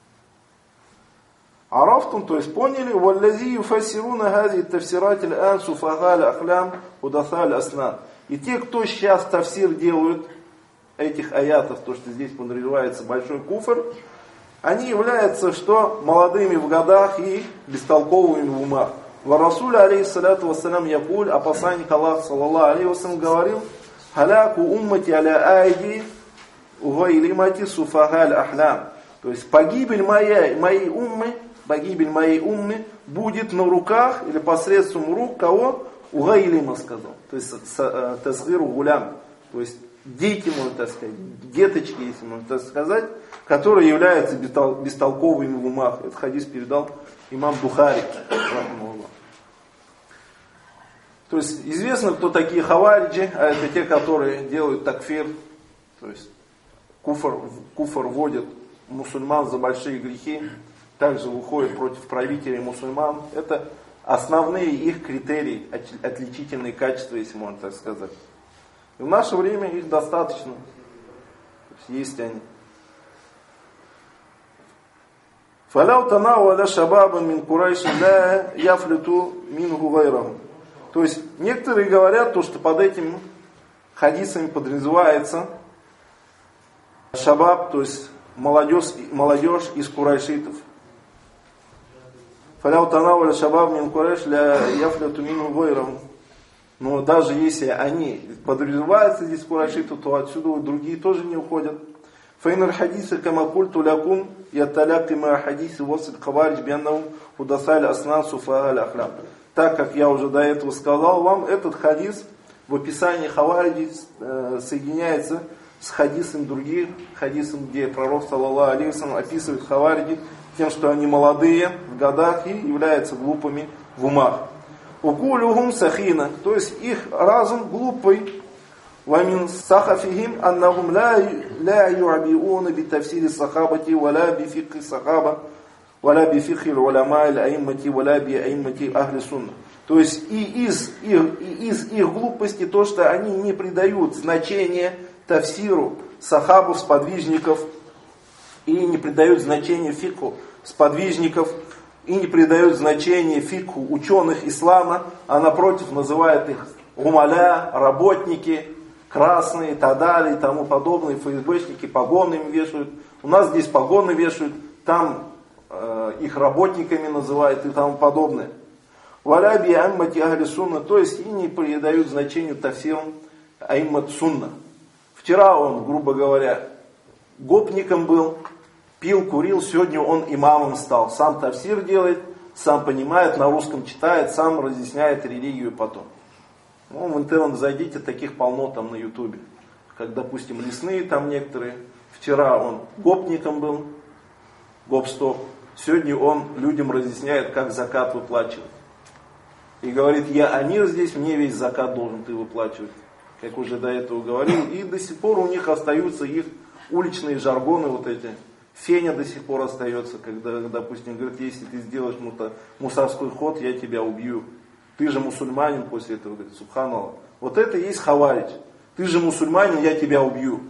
Арафтум, то есть поняли, валлази юфассируна хази тафсират аль-ан суфаха аль-ахлям удаха аль-аснан. И те, кто сейчас тафсир делают этих аятов, то, что здесь подразумевается большой куфр, они являются что? Молодыми в годах и бестолковыми в умах. Ва Расуль алейхиссалату вассалям якуль, а посланник Аллаха саллаллаху алейхи вассалям говорил: халяку уммати аля айди угайлимати суфаха аль-ахлям. То есть погибель моей, моей уммы, погибель моей уммы будет на руках или посредством рук кого? Угайлима сказал. То есть тасгиру гулям. То есть дети, можно так сказать, деточки, если можно так сказать, которые являются бестолковыми в умах. Этот хадис передал имам Бухари. То есть известно, кто такие хавариджи, а это те, которые делают такфир, то есть куфр, куфр вводят мусульман за большие грехи, также выходят против правителей мусульман. Это основные их критерии, отличительные качества, если можно так сказать. И в наше время их достаточно. То есть, есть они. فَلَوْ تَنَاوَلَ شَبَابًا مِنْ قُرَيْشٍ لَا يَفْلِتُ مِنْهُ غَيْرَهُ. То есть некоторые говорят, то, что под этим хадисами подразумевается шабаб, то есть молодежь, молодежь из курайшитов. فَلَوْ تَنَاوَلَ شَبَابًا مِنْ قُرَيْشٍ لَا يَفْلِتُ مِنْهُ غَيْرَهُ. Но даже если они подразумеваются здесь курайшиты, то отсюда другие тоже не уходят. فإن الحديث كما قلت لكم يتلاقي مع حديث وصف الخوارج بأنهم حدثاء الأسنان سفهاء الأحلام. Так как я уже до этого сказал вам, этот хадис в описании хавариджи э, соединяется с хадисом других, хадисом, где пророк саллаллаху алейхи вассалям описывает хавариджи тем, что они молодые в годах и являются глупыми в умах. Укулюхум сахина, то есть их разум глупый. ومن سخفهم أنهم لا لا يعبئون بتفسير الصحابة ولا بفقه الصحابة ولا بفقه العلماء الأئمة ولا بأئمة أهل السنة. То есть и из, их, и из их глупости то, что они не придают значения тафсиру сахабу, сподвижников, и не придают значения фикху сподвижников, и не придают значения фикху ученых ислама, а напротив называют их умаля, работники, красные и так далее, и тому подобное, ФСБшники погоны им вешают. У нас здесь погоны вешают, там э, их работниками называют и тому подобное. Валяби аммати ахли сунна, то есть и не придают значению тафсирам аиммат сунна. Вчера он, грубо говоря, гопником был, пил, курил, сегодня он имамом стал. Сам тафсир делает, сам понимает, на русском читает, сам разъясняет религию потом. Ну, в интернет зайдите, таких полно там на ютубе. Как, допустим, лесные там некоторые. Вчера он гопником был, гоп-стоп. Сегодня он людям разъясняет, как закат выплачивать. И говорит, я амир здесь, мне весь закат должен ты выплачивать. Как уже до этого говорил. И до сих пор у них остаются их уличные жаргоны вот эти. Феня до сих пор остается, когда, допустим, говорит, если ты сделаешь мусорской ход, я тебя убью. Ты же мусульманин после этого, говорит, субханаллах. Вот это и есть хаваридж. Ты же мусульманин, я тебя убью.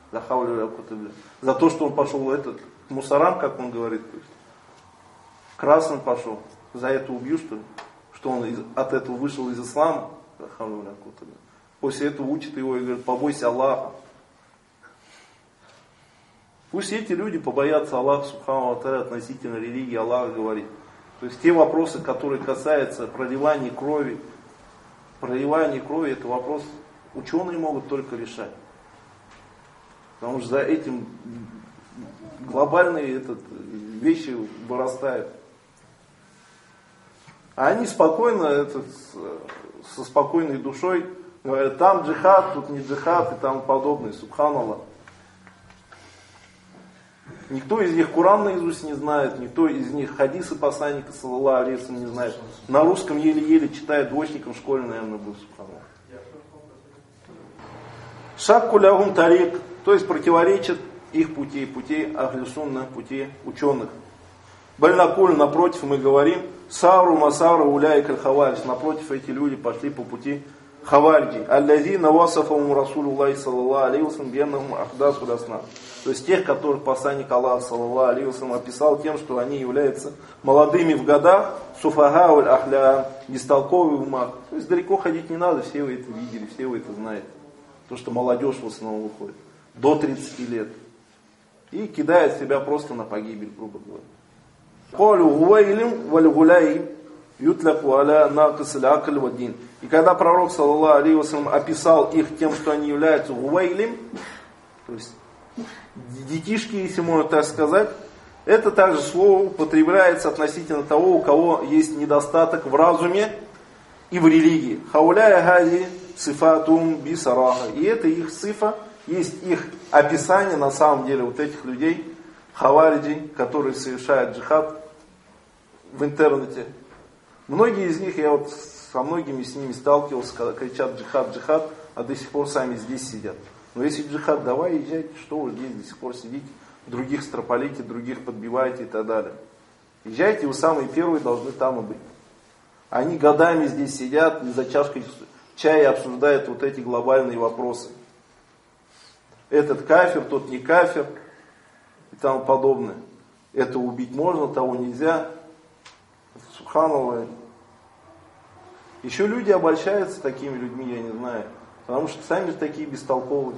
За то, что он пошел этот, к мусорам, как он говорит. Красным пошел. За это убью, что ли? Что он из, от этого вышел из ислама. После этого учит его и говорит, побойся Аллаха. Пусть эти люди побоятся Аллаха, субхану ва тааля, относительно религии. Аллах говорит. То есть те вопросы, которые касаются проливания крови, проливания крови, это вопрос ученые могут только решать. Потому что за этим глобальные этот, вещи вырастают. А они спокойно, этот, со спокойной душой Говорят, там джихад, тут не джихад и тому подобное. Субханаллах. Никто из них Коран наизусть не знает, никто из них хадисы посланника саллаллаху алейхи ва саллям не знает. На русском еле-еле читает, двоечником в школе, наверное, был. Субханаллах. Шакку лягум тарик, то есть противоречит их пути, пути ахлю сунна, пути ученых. Бальнакуль, напротив, мы говорим, савру масавру уляй каль хаварич, напротив, эти люди пошли по пути хаварджи. Аллази навасафаму расулуллахи саллаллаху алейхи ва саллям беннахум ахдасу ласна. То есть тех, которых посланник Аллаха саллаллаху алейхи ва саллям описал тем, что они являются молодыми в годах, суфагауль ахля, бестолковый в умах. То есть далеко ходить не надо, все вы это видели, все вы это знаете. То, что молодежь в основном выходит до тридцати лет и кидает себя просто на погибель, грубо говоря. И когда пророк саллаллаху алейхи ва саллям описал их тем, что они являются гувайлим, то есть детишки, если можно так сказать, это также слово употребляется относительно того, у кого есть недостаток в разуме и в религии. Хауляя хази сифатум бисараха. И это их сифа, есть их описание на самом деле вот этих людей, хавариджи, которые совершают джихад в интернете. Многие из них, я вот со многими с ними сталкивался, когда кричат джихад, джихад, а до сих пор сами здесь сидят. Но если джихад, давай езжайте, что вы здесь до сих пор сидите, других строполите, других подбиваете и так далее. Езжайте, вы самые первые должны там и быть. Они годами здесь сидят, за чашкой чая обсуждают вот эти глобальные вопросы. Этот кафир, тот не кафир и тому подобное. Это убить можно, того нельзя. Субханаллах. Еще люди обольщаются такими людьми, я не знаю. Потому что сами такие бестолковые.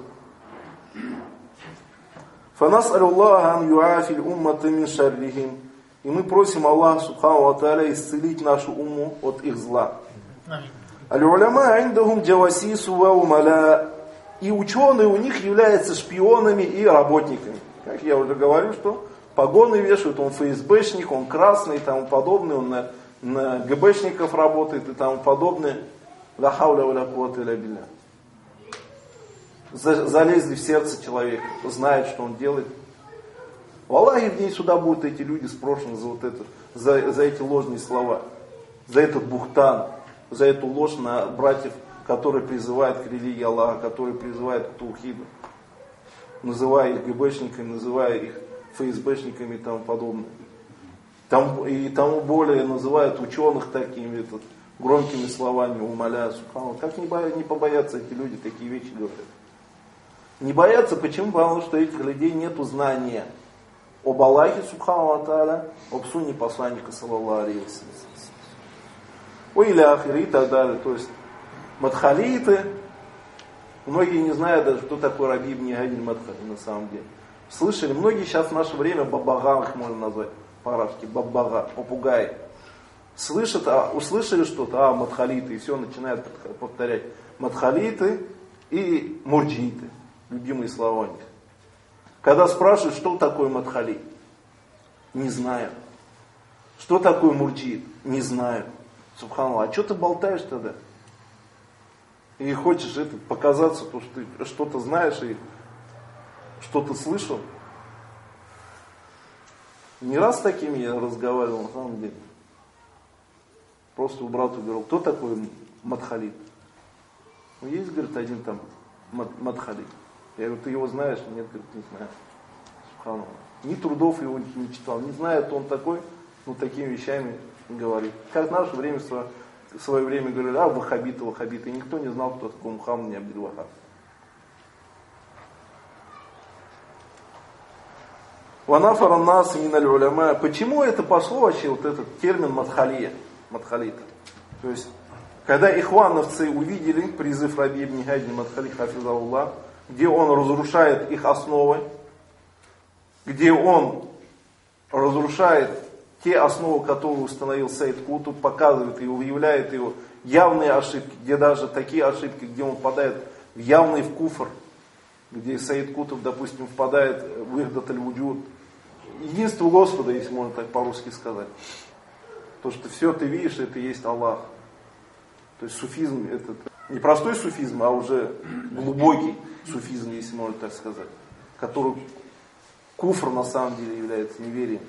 Фанас аллаха ан юафиль уммата мин шаррихим. И мы просим Аллаха субхану ва тааля исцелить нашу умму от их зла. Аль-уляма индахум джавасису ва умаля. И ученые у них являются шпионами и работниками. Как я уже говорю, что погоны вешают, он ФСБшник, он красный и тому подобное, он на, на ГБшников работает и тому подобное. Ла хауля ва ла куввата илля билля. Залезли в сердце человека, знает, что он делает. В Аллахе в день суда будут эти люди спрошены за вот это, за, за эти ложные слова, за этот бухтан, за эту ложь на братьев, которые призывают к религии Аллаха, которые призывают к таухиду, называя их ГБшниками, называя их ФСБшниками и тому подобное. Там, и тому более называют ученых такими этот, громкими словами, умоляя, субханаллах. Как не, боя, не побоятся эти люди такие вещи говорят? Не боятся, почему? Потому что у этих людей нету знания об Аллахе, субхану ва тааля, об сунне посланника, саллаллаху алейхи ва саллям. Ой, или ахиры и так далее. То есть мадхалиты, многие не знают даже, кто такой Раби ибн Гадиль Мадхали на самом деле. Слышали? Многие сейчас в наше время бабага их можно назвать по-арабски, бабага, попугаи. Слышат, а, услышали что-то, а, мадхалиты, и все начинают повторять. Мадхалиты и мурджииты. Любимые слова у них. Когда спрашивают, что такое мадхали, не знаю. Что такое мурджиит, не знаю. Субханаллах, а что ты болтаешь тогда? И хочешь это, показаться, то, что ты что-то знаешь и что-то слышал. Не раз с такими я разговаривал, на самом деле. Просто у брата говорил, кто такой мадхалит? Ну, есть, говорит, один там мадхалит. Я говорю, ты его знаешь? Нет, говорит, не знаю. Субханаллах. Ни трудов его не читал, не знает, он такой, ну, такими вещами говорит. Как в наше время, в свое время говорили, а, ваххабиты, ваххабиты. И никто не знал, кто такой Мухаммад ибн Абдуль-Ваххаб. Ванафара нас миналь уляма. Почему это пошло вообще, вот этот термин мадхалия, мадхалит? То есть, когда ихвановцы увидели призыв Раби ибн Гадиль Мадхали хафизаллах, где он разрушает их основы, где он разрушает те основы, которые установил Сайд Кутуб, показывает и выявляет его явные ошибки, где даже такие ошибки, где он впадает в явный в куфр, где Сайд Кутуб, допустим, впадает в ихдат аль-вуджуд, единство Господа, если можно так по-русски сказать. То, что все ты видишь, это и есть Аллах. То есть суфизм, этот Не простой суфизм, а уже глубокий суфизм, если можно так сказать, который куфр на самом деле является неверием.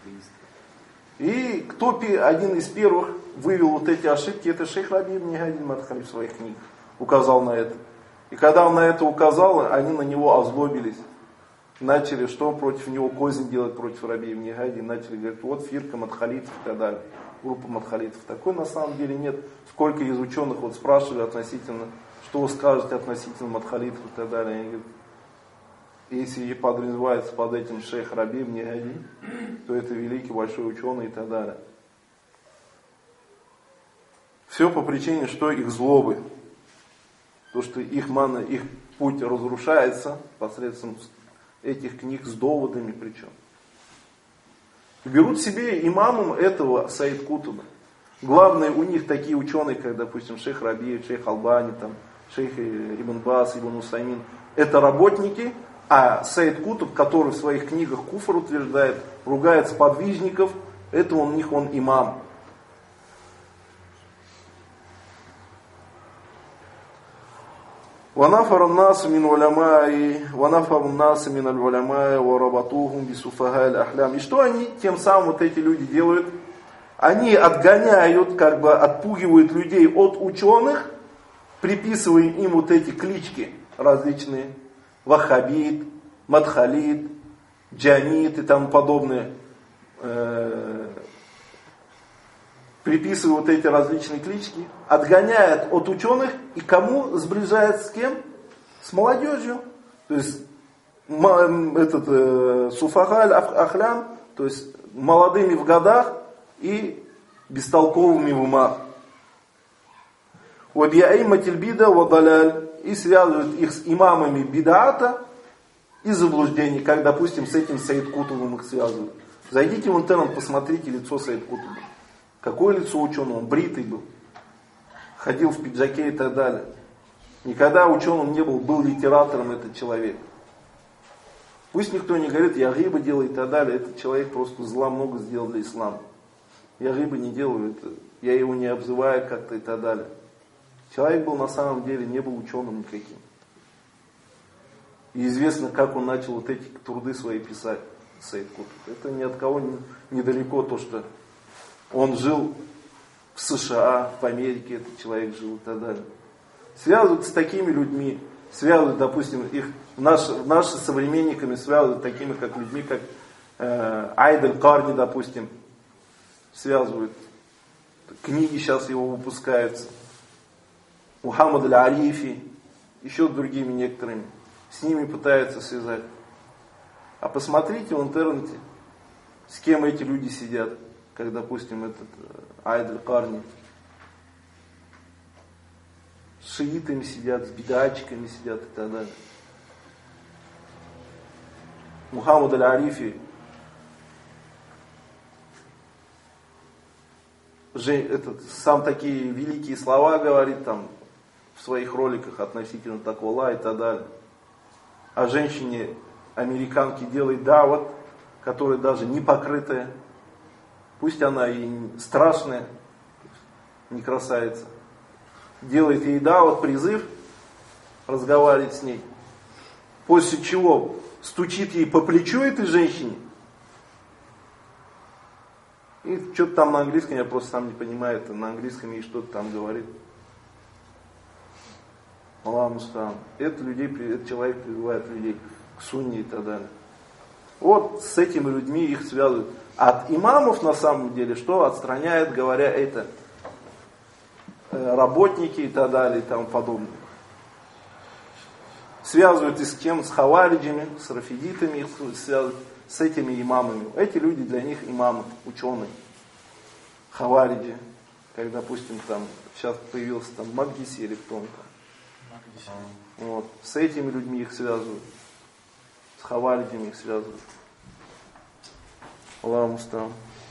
И кто один из первых вывел вот эти ошибки, это шейх Раби ибн Хади Мадхали в своих книгах указал на это. И когда он на это указал, они на него озлобились. Начали, что против него кознь делать против Раби ибн Хади, начали говорить, вот фирка мадхалитов и так далее, группа мадхалитов. Такой на самом деле нет. Сколько из ученых вот спрашивали относительно, что вы скажете относительно мадхалитов и так далее. Они говорят, если подразумевается под этим шейх Раби ибн Хади, то это великий большой ученый и так далее. Все по причине, что их злобы. То, что их мана, их путь разрушается посредством этих книг с доводами причем. Берут себе имамом этого Саид Кутуба. Главные у них такие ученые, как, допустим, шейх Раби, шейх Албани, там, шейх Ибн Бас, Ибн Усаймин. Это работники, а Саид Кутуб, который в своих книгах куфр утверждает, ругает сподвижников, это у них он имам. وَنَفَرَ النَّاسُ مِنْ عُلَمَاءِ وَنَفَرُ النَّاسِ مِنَ الْعُلَمَاءِ وَرَبَطُوهُمْ بِسُفَهَاءِ الْأَحْلَامِ. И что они тем самым, вот эти люди делают? Они отгоняют, как бы отпугивают людей от ученых, приписывая им вот эти клички различные. Ваххабит, Мадхалит, Джамит и тому подобное. Приписывая вот эти различные клички, отгоняет от ученых и кому сближает с кем? С молодежью. То есть этот э, суфахаль ахлям, то есть молодыми в годах и бестолковыми в умах. Вабиаиматильбида вадаляль, и связывают их с имамами бидаата и заблуждений, как, допустим, с этим Саид Кутубом их связывают. Зайдите в интернет, посмотрите лицо Саид Кутуба. Какое лицо ученого? Он бритый был. Ходил в пиджаке и так далее. Никогда ученым не был, был литератором этот человек. Пусть никто не говорит, я гиба делаю и так далее. Этот человек просто зла много сделал для ислама. Я гиба не делаю, это, я его не обзываю как-то и так далее. Человек был на самом деле, не был ученым никаким. И известно, как он начал вот эти труды свои писать, Саид Кутуб. Это ни от кого не, недалеко то, что он жил в США, в Америке этот человек жил и так далее. Связывают с такими людьми, связывают, допустим, их наши, наши современниками, связывают такими как людьми, как э, Айд Карни, допустим, связывают. Книги сейчас его выпускаются. Мухаммад аль-Арифи, еще другими некоторыми. С ними пытаются связать. А посмотрите в интернете, с кем эти люди сидят. Как, допустим, этот Айд аль-Карни. С шиитами сидят, с бидачиками сидят и так далее. Мухаммад аль-Арифи, этот, сам такие великие слова говорит там в своих роликах относительно таквала и так далее. А женщине, американке, делает дават, которая даже не покрытая. Пусть она и страшная, не красавица. Делает ей дават, призыв, разговаривает с ней. После чего стучит ей по плечу этой женщине. И что-то там на английском, я просто сам не понимаю, это на английском ей что-то там говорит. Аллах мустаан. Это людей, этот человек прививает людей к сунне и так далее. Вот с этими людьми их связывают. От имамов на самом деле что отстраняет, говоря это, работники и так далее и тому подобное. Связывают и с кем? С хавариджами, с рафидитами, их связывают с этими имамами. Эти люди для них имамы, ученые. Хавариджи, как, допустим, там, сейчас появился там Макдиси или кто-то. Вот. С этими людьми их связывают. С хавариджами их связывают. Аллаху мустаан.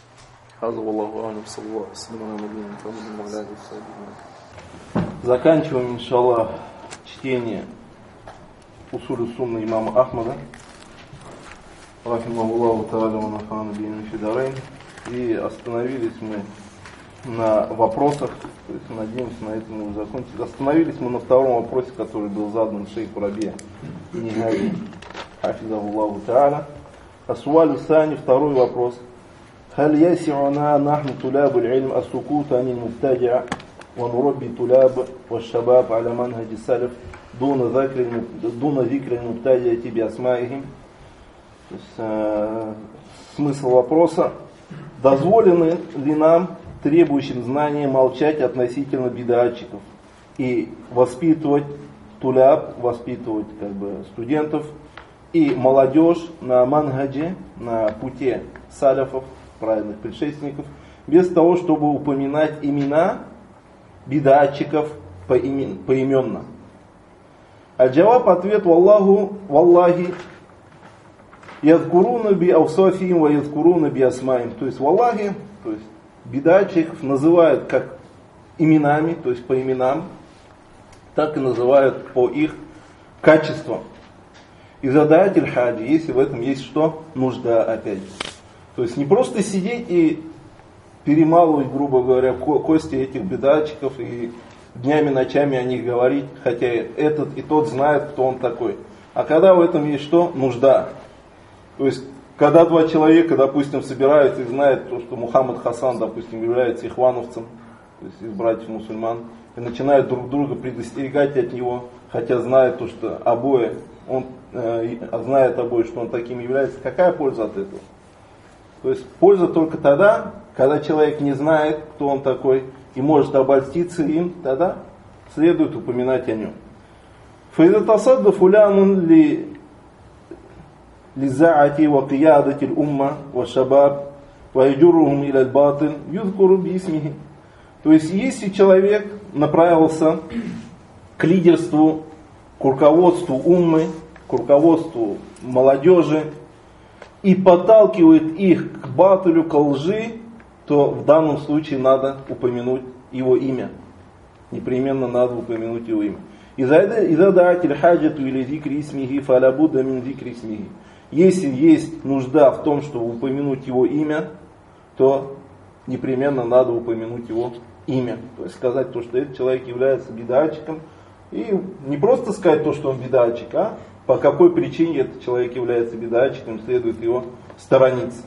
Заканчиваем, иншаллах, чтение усулю сунны имама Ахмада. Рахимахуллаху та'аля ва нафа'ана бихи фид дарайн. И остановились мы на вопросах. То есть, надеемся, на этом мы уже закончили. Остановились мы на втором вопросе, который был задан шейху Рабия Нигави хафизахуллаху та'аля. Асуалю сани, второй вопрос. هل يسعنا نحن طلاب العلم السكوت عن المبتدع ونربي طلاب والشباب على منهج السلف دون ذكر دون ذكر المبتدعة بأسمائهم? То есть, э, смысл вопроса: дозволены ли нам, требующим знания, молчать относительно бид'атчиков и воспитывать туляб, воспитывать как бы студентов и молодежь на манхаджи, на пути саляфов, правильных предшественников, без того, чтобы упоминать имена бид'атчиков поименно? Аль-Джаваб, ответ: Валлаху, валлахи, язкуруна би аусафиим ва язкуруна би асмаим. То есть, валлахи, то есть бид'атчиков называют как именами, то есть по именам, так и называют по их качествам. И задать иль-хаджи, если в этом есть что? Нужда, опять. То есть не просто сидеть и перемалывать, грубо говоря, кости этих бид'атчиков и днями, ночами о них говорить, хотя этот и тот знает, кто он такой. А когда в этом есть что? Нужда. То есть, когда два человека, допустим, собираются и знают, то, что Мухаммад Хасан, допустим, является ихвановцем, то есть из братьев мусульман, и начинают друг друга предостерегать от него, хотя знают то, что обои, он э, знает обои, что он таким является, какая польза от этого? То есть польза только тогда, когда человек не знает, кто он такой, и может обольститься им, тогда следует упоминать о нем. فإذا تصد فلان لزعة وقيادة الأمة والشباب ويجرهم إلى الباطل يذكر باسمه. То есть, если человек направился к лидерству, к руководству уммы, к руководству молодежи и подталкивает их к батулю, к лжи, то в данном случае надо упомянуть его имя. Непременно надо упомянуть его имя. إذا دعت الحاجة إلى ذكر اسمه فلا بد من ذكر اسمه. Если есть нужда в том, чтобы упомянуть его имя, то непременно надо упомянуть его имя. То есть сказать то, что этот человек является бид'атчиком. И не просто сказать то, что он бид'атчик, а по какой причине этот человек является бид'атчиком, следует его сторониться.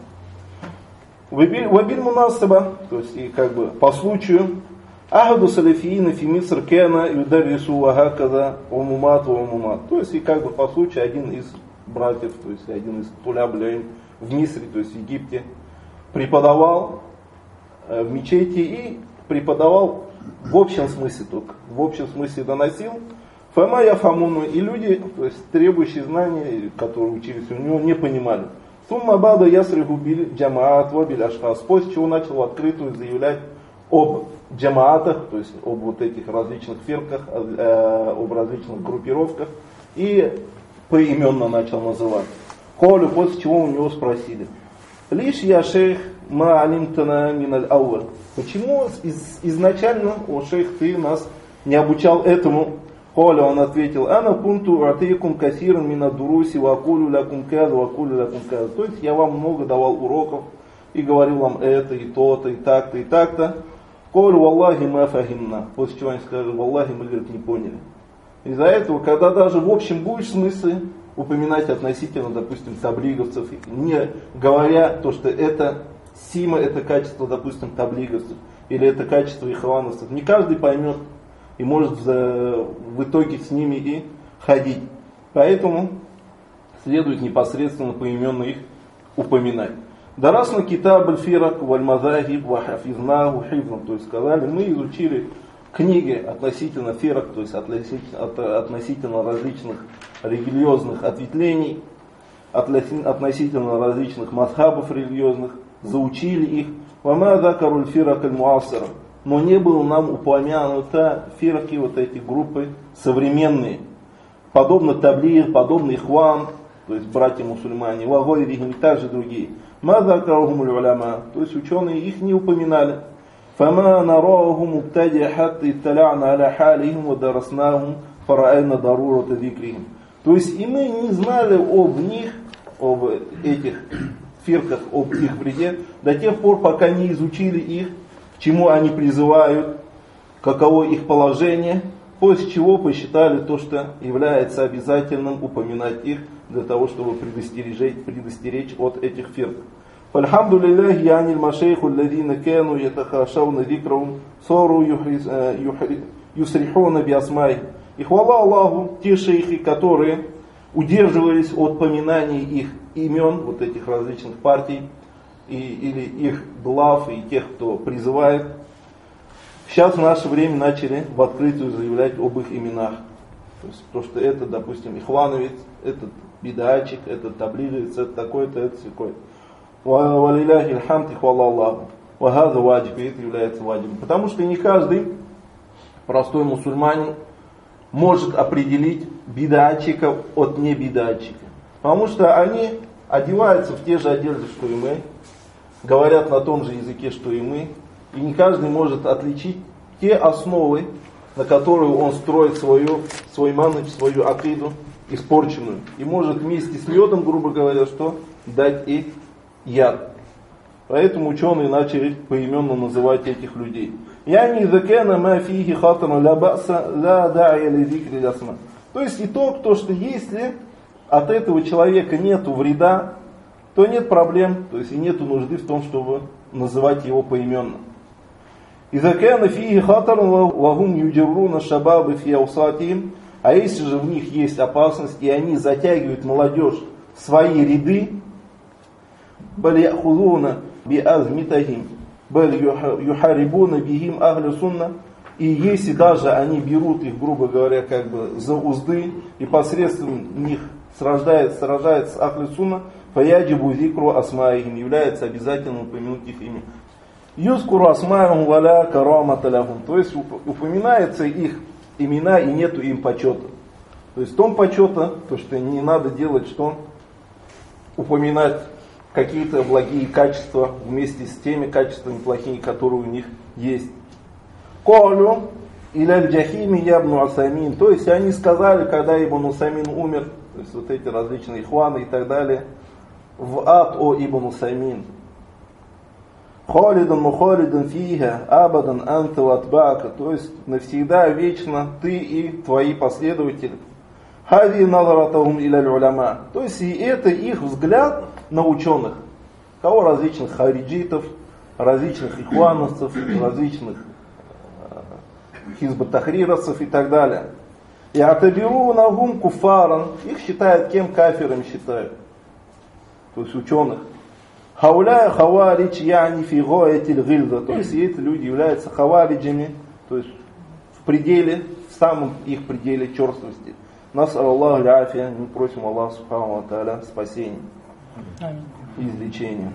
Вабиль мунасаба, то есть и как бы по случаю, ахаду салафиина фи Миср кена юдаррису вахаказа умумат ва умумат. То есть и как бы по случаю один из братьев, то есть один из туляб в Мисре, то есть в Египте, преподавал в мечети и преподавал в общем смысле только, в общем смысле доносил. Фама яфамуну, и люди, то есть требующие знания, которые учились у него, не понимали. Сумма бада ясриху биль джамаат ва биль ашхас, после чего начал в открытую заявлять об джамаатах, то есть об вот этих различных фирках, э, об различных группировках, и поименно начал называть. Холю, после чего у него спросили: лишь я шейх ма алимтана миналь ауэль. Почему из, изначально, о шейх, ты нас не обучал этому? Холю, он ответил: ана пунту атейкум касиран мина дуруси вакулю лякум каза вакулю лякум каза. То есть я вам много давал уроков и говорил вам это и то-то и так-то и так-то. Холю валлахи ма фахимна. После чего они сказали: валлахи, мы, говорит, не поняли. Из-за этого, когда даже в общем будешь смысле упоминать относительно, допустим, таблиговцев, не говоря то, что это сима, это качество, допустим, таблиговцев, или это качество ихвановцев, не каждый поймет и может в итоге с ними и ходить. Поэтому следует непосредственно поименно их упоминать. Дарасна китаб аль-фирак валь-мазахиб ва хафизнаху хифзан. То есть сказали, мы изучили книги относительно фирак, то есть относительно, относительно различных религиозных ответвлений, относительно различных мазхабов религиозных, заучили их. Вама закаруль фирак аль-муасира. Но не было нам упомянуто фираки, вот эти группы современные, подобно таблир, подобно ихван, то есть братья-мусульмане, вагойрихим и также другие. Ма закарухум уляма, то есть ученые их не упоминали. Фама нарахум мубтади хатта итталя'на аля халихим ва дараснахум фараайна дарурата зикрихим. То есть и мы не знали об них, об этих фирках, об их вреде, до тех пор, пока не изучили их к чему они призывают, каково их положение, после чего посчитали то, что является обязательным упоминать их для того, чтобы предостеречь, предостеречь от этих фирк. فالحمد لله يعني المشايخ الذين كانوا يتخاشون ذكرهم صاروا يسرحون بأسمائهم. И хвала Аллаху, те шейхи, которые удерживались от поминаний их имен, вот этих различных партий, и, или их глав, и тех, кто призывает, сейчас в наше время начали в открытую заявлять об их именах. То есть, то, что это, допустим, ихвановец, этот бидачик, этот таблиговец, это такой-то, это такой. Валиляхи алхамд, хвала Аллаху. Вагаза ваджиб, и это является ваджибом. Потому что не каждый простой мусульманин может определить бидачика от небидачика. Потому что они одеваются в те же одежды, что и мы, говорят на том же языке, что и мы. И не каждый может отличить те основы, на которые он строит свою, свой манхадж, свою акиду, испорченную. И может вместе с медом, грубо говоря, что дать и яд. Поэтому ученые начали поименно называть этих людей. То есть итог, то, что если от этого человека нету вреда, то нет проблем, то есть и нету нужды в том, чтобы называть его поименно. А если же в них есть опасность, и они затягивают молодежь в свои ряды, и если даже они берут их, грубо говоря, как бы за узды, и посредством них сражается, сражается ахли сунна, фаяджибу зикру асмаихим, является обязательным упомянуть их имя. Юскуру асмаихум валя карамата лахум, то есть упоминается их имена и нету им почета. То есть в том почета, то что не надо делать, что упоминать какие-то благие качества вместе с теми качествами плохими, которые у них есть. Колю иля джахими ябну асамин, то есть они сказали, когда Ибн Усаймин умер, то есть вот эти различные ихваны и так далее, в ад о Ибн Усаймин. Халидан мухалидан фиха абадан анта ватбака, то есть навсегда, вечно ты и твои последователи. Хади назаратахум иля уляма, то есть и это их взгляд на ученых, кого различных хариджитов, различных ихвановцев, различных хизб-тахрировцев и так далее. И атабиру нагум куфаран, их считают кем? Кафирами считают, то есть ученых. Хауляя хаваридж яни фи гоятиль гильза, то есть эти люди являются хавариджами, то есть в пределе, в самом их пределе черствости. Нас Аллаху ляфия, мы просим Аллаха субхану ва тааля спасения и излечения.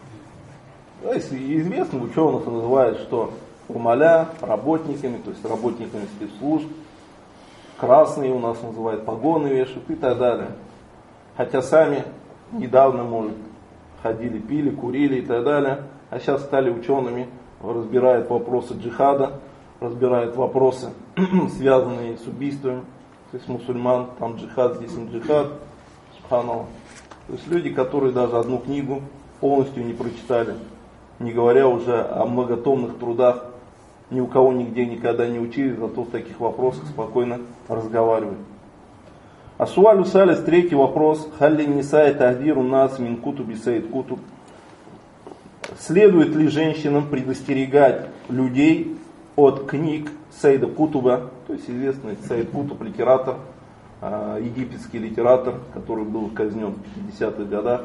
То есть известно, ученых называют, что умаля работниками, то есть работниками спецслужб, красные у нас называют, погоны вешают и так далее. Хотя сами недавно, может, ходили, пили, курили и так далее, а сейчас стали учеными, разбирают вопросы джихада, разбирают вопросы, связанные с убийством, то есть мусульман, там джихад, здесь не джихад, субханаллах. То есть люди, которые даже одну книгу полностью не прочитали, не говоря уже о многотомных трудах, ни у кого нигде никогда не учили, зато в таких вопросах спокойно разговаривают. Асуалю салис, третий вопрос. Халли нисай тахдиру нас мин кутуби сайд кутуб. Следует ли женщинам предостерегать людей от книг Сайда Кутуба, то есть известный Сайд Кутуб, литератор, египетский литератор, который был казнен в пятидесятых годах.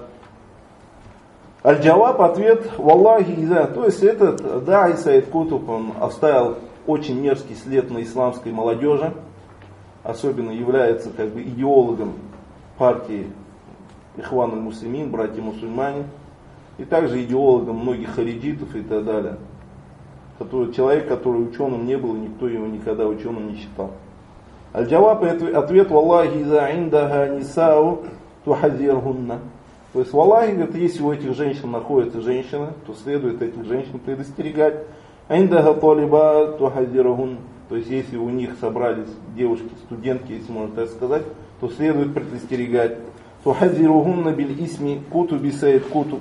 Аль-Джаваб, ответ, валлахи иза, то есть этот Даи Сайд Кутуб, он оставил очень мерзкий след на исламской молодежи, особенно является как бы идеологом партии Ихван аль-Муслимин, братья-мусульмане, и также идеологом многих хариджитов и так далее. Который, человек, который ученым не был, никто его никогда ученым не считал. Аль-Джаваб, ответ, валлахи иза индаха нисау тухазирхунна. То есть, валлахи, говорит, если у этих женщин находятся женщины, то следует этих женщин предостерегать. Индаха талиба тухазирхунна. То есть, если у них собрались девушки, студентки, если можно так сказать, то следует предостерегать. Тухазирхунна биль исми кутуби сайд кутуб.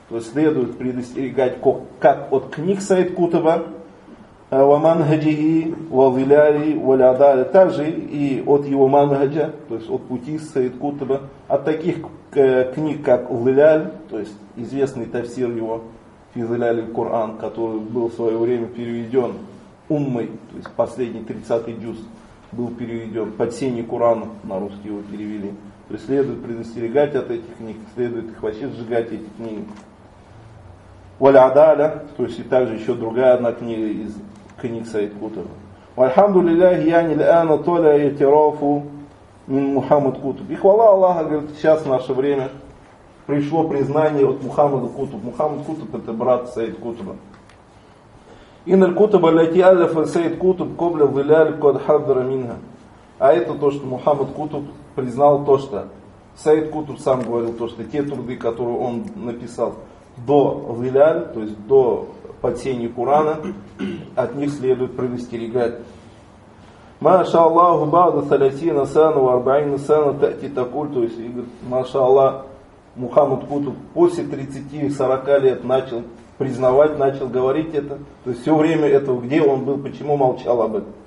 То есть следует предостерегать как от книг Сайд Кутуба, ва манхаджихи, ва виляли, ва лядаля, также и от его манхаджа, то есть от пути Сайд Кутуба, от таких книг, как Лиляль, то есть известный тафсир его, Физиляль Коран, который был в свое время переведен уммой, то есть последний тридцатый джуз был переведен, под сенью Корана на русский его перевели. То есть следует предостерегать от этих книг, следует их вообще сжигать, эти книги. Валь-Адаля, то есть и также еще другая одна книга из книг Сайд Кутуба. Вальхамдулилляхи яни ляна толя ятирафу мин Мухаммад Кутуб. И хвала Аллаха, говорит, сейчас в наше время пришло признание от Мухаммада Кутуб. Мухаммад Кутуб это брат Сайд Кутуба. Инналь Кутуба ляти аллафа Сайд Кутуб кобля виляль код хаддара минха. А это то, что Мухаммад Кутуб признал то, что Сайд Кутуб сам говорил, то, что те труды, которые он написал до Виляль, то есть до подсения Корана, от них следует предостерегать. Маша Аллаху бада салятина сана ва арбаина сана тати такуль, то есть, маша Аллах, Мухаммад Кутуб после тридцати-сорока лет начал признавать, начал говорить это. То есть все время этого, где он был, почему молчал об этом.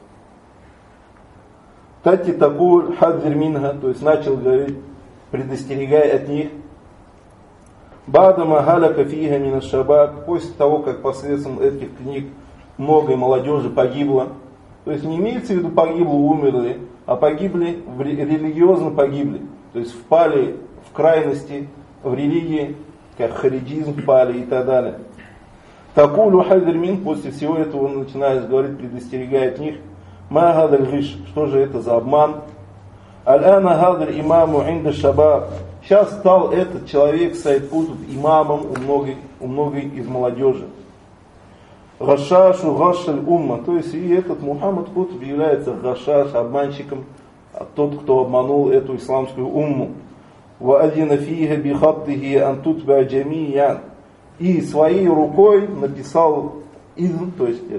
Тати такуль хадзир минха, то есть начал говорить, предостерегая от них. Бадама халяка фиха мина шабаб, после того, как посредством этих книг много молодежи погибло. То есть не имеется в виду погибло, умерли, а погибли, религиозно погибли. То есть впали в крайности в религии, как харидизм впали и так далее. Такулю хадзир мин, после всего этого он начинает говорить, предостерегая от них. Ма гадаль гиш, что же это за обман? Аль-ана гадаль имаму инда шабаб. Сейчас стал этот человек, Сайд Кутуб, имамом у многих, у многих из молодежи. Гашашу гашаль умма, то есть и этот Мухаммад Кутуб является гашаш, обманщиком, тот, кто обманул эту исламскую умму. Ва адина фиха бихаттихи антутба джамиян. И своей рукой написал изм, то есть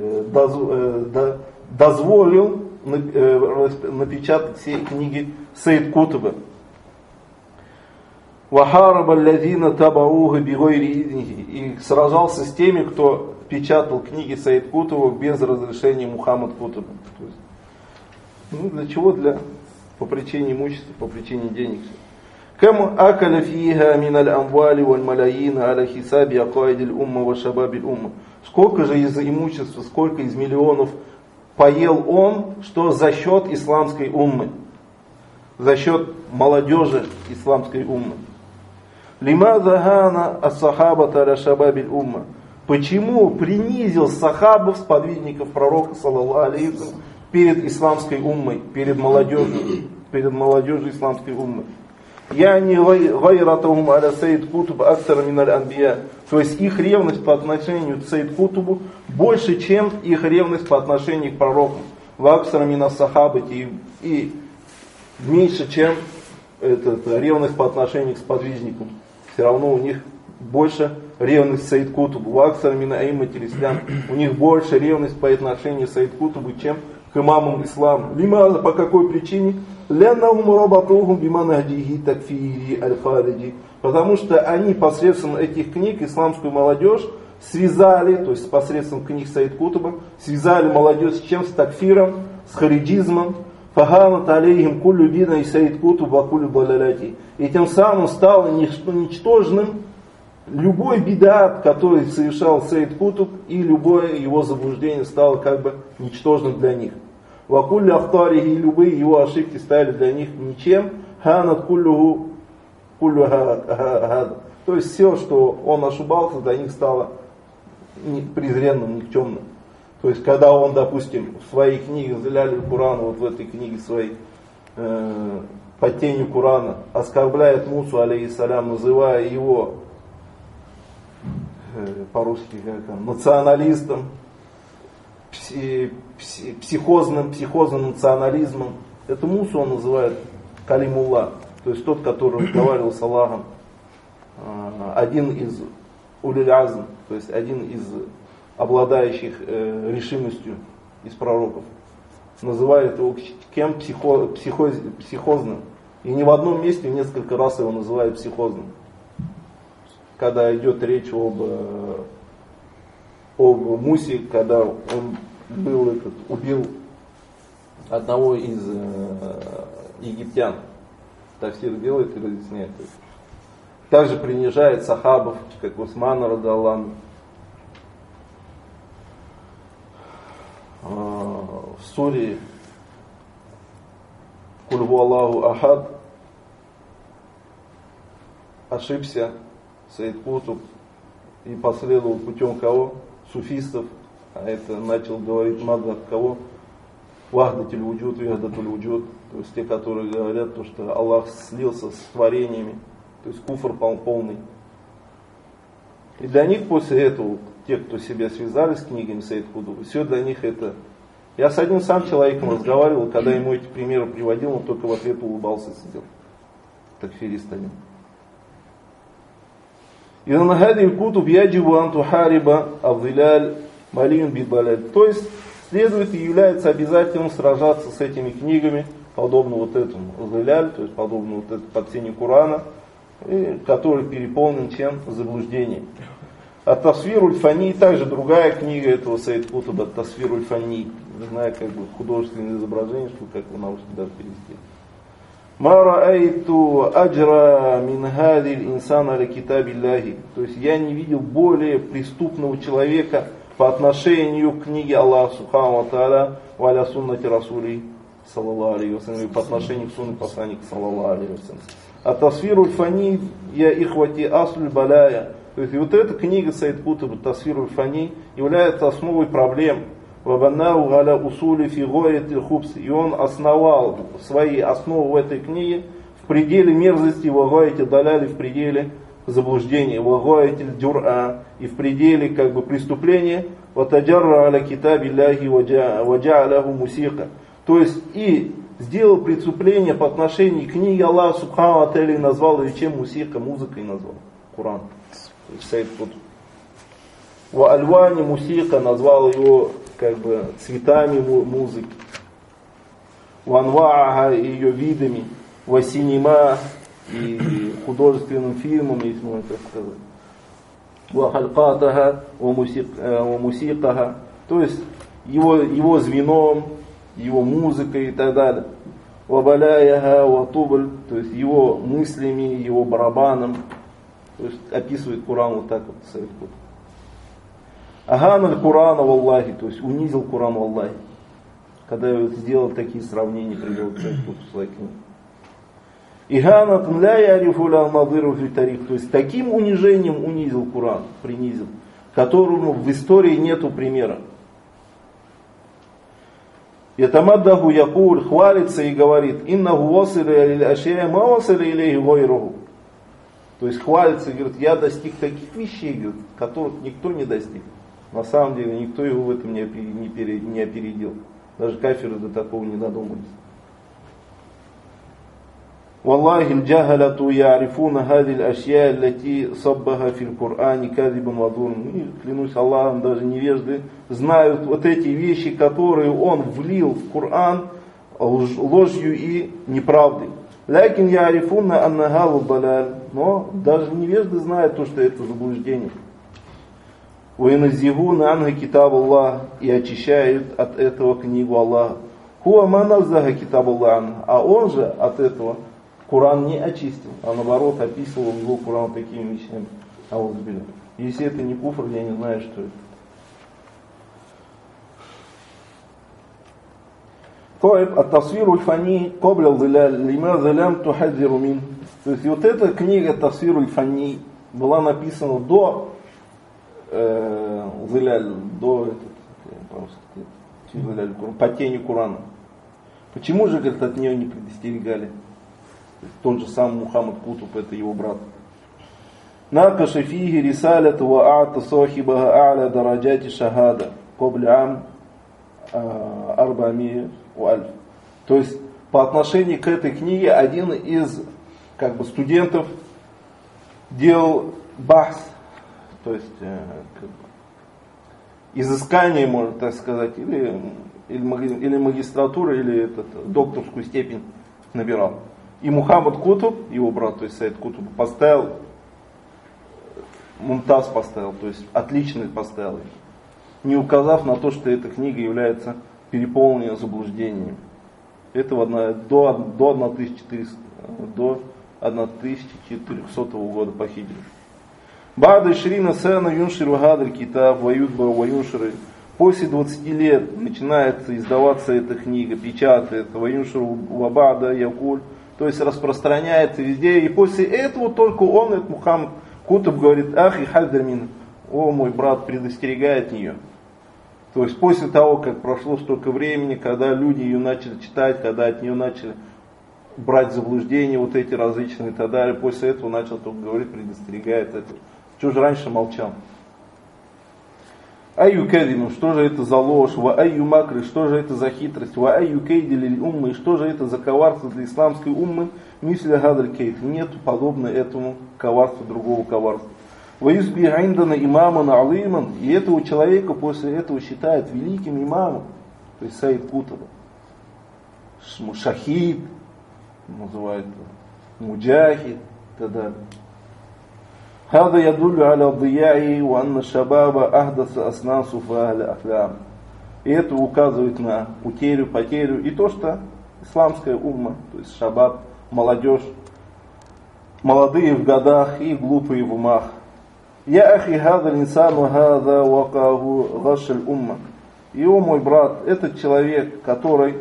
дозволил напечатать все книги Сайд Кутуба. Вахараба лязина табауха бигойри изниhi. И сражался с теми, кто печатал книги Сайд Кутуба без разрешения Мухаммад Кутуба. То есть, ну, для чего? Для, по причине имущества, по причине денег. Кам акаля фиха миналь амвали валь маляин аля хисаби акаидиль умма ва шабабиль умма. Сколько же из имущества, сколько из миллионов поел он, что за счет исламской уммы, за счет молодежи исламской уммы. Лимаза гана ас-сахабата аля шабабиль умма. Почему принизил сахабов, сподвижников пророка, саллаллаху алейхи ва саллям, перед исламской уммой, перед молодежью, перед молодежью исламской уммы? Я не гайратахум аля Сайд Кутуб актара миналь анбия. То есть их ревность по отношению к Сайд Кутубу больше, чем их ревность по отношению к пророкам. Ваксара мина сахабати, и меньше, чем этот, ревность по отношению к сподвижникам. Все равно у них больше ревность к Сайд Кутубу. Ваксара мина аимматиль ислам. У них больше ревность по отношению к Сайд Кутубу, чем к имамам ислама. Лимаза, по какой причине? Потому что они посредством этих книг исламскую молодежь связали, то есть посредством книг Сайд Кутуба, связали молодежь с чем? С такфиром, с харидизмом. И тем самым стало ничтожным любой бидат, который совершал Сайд Кутуб, и любое его заблуждение стало как бы ничтожным для них. Вакулли ахтарихи, и любые его ошибки стали для них ничем. Ханат куллюху куллю хад. То есть все, что он ошибался, для них стало презренным, никчемным. То есть когда он, допустим, в своей книге Зиляли Курана, вот в этой книге своей, э, под тенью Курана, оскорбляет Мусу, алейхиссалям, называя его э, по-русски как он, националистом, пси, пси, психозным, психозным национализмом. Это Мусу он называет Калимулла, то есть тот, который разговаривал с Аллахом, э, один из улиль азм, то есть один из обладающих э, решимостью из пророков. Называет его кем? Психо, психоз, психозным. И не в одном месте, несколько раз его называют психозным. когда идет речь об, об Мусе, когда он был этот, убил одного из египтян. Тафсир делает и разъясняет. Также принижает сахабов, как Усмана радаллаху. В суре Куль ху Аллаху ахад ошибся Саид Кутуб и последовал путем кого? Суфистов. А это начал говорить мадхаб кого? Вахдатуль вуджуд, вахдатуль вуджуд. То есть те, которые говорят, то, что Аллах слился с творениями. То есть куфр полный. И для них после этого, те, кто себя связали с книгами Саид Кутуба, все для них это... Я с одним сам человеком разговаривал, когда ему эти примеры приводил, он только в ответ улыбался, сидел. Такфирист один. إذن هذه الكتب يجب أن تحارب الظلال مليء بالضلال. То есть следует и является обязательным сражаться с этими книгами, подобно вот этому зиляль, то есть подобно вот этому под сенью Корана, который переполнен чем? Заблуждением. Ат-Тасвир уль-Фани, также другая книга этого Саид Кутуба, Ат-Тасвир уль-Фани, не знаю, как бы художественное изображение, что как вы научите даже перевести. Ма раайту аджра мин хадил инсана ля китабиллахи. То есть я не видел более преступного человека по отношению к книге Аллаха Субхану ва Тааля ва аля суннати Расули саллаллаху алейхи ва саллям, по отношению к сунне посланника саллаллаху алейхи ва саллям. А Тасвир уль-Фани я ихвати аслюль балая. То есть и вот эта книга Саид Кутуба Тасвир уль-Фани является основой проблем. Вабаннау галя усули фигоятиль хубс. И он основал свои основы в этой книге в пределе мерзости, вагоятиль даляли, в пределе заблуждения, вагоятиль дюр'a, и в пределе как бы преступления, ватаджарра аля китабилляхи ваджа'аляху мусиха. То есть и сделал преступление по отношению к книге Аллаха Субхану ва Тааля и назвал ее чем? Мусиха, музыкой назвал. Коран. Саид Кутуб. Ва альвани мусиха, назвал его как бы цветами музыки. Ва анвааха, ее видами. Ва синема, и художественным фильмом, если можно так сказать. Ва халькатаха, ва мусикаха. То есть его, его звеном, его музыкой и так далее. Вабаляяха, ватубль, то есть его мыслями, его барабаном. То есть описывает Коран вот так вот. Аганаль Корана валлахи, то есть унизил Коран валлахи. Когда я сделал такие сравнения, привел к своей книге. Иганатан ля ярифу ля надыру фи тарих, то есть таким унижением унизил Коран, принизил, которому в истории нету примера. Ятамаддаху якуль, хвалится и говорит, иннаху василя иль ашия ма василя илейхи гайруху. То есть хвалится и говорит, я достиг таких вещей, говорит, которых никто не достиг. На самом деле никто его в этом не опередил. Даже кафиры до такого не додумались. Валлахи аль-джахалату я'рифуна хадиль ашья аллати саббаха фил Кур'ани кадибан вадурн. И клянусь Аллахом, даже невежды знают вот эти вещи, которые он влил в Коран ложью и неправдой. Лякин я'рифуна аннахалу баляль. Но даже невежды знают то, что это заблуждение. Вайназигуна анга китаб Аллах, и очищают от этого книгу Аллаха. Хуа маназаха китаб Аллах, а он же от этого Коран не очистил, а наоборот описывал его Коран такими вещами. А вот сбили. Если это не куфр, я не знаю, что это. طيب التصوير الفني قبل الظلال لماذا لم تحذر منه. То есть вот эта книга Тафсир уль-Фани была написана до э, зиляль, до этот, по тени Корана. Почему же, говорит, от нее не предостерегали? Тот же сам Мухаммад Кутуб, это его брат. Накаша фиги рисалят ва а'та сахибаха а'ля дараджати шахада кобля ам арбами уальф. То есть по отношению к этой книге один из как бы студентов делал бахс, то есть э, как бы, изыскание, можно так сказать, или, или, или магистратура, или этот, докторскую степень набирал. И Мухаммад Кутуб, его брат, то есть Саид Кутуб, поставил мумтаз поставил, то есть отличный поставил, не указав на то, что эта книга является переполненной заблуждениями. Это до, до, тысяча четырехсотого года по хиджре. Бада Шрина Сана Юнширу Гадаль Китаб Ваюдба Ваюнширы. После двадцати лет начинается издаваться эта книга, печатается Ваюнширу Вабада Якуль, то есть распространяется везде. И после этого только он, этот Мухаммад Кутуб, говорит: ах и хальдермин, о мой брат, предостерегает нее. То есть после того, как прошло столько времени, когда люди ее начали читать, когда от нее начали брать заблуждения, вот эти различные и так далее, после этого начал только говорить, предостерегает это. Чего же раньше молчал? Айю кадиму, что же это за ложь? Ва айю макры, что же это за хитрость? Ва айю кейдили уммы, что же это за коварство для исламской уммы? Мисля гадаль кейд, нет подобно этому коварству другого коварства. Ва юсби айндана имаман алиман, и этого человека после этого считают великим имамом, то есть Саид Кутуба. Шахид, называют муджахид, и так далее. هذا يدل على ضياعه وأن الشباب أحدث أسناس فاهل الأحلام. И это указывает на утерю, потерю и то, что исламская умма, то есть шабаб, молодежь, молодые в годах и глупые в умах. Я ахи хада инсану хада вакаху гашаль умма. И о мой брат, этот человек, который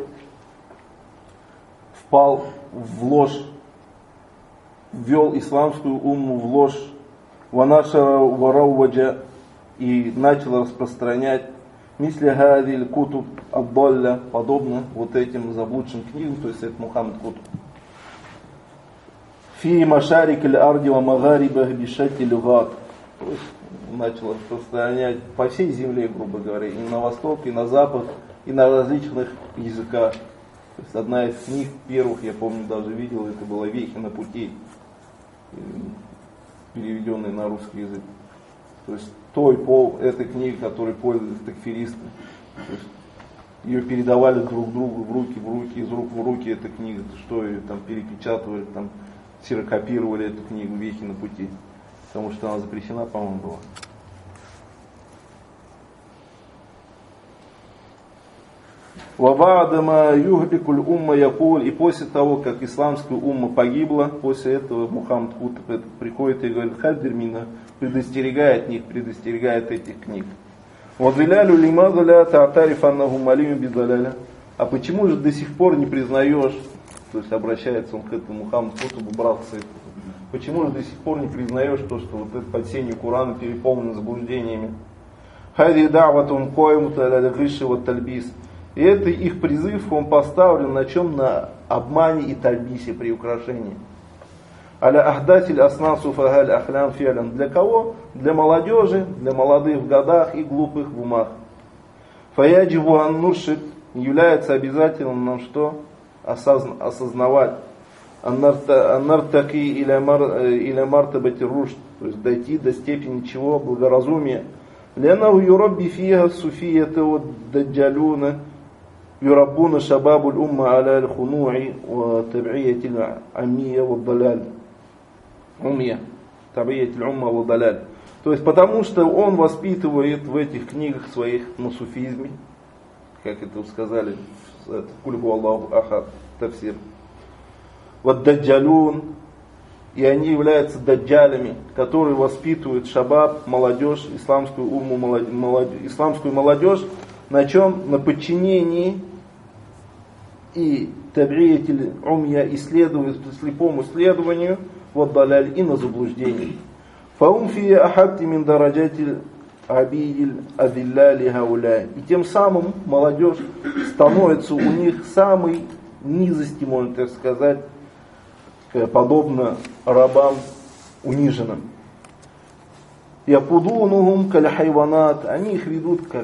впал в ложь, ввел исламскую умму в ложь, ванашара варауджа, и начал распространять мисля гадиль кутуб аддалля, подобно вот этим заблудшим книгам, то есть это Мухаммад Кутуб. Фи машарик аль-арди ва магарибах бишати люгат, то есть начал распространять по всей земле, грубо говоря, и на восток, и на запад, и на различных языках. То есть одна из книг первых, я помню, даже видел, это была «Вехи на пути», переведенная на русский язык. То есть той пол этой книги, которой пользовались такфиристы. То есть ее передавали друг другу в руки, в руки, из рук в руки эта книга, что ее там перепечатывали, там ксерокопировали эту книгу «Вехи на пути», потому что она запрещена, по-моему, была. Вабадама юхбикуль умма якуль, и после того, как исламская умма погибла, после этого Мухаммад Кутуб приходит и говорит: хальдермина, предостерегает них, предостерегает этих книг. Вадилялю лимадуля таатариф аннаху малим бидаляля. А почему же до сих пор не признаешь, то есть обращается он к этому Мухаммаду Кутубу, брат Саид, почему же до сих пор не признаешь то, что вот это подсение Корана переполнено заблуждениями? Хади даватун коимута аля гиши ва тальбис. И это их призыв, он поставлен на чем? На обмане и тальбисе, при украшении. Аля ахдатиль аснасу фагаль ахлям фиалям. Для кого? Для молодежи, для молодых в годах и глупых в умах. Фаядживу аннуршит, является обязательным нам что? Осознавать. Аннартаки иля мартабати рушд, то есть дойти до степени чего? Благоразумия. Ленау юробби фиха суфията от даджалюна юраббуна шабабуль умма аля аль-хунуи ва таб'иятиль амия ва даляль. Умия. Таб'иятиль умма ва даляль. То есть потому что он воспитывает в этих книгах своих на суфизме, как это сказали, кульгу Аллаху ахад, тафсир. Вот даджалюн, и они являются даджалями, которые воспитывают шабаб, молодежь, исламскую умму, молодежь, исламскую молодежь, на чем? На подчинении и таб'иятиль умья, исследуют, слепому исследованию, вот даляль, и на заблуждении. Фаум фи ахадти мин дараджатиль абидиль адилляли гауля. И тем самым молодежь становится у них самой низости, можно так сказать, подобно рабам униженным. Якудунухум каль хайванат, они их ведут как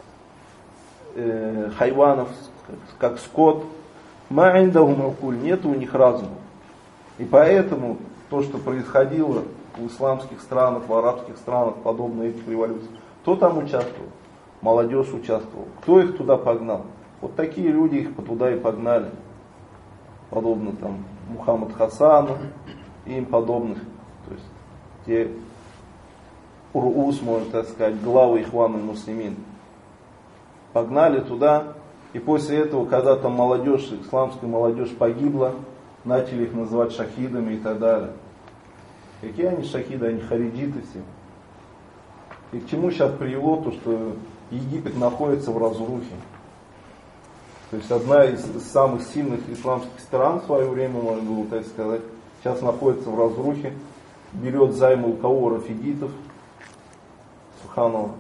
э, хайванов, как, как скот. Ма индахум акуль, нет у них разума. И поэтому то, что происходило в исламских странах, в арабских странах, подобно этих революций, кто там участвовал? Молодежь участвовала. Кто их туда погнал? Вот такие люди их туда и погнали. Подобно там Мухаммад Хасану и им подобных. То есть те Урус, можно так сказать, главы Ихван аль-Муслимин. Погнали туда, и после этого, когда там молодежь, исламская молодежь погибла, начали их называть шахидами и так далее. Какие они шахиды, они хариджиты все. И к чему сейчас привело то, что Египет находится в разрухе. То есть одна из самых сильных исламских стран в свое время, можно было так сказать, сейчас находится в разрухе, берет займы у кого? Рафидитов. Субханаллах.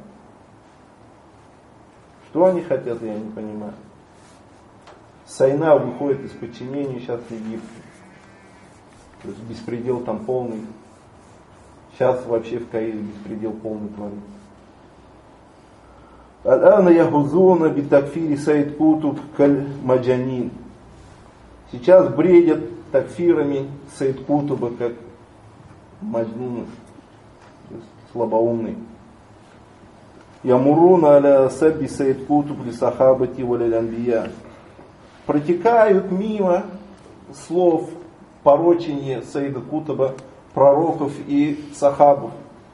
Что они хотят, я не понимаю. Сайна выходит из подчинения сейчас в Египте. То есть беспредел там полный. Сейчас вообще в Каире беспредел полный творится. Аль-ана яхузуна битакфири Саид Кутуб каль маджанин. Сейчас бредят такфирами Саид Кутуба как маджнуны, слабоумный. Ямуруна аля сабби Саид Кутуб ли сахабати валяль анбия. Протекают мимо слов порочения Саида Кутуба, пророков и сахабов.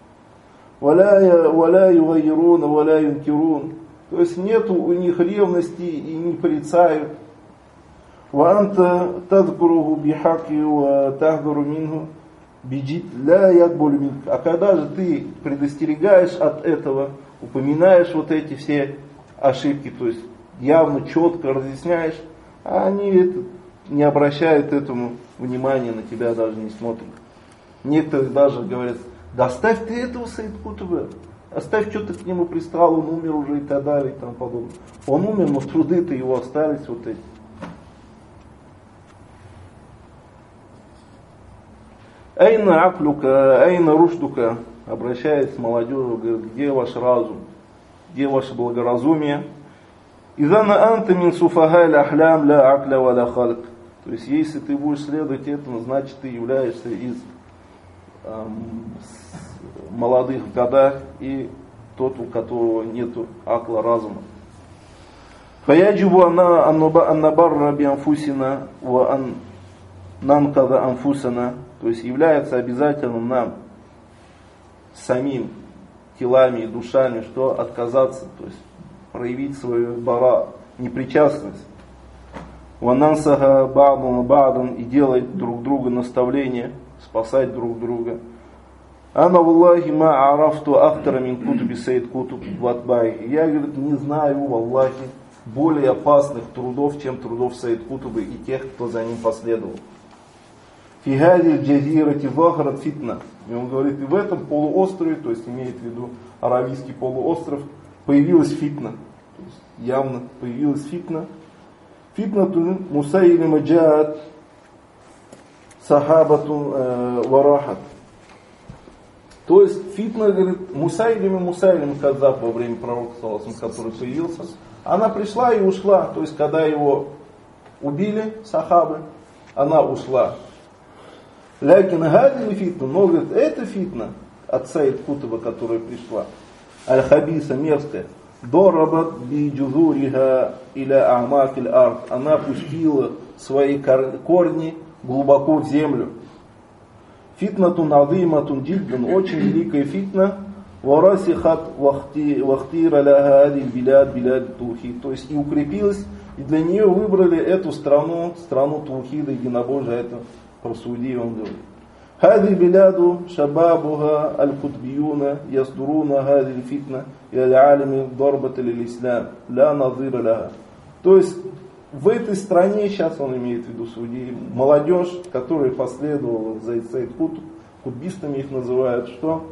Валя югайруна, валя юнкирун. То есть нету у них ревности и не порицают. Ва анта тадкуруху бихаки ва тахдуру минху биджит ля якбулю минх. А когда же ты предостерегаешь от этого, упоминаешь вот эти все ошибки, то есть явно, четко разъясняешь, а они это, не обращают этому внимания, на тебя даже не смотрят. Некоторые даже говорят: да оставь ты этого Саид Кутуба, оставь, что ты к нему пристал, он умер уже и так далее и тому подобное. Он умер, но труды-то его остались вот эти. Айна аклюка, айна руштука, обращается к молодежи, говорит: где ваш разум, где ваше благоразумие? Изана анта мин суфахай ахлям ля акля ва ля халк. То есть, если ты будешь следовать этому, значит, ты являешься из эм, молодых в годах и тот, у которого нету акла, разума. Фаяджибу аннабарра би анфусина ва ан нанкада анфусана. То есть, является обязательным нам самим телами и душами, что отказаться, то есть проявить свою бара, непричастность. Ванансаха ба'дан ба'дан, и делать друг друга наставления, спасать друг друга. Ана валлахи ма арафту ахтара мин кутуби Саид Кутуб ватбай. Я, говорит, не знаю, валлахи, более опасных трудов, чем трудов Саид Кутуба и тех, кто за ним последовал. Фигади джазирати захарат фитна. И он говорит, и в этом полуострове, то есть имеет в виду Аравийский полуостров, появилась фитна. То есть явно появилась фитна. Фитна тун мусайлима джаат сахабатун варахат. То есть фитна, говорит, Мусайлима Мусайлим Казаб во время пророка, который появился, она пришла и ушла. То есть когда его убили сахабы, она ушла. Лякин гадили фитну, но, говорит, это фитна от Саид Кутуба, которая пришла. Аль-Хабиса, мерзкая. Дорабат би джузуриха иля амакиль арт. Она пустила свои корни глубоко в землю. Фитнатун адиматун джиддан, очень великая фитна. Варасихат вахтира ляха адиль биляд биляд тухид. То есть и укрепилась, и для нее выбрали эту страну, страну Тухида, единобожия. Это про Саудию он говорит. Хади биляду шабабуха аль-кутбиюна ясдуруна хади фитна и аль-алими дорбат аль-ислам ля назира ляха. То есть в этой стране, сейчас он имеет в виду Саудию, молодежь, которая последовала за Саид Кутуб, кутбистами их называют, что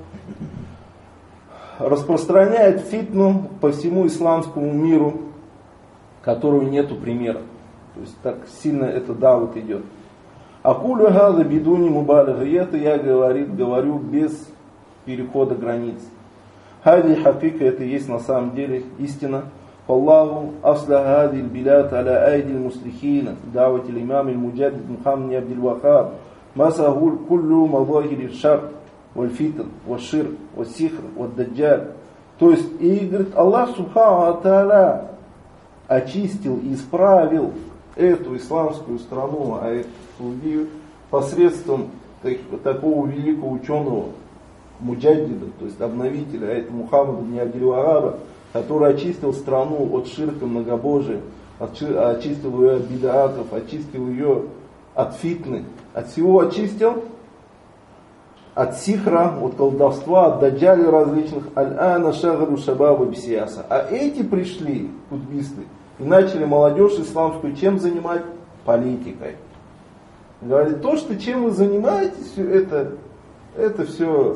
распространяет фитну по всему исламскому миру, которого нету примера. То есть так сильно это давут идет. Акулю гада бидуни мубалига. И это я говорит, говорю без перехода границ. Хади хакика, это есть на самом деле истина. Аллаху асла хади билят аля айди муслихина. Дават имам аль-Муджадид Мухаммад Абдул Вахаб. Масахуль куллю мазахири шар, валь фитн, валь шир, валь сихр, валь даджаль. То есть, и говорит, Аллах Субхану Тааля очистил и исправил эту исламскую страну, а эту Саудию, посредством так, такого великого ученого, муджаддида, то есть обновителя, а это Мухаммад ибн Абдул-Ваххаба, который очистил страну от ширка, многобожия, очистил ее от бид'атов, очистил ее от фитны, от всего очистил, от сихра, от колдовства, от даджали различных, аль-ана шагаду шабаба бисияса. А эти пришли, кутбисты, и начали молодежь исламскую чем занимать? Политикой. Говорит, то, что чем вы занимаетесь, это, это все,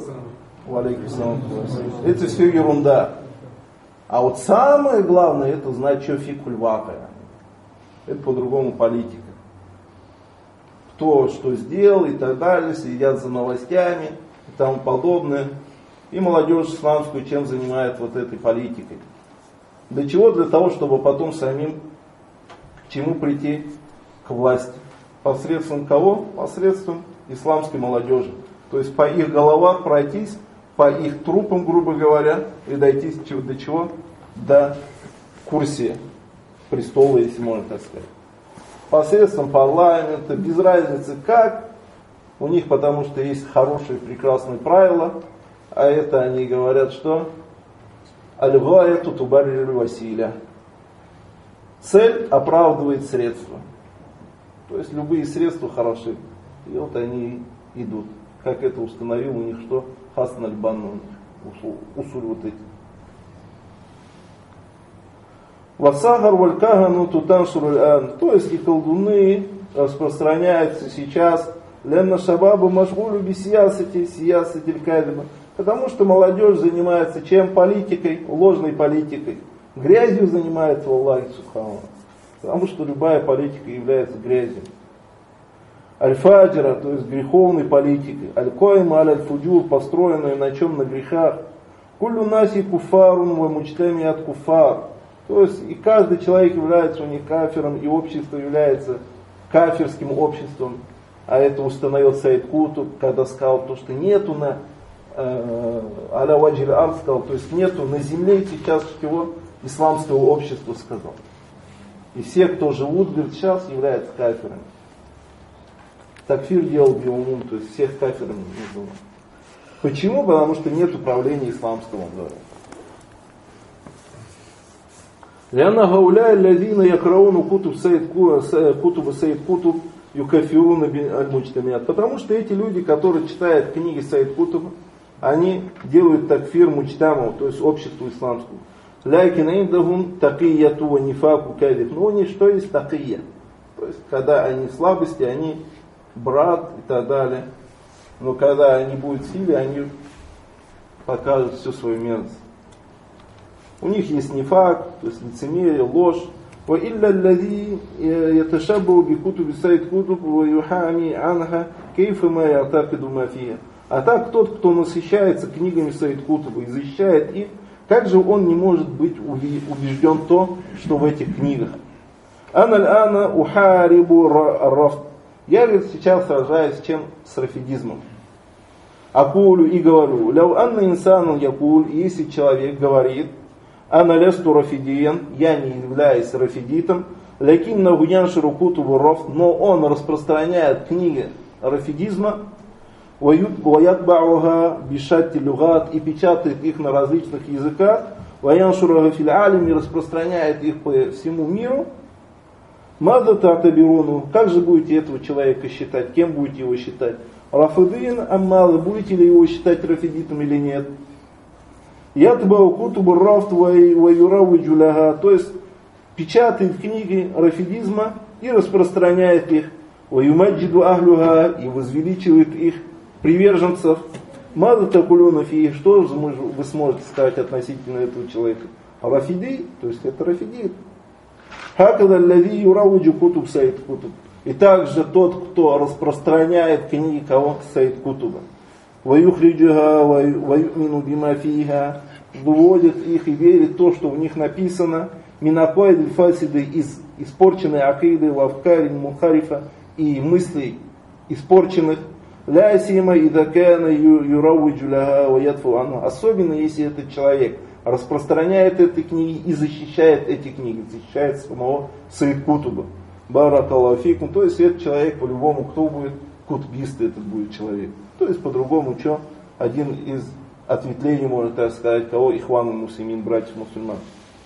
это все ерунда. А вот самое главное, это знать, что фикуль вакая. Это по-другому политика. Кто что сделал и так далее, следят за новостями и тому подобное. И молодежь исламскую чем занимает вот этой политикой. Для чего? Для того, чтобы потом самим к чему прийти? К власти. Посредством кого? Посредством исламской молодежи. То есть по их головах пройтись, по их трупам, грубо говоря, и дойти до чего? До курсия престола, если можно так сказать. Посредством парламента, без разницы как, у них потому что есть хорошие, прекрасные правила, а это они говорят, что аль-гая тубаррир василя. Цель оправдывает средства. То есть любые средства хороши. И вот они идут. Как это установил у них что? Хасан аль-Банна у них. Усуль вот эти. Васахар валькагану тутаншур аль-ан. То есть и колдуны распространяются сейчас. Ленна шабабу машгулю бисиясати сиясати аль-кадиба. Потому что молодежь занимается чем? Политикой, ложной политикой. Грязью занимается, Аллахи субхану. Потому что любая политика является грязью. Аль-фаджира, то есть греховной политикой. Аль-койма аль-фуджур, построенная на чем? На грехах. Куллю наси куфарун ва мучтами от куфар. То есть и каждый человек является у них кафиром, и общество является кафирским обществом. А это установил Сайд Кутуб, когда сказал, то, что нету на аля ваджиль ард, сказал, то есть нету на земле сейчас чего? Исламского общества, сказал. И все, кто живут, говорит, сейчас являются кафирами. Такфир делал биумум, то есть всех кафирами называл. Почему? Потому что нет управления исламского, он говорит. Лянна гауля лазина якрауну кутуб Сайд Кутуб Сайд Кутуб юкафируна аль-муджтамиат. Потому что эти люди, которые читают книги Сайд Кутуба, они делают такфир муджтаму, то есть обществу исламскому. Лякин индахум такияту ва нифаку кадиб. Но у них что есть такия? То есть, когда они в слабости, они брат и так далее. Но когда они будут в силе, они покажут всю свою мерзость. У них есть нифак, то есть лицемерие, ложь. Ва илля аллади яташаббу би кутуби Сайд Кутуб ва юхами анха кейфа ма ятакиду ма фиха. А так тот, кто насыщается книгами Сайд Кутуба и защищает их, как же он не может быть убежден в том, что в этих книгах? Аналь-ана ухарибу рафт. Я, говорит, сейчас сражаюсь чем? С рафидизмом. Акулю и говорю, ляу анна инсану якуль, если человек говорит, ана лесту рафидиен, я не являюсь рафидитом, лякин на гуянширу кутубу рафт, но он распространяет книги рафидизма, وَيَتْبَعُهَا بِشَاتِّ люгат, и печатает их на различных языках, وَيَنْشُرَهَا فِي الْعَالِمِ, и распространяет их по всему миру. مَاذَا تَعْتَبِرُونُ, как же будете этого человека считать, кем будете его считать? рафидин аммалы, будете ли его считать рафидитом или нет? Ятбау кутубу рафт ва юравиджу ляха, то есть печатает книги рафидизма и распространяет их. Ва юмаджиду ахлюха, и возвеличивает их приверженцев. Маза такулюна фи, что вы сможете сказать относительно этого человека? Рафиди, то есть это рафидит. Хакада лави юравиджу кутуб Сайд Кутуб. И также тот, кто распространяет книги кого? Сайд Кутуба. Ваюхриджуха ваюмину бима фиха, выводит их и верит в то, что в них написано. Минакоид фасиды из испорченной акиды, лавкарин мухарифа, и мыслей испорченных. Ля сима идакана юравиджу ляха ваятфу анhu. Особенно если этот человек распространяет эти книги и защищает эти книги, защищает самого Сайд Кутуба. Баракаллаху фикум. То есть этот человек по-любому кто будет? Кутбист этот будет человек. То есть по-другому что? один из ответвлений, можно так сказать, кого Ихван аль-Муслимин, братьев-мусульман.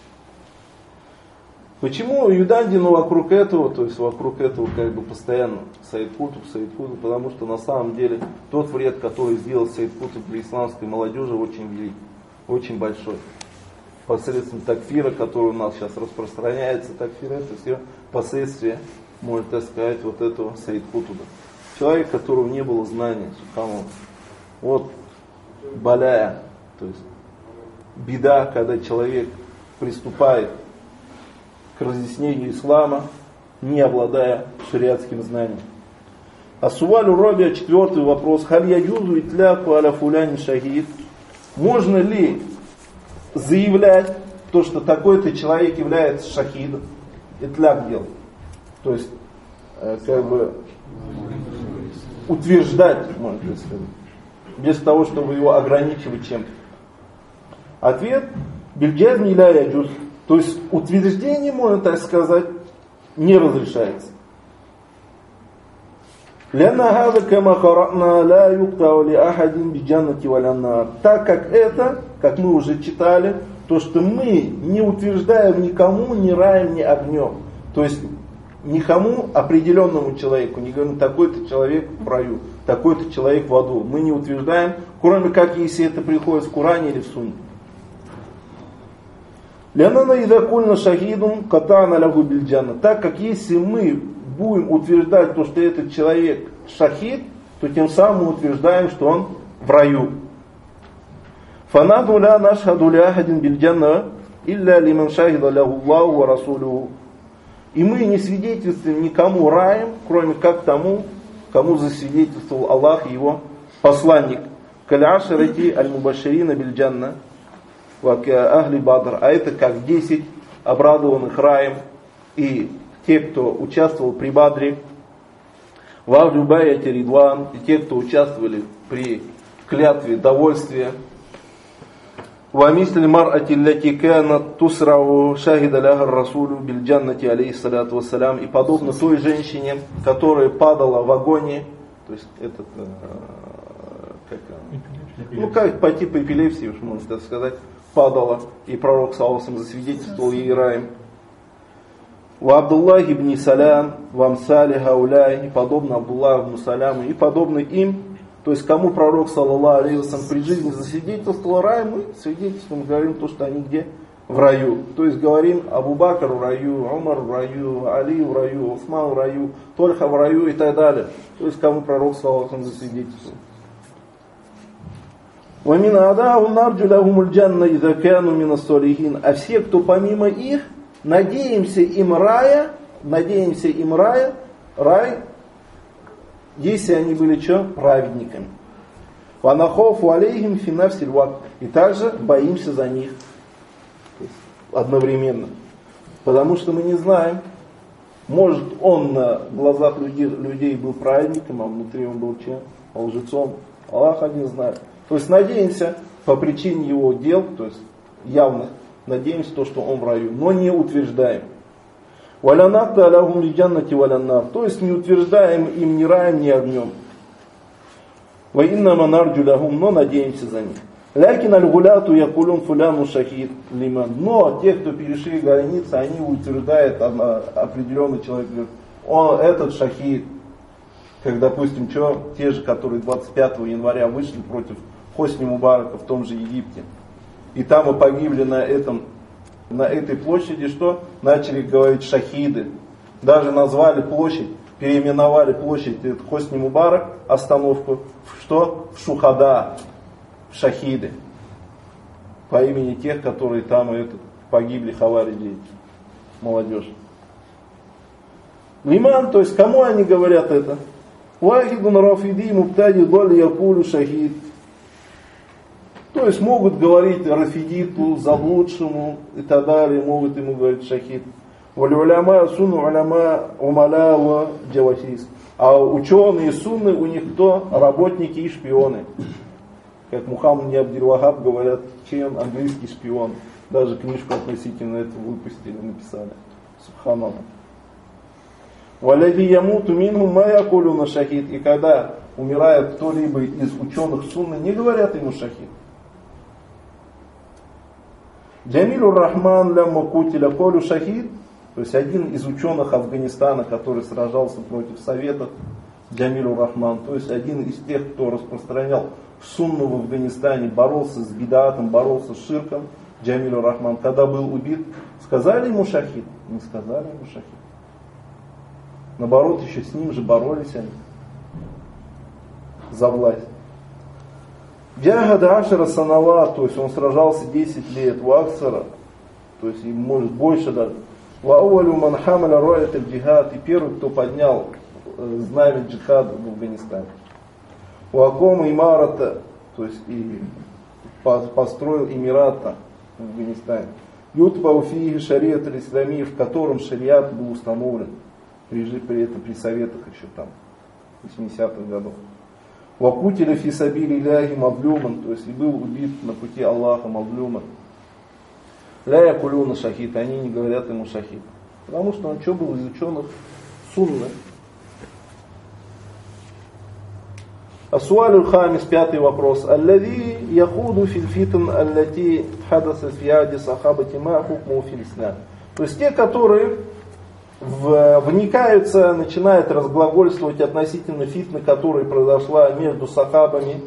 Почему Юдандину вокруг этого, то есть вокруг этого как бы постоянно Саид Кутб, Саид Кутб, потому что на самом деле тот вред, который сделал Саид Кутб для исламской молодежи, очень велик, очень большой. Посредством такфира, который у нас сейчас распространяется, такфир, это все последствия, можно так сказать, вот этого Саид Кутба. Человек, у которого не было знания, субханаллах. Вот баляя, то есть беда, когда человек приступает к разъяснению ислама, не обладая шариатским знанием. Асувалю Робия, четвертый вопрос. Халь яджузу итляку аля фуляни шахид. Можно ли заявлять то, что такой-то человек является шахидом? Итляк делать. То есть, как бы, утверждать, можно сказать, без того, чтобы его ограничивать чем-то. Ответ: бильджазми ля яджуз. То есть утверждение, можно так сказать, не разрешается. Так как это, как мы уже читали, то, что мы не утверждаем никому ни раем, ни огнем. То есть никому определенному человеку, не говорим, такой-то человек в раю, такой-то человек в аду. Мы не утверждаем, кроме как если это приходит в Коране или в Сунне. Так как если мы будем утверждать то, что этот человек шахид, то тем самым мы утверждаем, что он в раю. И мы не свидетельствуем никому раем, кроме как тому, кому засвидетельствовал Аллах и его посланник. Каляшарати аль-мубаширина биль-джанна. Ахли Бадр, а это как десять обрадованных раем и те, кто участвовал при Бадре, Вавлю Баяти Ридван, и те, кто участвовали при клятве довольствия, Вамисли Мар'ати Лати Канат Тусрау Шахида Ляхар Расулю Бильджаннати алейхиссаляту вассалям, и подобно той женщине, которая падала в агонии, то есть этот, как, ну как по типу эпилепсии, уж можно так сказать, падала, и пророк саллаллаху засвидетельствовал ей раем. Ва Абдуллах ибн Салям, вам Сали Гауляй, и подобно Абдуллах ибн Саляму, и подобно им, то есть кому пророк саллаллаху алейхи вассалям при жизни засвидетельствовал раем, мы свидетельствуем, говорим то, что они где? В раю. То есть говорим Абу Бакр в раю, Умар в раю, Али в раю, Усман в раю, Тольха в раю и так далее. То есть кому пророк саллаллаху алейхи вассалям засвидетельствовал. А все, кто помимо их, надеемся им рая, надеемся им рая, рай, если они были что? Праведниками. И также боимся за них. Одновременно. Потому что мы не знаем, может он на глазах людей, людей был праведником, а внутри он был чем? Лжецом. Аллах один знает. То есть надеемся по причине его дел, то есть явных, надеемся то, что он в раю, но не утверждаем. То есть не утверждаем им ни раем, ни огнем. Но надеемся за них. Но те, кто перешли границы, они утверждают определенный человек, он этот шахид. Как, допустим, что, те же, которые двадцать пятого января вышли против Хосни Мубарака в том же Египте. И там и погибли на, этом, на этой площади, что? Начали говорить шахиды. Даже назвали площадь, переименовали площадь Хосни Мубарак, остановку, в что? В Шухада, в шахиды. По имени тех, которые там это, погибли, хавариджи, молодежь. Лиман, то есть кому они говорят это? Вахидун рафиди муптади доль якулю шахид. То есть могут говорить рафидиту, заблудшему и так далее, могут ему говорить шахид. Валюляма суну аляма умаля ва джавасис. А ученые сунны у них кто? Работники и шпионы. Как Мухаммад ибн Абдул-Вахаб говорят, чем английский шпион. Даже книжку относительно этого выпустили, написали. Субханаллах. Валяди ямуту минхум ма якулюна шахид. И когда умирает кто-либо из ученых сунны, не говорят ему шахид. Джамилюр Рахман лямма кутиля колю шахид, то есть один из ученых Афганистана, который сражался против Советов, Джамилюр Рахман, то есть один из тех, кто распространял сунну в Афганистане, боролся с бидатом, боролся с ширком, Джамилюр Рахман, когда был убит, сказали ему шахид? Не сказали ему шахид. Наоборот, еще с ним же боролись они за власть. Джахада Ашара Санава, то есть он сражался десять лет, Ваксара, то есть может больше даже. Ваувалю манхамаля роят аль-джихад, и первый, кто поднял знамя джихада в Афганистане. Уакома имарата, то есть и построил эмирата в Афганистане. Ютба фиги шариат аль-ислами, в котором шариат был установлен при, при этом при советах еще там, восьмидесятых годов. Вакутиля фи сабили ляхи мавлюман, то есть и был убит на пути Аллаха мавлюман. Ля якулюна шахид, они не говорят ему шахид. Потому что он что был из ученых сунны. Асуалюль хамис, пятый вопрос. Аллади яхуду филь фитн аллати хадаса фиади сахабати ма хукму фил ислам. То есть те, которые в, вникаются, начинают разглагольствовать относительно фитны, которая произошла между сахабами.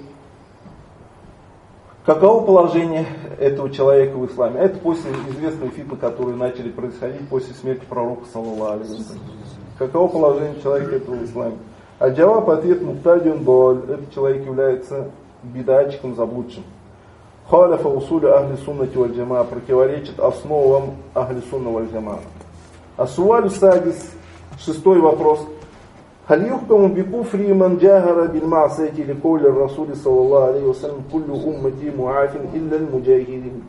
Каково положение этого человека в исламе? Это после известной фитны, которые начали происходить после смерти пророка, саллаллаху алейхи ва саллям. Каково положение человека этого в исламе? Аль-Джаваб, ответ муктадиун доль. Этот человек является бедатчиком, заблудшим. Халяфа усуля ахли суннати валь джама, противоречит основам ахли сунна валь джама. Асуаль садис, шестой вопрос. Халь юхкаму бикуфри ман джахара биль маасияти ли каули расули саллаллаху алейхи ва саллям куллю уммати муафин илля аль-муджахидин.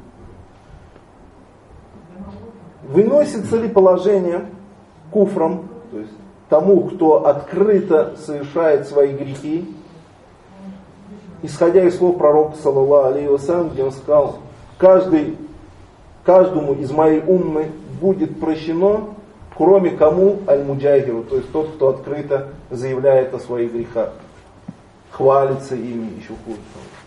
Выносится ли положение куфром, то есть тому, кто открыто совершает свои грехи, исходя из слов пророка, саллаллаху алейхи ва саллям, где он сказал: каждый, каждому из моей уммы будет прощено, кроме кому аль-муджахиру, то есть тот, кто открыто заявляет о своих грехах, хвалится ими, еще хуже.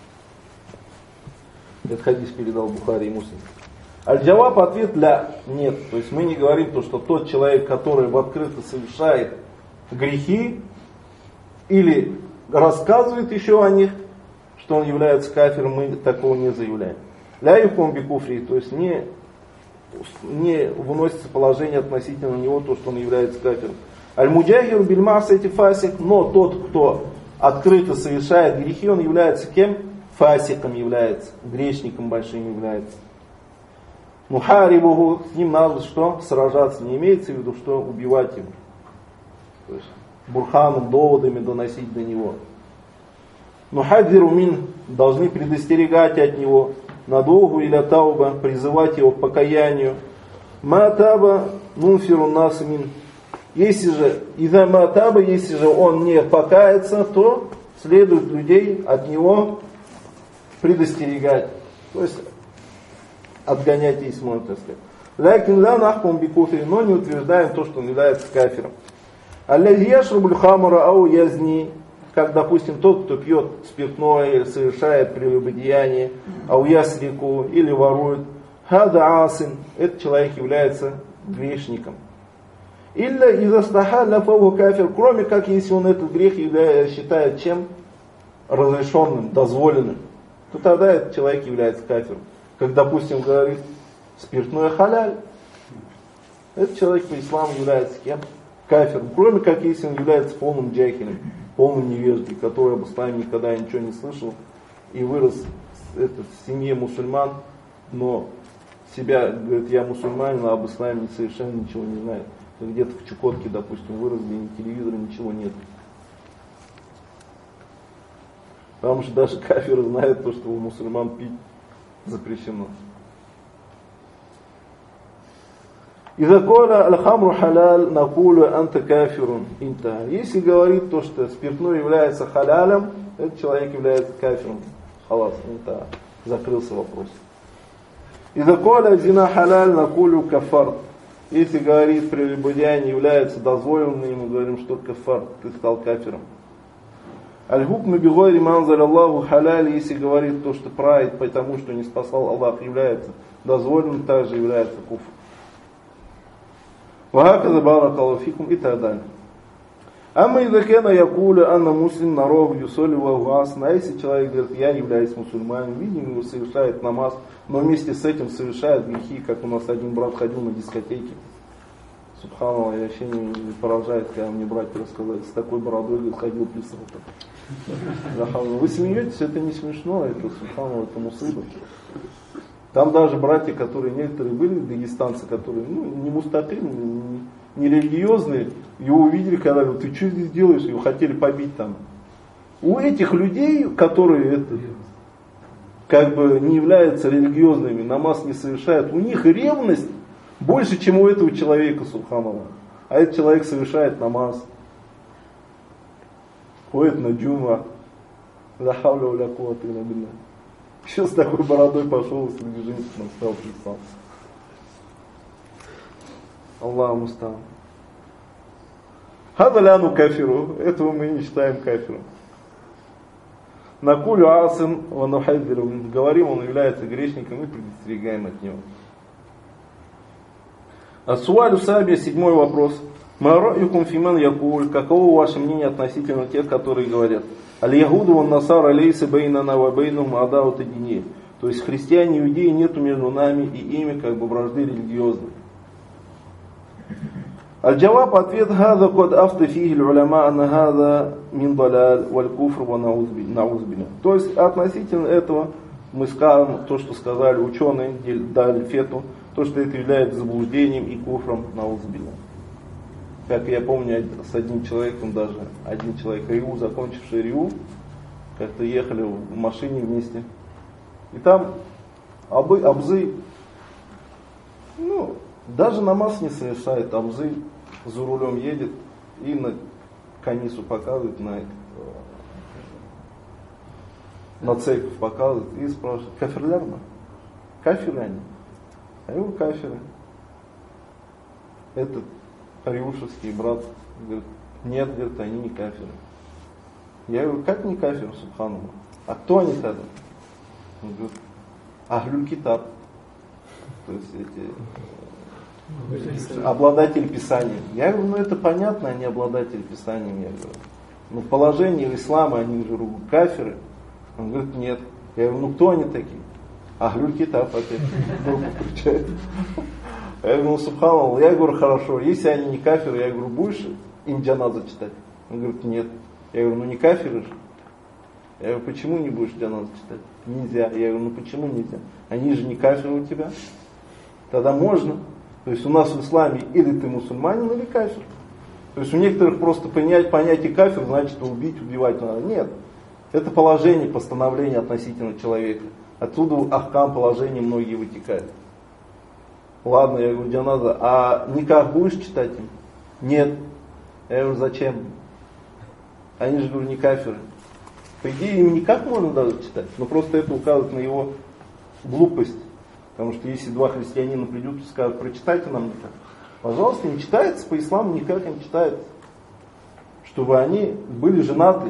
Этот хадис передал Бухари и Муслим. Аль-Джаваб, ответ ля, нет. То есть мы не говорим то, что тот человек, который в открыто совершает грехи или рассказывает еще о них, что он является кафиром, мы такого не заявляем. Ля юхкам бикуфри, то есть не, не выносится положение относительно него, то, что он является кафиром. Аль-муджахир биль маасияти фасик, но тот, кто открыто совершает грехи, он является кем? Фасиком является, грешником большим является. Мухарибуху, с ним надо что? Сражаться. Не имеется в виду, что убивать его. То есть бурханом, доводами доносить до него. Мухадзиру мин, должны предостерегать от него. Надолгу или тауба, призывать его к покаянию. Матаба нунфиру нас мин. Если же, иза матаба, если же он не покается, то следует людей от него предостерегать. То есть отгонять, если можно так сказать. Лякин ла нахкум бикуфри, но не утверждаем то, что он является кафиром. Аллази яшрубуль хамара ау язни, как, допустим, тот, кто пьет спиртное, совершает прелюбодеяние, ау ясрику, или ворует. Хада асин, этот человек является грешником. Илля изастахалля фаву кафир, кроме как, если он этот грех считает чем? Разрешенным, дозволенным, то тогда этот человек является кафиром. Как, допустим, говорит, спиртное халяль. Этот человек по исламу является кем? Кафиром. Кроме как, если он является полным джахилем, полным невеждой, который об исламе никогда ничего не слышал и вырос это, в семье мусульман, но себя, говорит, я мусульманин, а об исламе совершенно ничего не знает. Где-то в Чукотке, допустим, вырос, где ни телевизора, ничего нет. Потому что даже кафиры знают то, что у мусульман пить запрещено. Иза коля аль-хамру халяль накулю анта кафирун инта. Если говорит то, что спиртное является халялем, этот человек является кафиром. Халас, инта. Закрылся вопрос. Иза коля зина халяль накулю кафар. Если говорит прелюбодеяние является дозволенным, мы говорим, что кафар, ты стал кафиром. Аль-хукму бигойри манзаль Аллаху халяли, если говорит то, что правит, потому что не спасал Аллах, является дозволенным, также является куфр. Вахаказа баракаллаху фикум и так далее. Амма идакена якуля анна муслим наров юсоли вагуасна. А если человек говорит, я являюсь мусульманином, видим, его совершает намаз, но вместе с этим совершает грехи, как у нас один брат ходил на дискотеке. Субханаллах, я вообще не, не поражает, когда мне братья рассказали, с такой бородой говорит, ходил, писал. Вы смеетесь, это не смешно, это субханаллах, это мусыба. Там даже братья, которые некоторые были, дагестанцы, которые ну, не мустаким, не, не религиозные, его увидели, когда говорят, ты что здесь делаешь, его хотели побить там. У этих людей, которые это, как бы не являются религиозными, намаз не совершают, у них ревность больше, чем у этого человека, субханаллах. А этот человек совершает намаз, ходит на джума, ла хавля ва ля куввата илля билля. Еще с такой бородой пошел, среди женщин стал писал. Аллаху муста'ан. Хаза ляну кафиру. Этого мы не считаем кафиром. Накулю асин ва нухайдзиру. Говорим, он является грешником и предостерегаем от него. Ас-суалю сабия, седьмой вопрос. Ма ра'юкум фиман якуль. Каково ваше мнение относительно тех, которые говорят? Аль-Ягуду ван Насара лейса бейнана ва бейнум адаут адини. То есть христиане и иудеи нету между нами и ими как бы вражды религиозной. Аль-Джаваб, ответ, хаза код афта фихи уляма анна хаза мин даляль валь куфр ва наузбиля. То есть относительно этого мы скажем то, что сказали ученые, дали фету, то, что это является заблуждением и куфром наузбиля. Как я помню, с одним человеком даже, один человек РИУ, закончивший РИУ, как-то ехали в машине вместе. И там абы, абзы, ну, даже намаз не совершает, абзы за рулем едет и на канису показывает, на, на церковь показывает и спрашивает, кафирлярно? Кафиры они? А его кафиры. Этот риушевский брат говорит, нет, говорит, они не кафиры. Я говорю, как не кафир, субханаллах? А кто они тогда? Он говорит, ахлюль китаб. То есть эти обладатели писанием. Я говорю, ну это понятно, они обладатели писанием. Я говорю, ну в положении ислама они уже кафиры. Он говорит, нет. Я говорю, ну кто они такие? Ахлюль китаб опять. Я говорю, ну субханаллах, я говорю, хорошо, если они не кафиры, я говорю, будешь им джаназа читать? Он говорит, нет. Я говорю, ну не кафиры же. Я говорю, почему не будешь джаназа читать? Нельзя. Я говорю, ну почему нельзя? Они же не кафиры у тебя. Тогда можно. То есть у нас в исламе или ты мусульманин, или кафир. То есть у некоторых просто понять, понятие кафир значит убить, убивать надо. Нет. Это положение, постановление относительно человека. Отсюда ахкам положения многие вытекают. Ладно, я говорю, джаназа, а никак будешь читать им? Нет. Я говорю, зачем? Они же, говорю, не кафиры. По идее, им никак можно даже читать, но просто это указывает на его глупость. Потому что если два христианина придут и скажут, прочитайте нам никак. Пожалуйста, не читается, по исламу никак не читается. Чтобы они были женаты.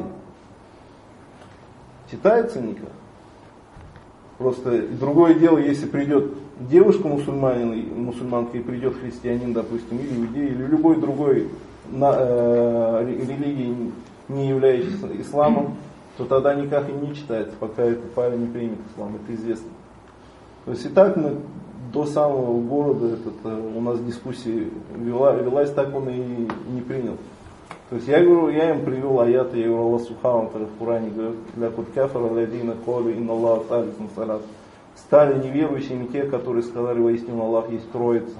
Читается никак. Просто другое дело, если придет девушка мусульманин, мусульманка и придет христианин, допустим, или иудей, или любой другой на, э, религии, не являющийся исламом, то тогда никак и не читается, пока этот парень не примет ислам, это известно. То есть и так мы до самого города, этот, у нас дискуссия вела, велась, так он и не принял. То есть я говорю, я им привел аяты, я говорю, Аллах Субхану в Коране говорит, для кут кафара ладина коли инна Аллах салис мусалат. Стали неверующими те, которые сказали, воистину Аллах есть троица.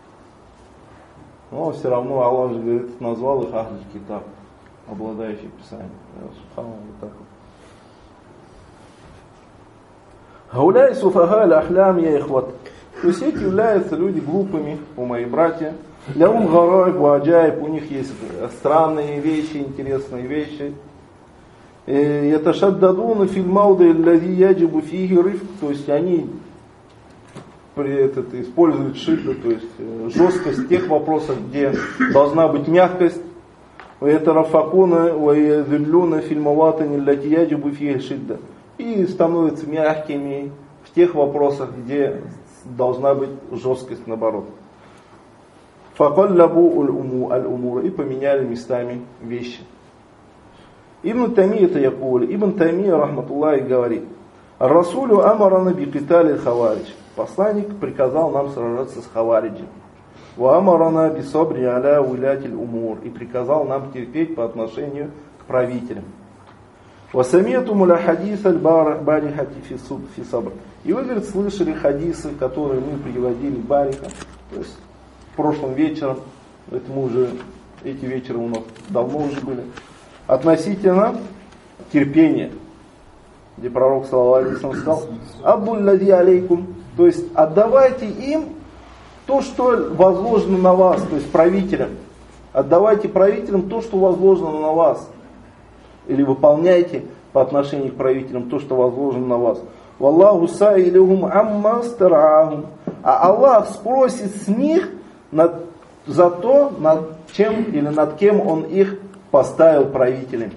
Но все равно Аллах же говорит, назвал их ахль китаб, обладающий писанием. Субхану вот так вот. Гауляй суфага ля-ахлям я ихват. То есть эти являются люди глупыми, у мои братья. Лявум гарайб ваджайб, у них есть странные вещи, интересные вещи. Яташаддадуна фильмауды лади яджибу фиги риф. То есть они при этот, используют шидду, то есть жесткость в тех вопросах, где должна быть мягкость. ويترفقون ويذلون في المواطن التي يجب فيها الشدة. И становятся мягкими в тех вопросах, где должна быть жесткость, наоборот. فَقَلَّبُوا الْأُمُورَ и поменяли местами вещи. Ибн Тамия-то якули, Ибн Тамия, рахматуллахи, говорит: «Расулю амарана би китали хаваридж». Посланник приказал нам сражаться с хавариджем. «Ва амарана би сабри аля уилятиль умур». И приказал нам терпеть по отношению к правителям. «Ва самияту муля хадис аль-барихати фи сабр». И вы, говорит, слышали хадисы, которые мы приводили бариха, то есть прошлым вечером, это мы уже, эти вечера у нас давно уже были, относительно терпения, где пророк саллаллаху алейхи ва саллям сказал: «Абдуль лади алейкум», то есть отдавайте им то, что возложено на вас, то есть правителям. Отдавайте правителям то, что возложено на вас. Или выполняйте по отношению к правителям то, что возложено на вас. «Валлаху саилюхум амма стараахум». А Аллах спросит с них над, за то, над чем или над кем Он их поставил правителями.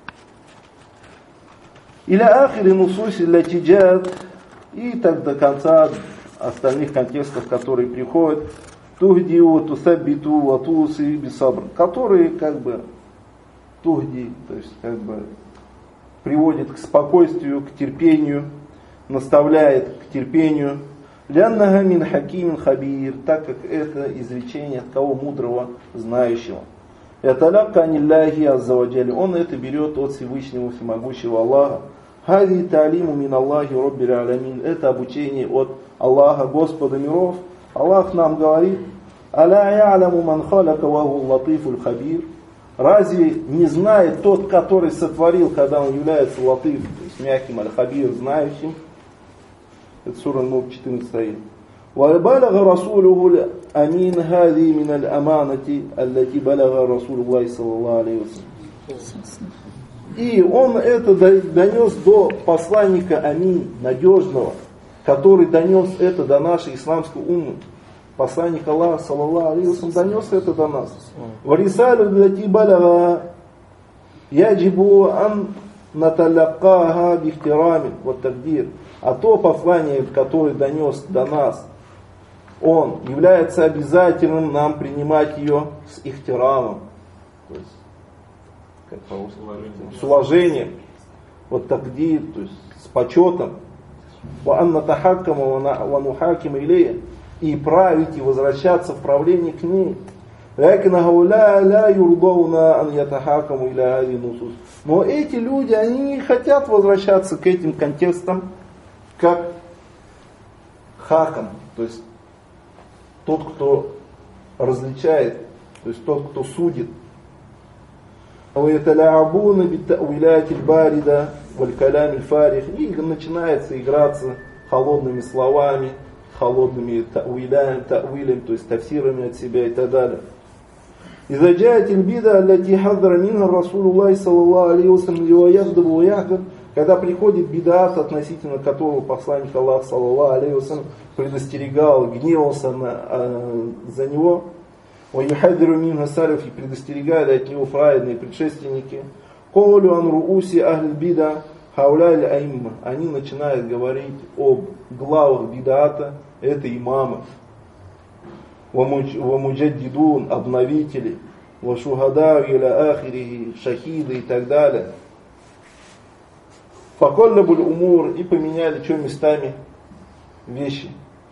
Иля ахири нусуси ля тиджат. И так до конца остальных контекстов, которые приходят. Тухдиу, тусаббиту, ватуси, бисабр. Которые как бы тухди, то есть как бы приводит к спокойствию, к терпению, наставляет к терпению. Ляннага мин хакимин хабир, так как это изречение от кого мудрого, знающего. Яталякка анилляхи аззаваджали, он это берет от Всевышнего Всемогущего Аллаха. Хади та'лиму мин Аллахи роббил алямин, это обучение от Аллаха, Господа миров. Аллах нам говорит: аля я'ламу ман халака ва ху латифуль хабир. Разве не знает тот, который сотворил, когда он является латиф, то есть мягким, аль-хабир, знающим? Это сура Нур, четырнадцатый аят. وَبَلَغَ رَسُولُهُ الْأَمِينَ هَذِي مِنَ الْأَمَانَةِ الَّتِي بَلَغَ رَسُولُ اللَّهِ صَلَّى اللَّهُ عَلَيْهِ وَسَلَّمَ. И он это донес до посланника Амин, надежного, который донес это до нашей исламской уммы. Посланник Аллаха, саллаллаху алейхи ва саллям, донес это до нас. وَرِسَالُ الَّتِي بَلَغَ يَجِبُ أَنْ نَتَلَقَّاهَا بِاحْتِرَامٍ وَالتَّقْدِيرٍ. А то послание, которое донес до нас, он является обязательным нам принимать ее с ихтирамом, то есть как по-русски, с уважением, вот тагдир, то есть с почетом, и править и возвращаться в правление к ней. Но эти люди, они не хотят возвращаться к этим контекстам, как хакам, то есть тот, кто различает, то есть тот, кто судит. И начинается играться холодными словами, холодными та'уилями, та'уилями, то есть тафсирами от себя и так далее. إذا جاءت البدعة التي حذر منها رسول الله صلى الله عليه وسلم ويغضب ويحذر, когда приходит бидат, относительно которого посланник Аллаха, саллаллаху алейхи ва саллям, предостерегал, гневался на, э, за него, ويحذر منها سلف, и предостерегали от него праведные предшественники, قولوا عن رؤوس أهل البدع هؤلاء الأئمة, они начинают говорить об главах бидата, это имамы. وَمُجَدِّدُونَ, обновители, وَشُهَدَاءُ إِلَى آخِرِهِ, шахиды и так далее. فَقَلَّبُ الْأُمُورِ, и поменяли что местами вещи.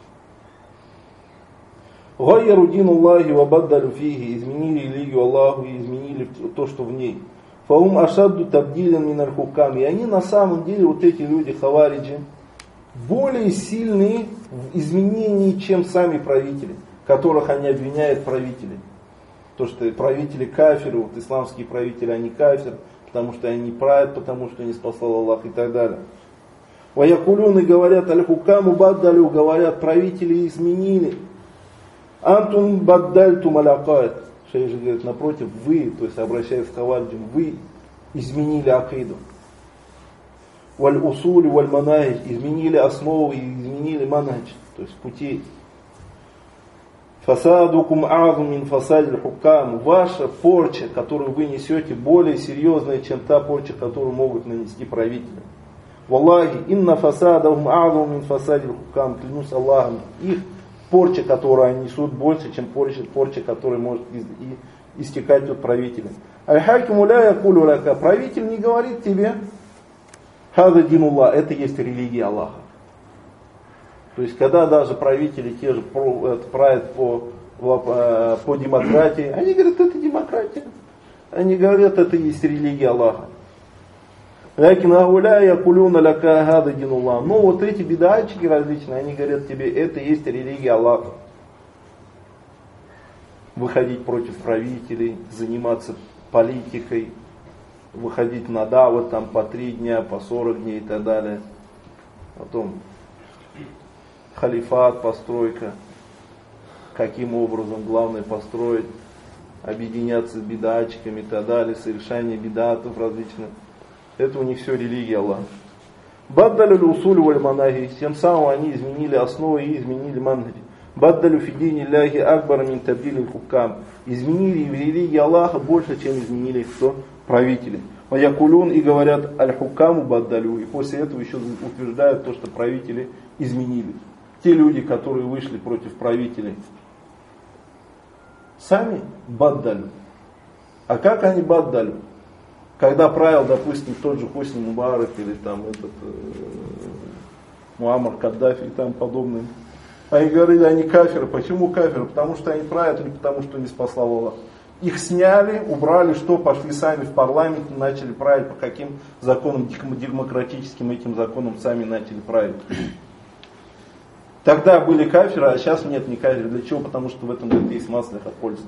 غَيَّرُ دِينُ اللَّهِ وَبَدَّلُ فِيهِ, изменили религию Аллаху и изменили то, что в ней. فَهُمْ أَشَدُّ تَبْدِيلًا مِنَ الْحُكَّامِ, и они на самом деле, вот эти люди, хавариджи, более сильные в изменении, чем сами правители, которых они обвиняют правители. То, что правители кафиры, вот исламские правители, они кафир, потому что они не правят, потому что не спасал Аллах и так далее. Ваякулюны говорят, аль-хукаму баддалю, говорят, правители изменили. Антум баддальтум алякает. Шейх же говорит, напротив, вы, то есть обращаясь к хавариджам, вы изменили акиду. Валь-усули, валь-манахидж, изменили основы, изменили манахидж, то есть пути. Фасадукум азу мин фасадиль хукам. Ваша порча, которую вы несете, более серьезная, чем та порча, которую могут нанести правители. Валлахи, инна фасадахум азу мин фасадиль хукам. Клянусь Аллахом, их порча, которую они несут, больше, чем порча, порча которая может из, и, истекать от правителя. Аль-хакиму ля якулю лака. Правитель не говорит тебе, хаза динуллах, это есть религия Аллаха. То есть, когда даже правители те же правят по, по демократии, они говорят, это демократия. Они говорят, это есть религия Аллаха. Но вот эти бидатчики различные, они говорят тебе, это есть религия Аллаха. Выходить против правителей, заниматься политикой, выходить на дават там по три дня, по сорок дней и так далее. Потом халифат, постройка, каким образом главное построить, объединяться с бидатчиками и так далее, совершение бидатов различных. Это у них все религия Аллаха. Баддалю усулю валь манахи, тем самым они изменили основы и изменили манхаджи. Баддалю фидини ляхи акбара мин табдили хукам. Изменили в религии Аллаха больше, чем изменили кто? Правители. Ваякулюн и говорят аль-хукаму баддалю. И после этого еще утверждают то, что правители изменили. Те люди, которые вышли против правителей, сами баддалю. А как они баддалю? Когда правил, допустим, тот же Хосни Мубарак или там этот э, Муаммар Каддафи и там подобные. Они говорили, они кафиры. Почему кафиры? Потому что они правят или потому что не спасал Аллах. Их сняли, убрали, что пошли сами в парламент, начали править по каким законам демократическим этим законам сами начали править. Тогда были кафиры, а сейчас нет ни кафиры. Для чего? Потому что в этом говорит, есть маслиха польза.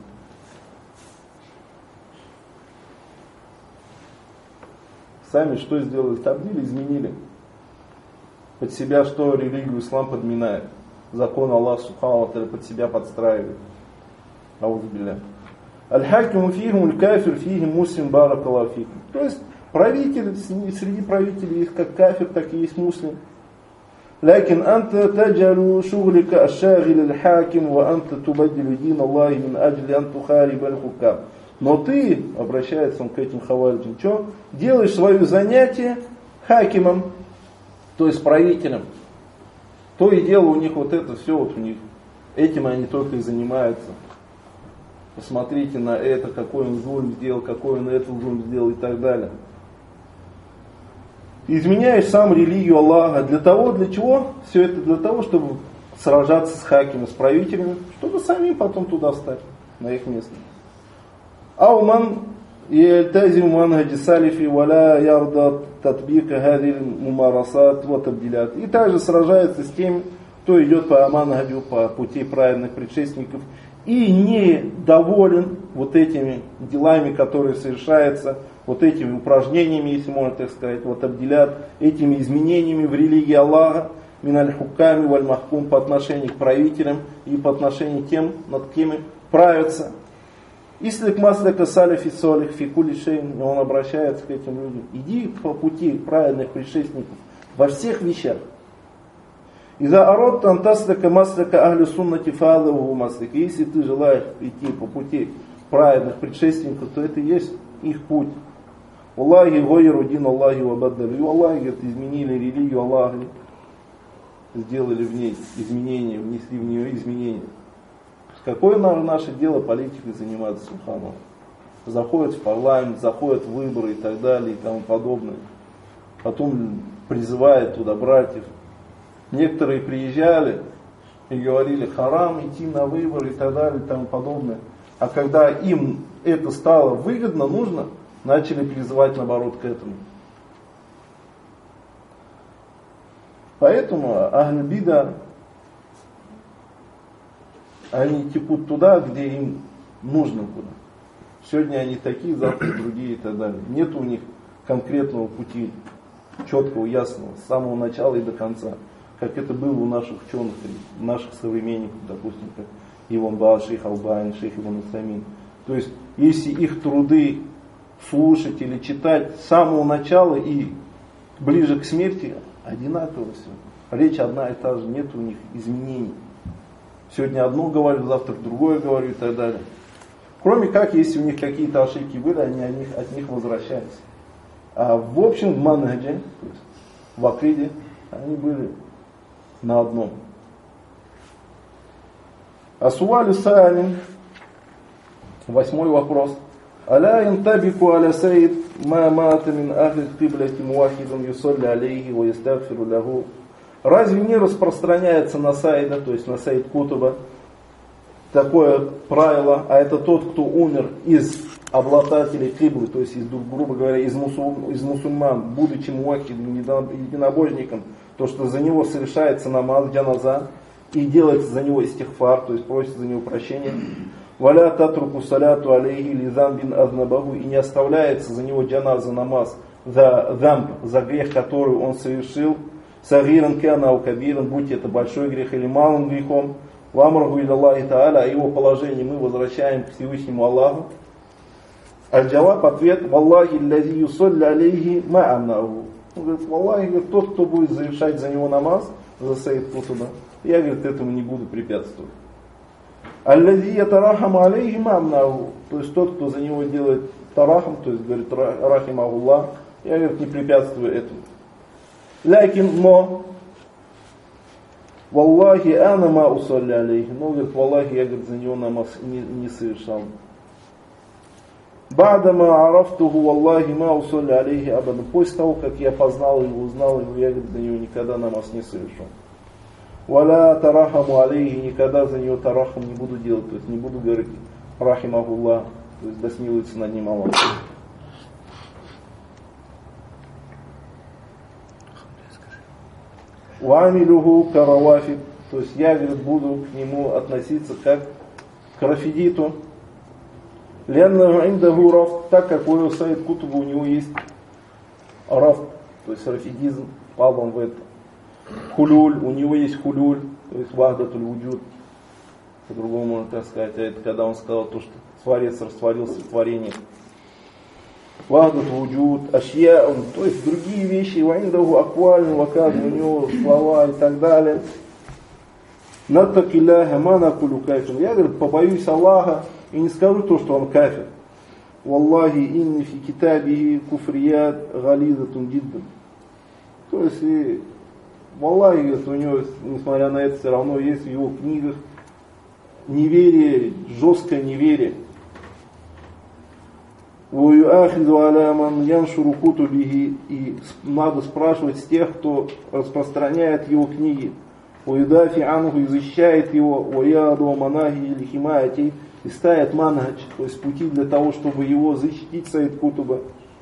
Сами что сделали? Табдили, изменили. Под себя что религию ислам подминает. Закон Аллаха Субхану ва Тааля под себя подстраивает. Аузубилля. Аль-хакиму фихим, аль-кафир фихим, муслим баракаллаху фихим. То есть правитель, среди правителей есть как кафир, так и есть муслим. لكن أنت تجعل شغلك الشاغل الحاكم وأنت تبدل دين الله من أجل أن تخارب الحكام. Но ты, обращается он к этим хавариджам, что? Делаешь свое занятие хакимом, то есть правителем. То и дело у них вот это все вот у них. Этим они только и занимаются. Посмотрите на это, какой он зульм сделал, какой он это зульм сделал и так далее. Изменяешь сам религию Аллаха. Для того, для чего? Все это для того, чтобы сражаться с хакимом, с правителями, чтобы самим потом туда встать, на их место. Ауман яльтазим манхаджи салифи валя ярда татбика хадил мумарасат ва табдилят. И также сражается с тем, кто идет по манхаджу, по пути праведных предшественников и не доволен вот этими делами, которые совершаются, вот этими упражнениями, если можно так сказать, вот обделят этими изменениями в религии Аллаха, миналь хуками валь махкум, по отношению к правителям и по отношению к тем, над кем правятся. Ислик маслика салифи солих фикули шейн, он обращается к этим людям. Иди по пути праведных предшественников во всех вещах. Иза арод антаслика маслика ахли суннати фаалаву маслика. Если ты желаешь идти по пути праведных предшественников, то это и есть их путь. Аллахи гойру дин Аллахи вабаддали. И Аллахи, говорит, изменили религию Аллаха, сделали в ней изменения, внесли в нее изменения. Какое наше дело политикой заниматься, субханаллах? Заходят в парламент, заходят в выборы и так далее и тому подобное. Потом призывают туда братьев. Некоторые приезжали и говорили, харам идти на выборы и так далее и тому подобное. А когда им это стало выгодно, нужно, начали призывать наоборот к этому. Поэтому ахль бида, они текут туда, где им нужно куда. Сегодня они такие, завтра другие и так далее. Нет у них конкретного пути, четкого, ясного, с самого начала и до конца. Как это было у наших ученых, наших современников, допустим, как Иван Баал, шейх Албани, шейх Ибн Усаймин. То есть, если их труды слушать или читать с самого начала и ближе к смерти, одинаково все. Речь одна и та же, нет у них изменений. Сегодня одно говорю, завтра другое говорю и так далее. Кроме как, если у них какие-то ошибки были, они от них, от них возвращаются. А в общем, в манхаджи, то есть в акиде, они были на одном. Асуалю саалин, восьмой вопрос. Аля янтабику аля саид ма мата мин ахли киблати муахидун юсалли алейхи ва ястагфиру лаху. Разве не распространяется на Саида, то есть на Саид Кутуба, такое правило, а это тот, кто умер из обладателей киблы, то есть, из, грубо говоря, из, мусул, из мусульман, будучи муахидом, единобожником, то, что за него совершается намаз джаназа, и делается за него истихфар, то есть просит за него прощения. Валя татруку саляту алейхи лизан бин азнабаху, и не оставляется за него джаназа намаз за дамб, за грех, который он совершил. Сагиран кана у кабиран, будь это большой грех или малым грехом. Вамраху иля Аллахи та'аля, о его положении мы возвращаем к Всевышнему Аллаху. Аль-Джаваб, ответ, валлахи лази юсалли алейхи ма'амнаху. Он говорит, валлахи, говорит, тот, кто будет завершать за него намаз, за Саид Кутуба, я, говорит, этому не буду препятствовать. Аль-Лази ятарахам алейхи ма'амнаху, то есть тот, кто за него делает тарахам, то есть говорит, рахимахуллах, я, говорит, не препятствую этому. Лякин, но, валлахи ана ма усалли алейхи, но, говорит, валлахи, я, говорит, за него намаз не, не совершал. Бадама арафтуху валлахи ма усалли алейхи абадан, после того, как я познал его, узнал его, я, говорит, за него никогда намаз не совершал. Валя тарахаму алейхи, никогда за него тарахам не буду делать, то есть не буду говорить рахимахуллах, то есть да смилуется над ним Аллах. Уамилюху каравафид, то есть я, говорит, буду к нему относиться как к рафидиту. Ленна индаху раф, так как у Саид Кутуба у него есть раф, то есть рафидизм, пал он в это. Хулюль, у него есть хулюль, то есть вахдатуль вуджуд, по-другому можно так сказать, а это когда он сказал то, что Творец растворился в творении. Вахдат вуджуд, ашья, то есть другие вещи, ваиндаху аквальны, вакад, у него слова и так далее. Наттакилляха мана кулю кафир. Я, говорит, побоюсь Аллаха и не скажу то, что он кафир. Валлахи инни фи китабихи куфрият гализатун диддан. То есть, и, валлахи, говорит, у него, несмотря на это, все равно есть в его книгах неверие, жесткое неверие. И надо спрашивать с тех, кто распространяет его книги. И защищает его, и ставит манхадж, то есть пути для того, чтобы его защитить, Саид Кутуба.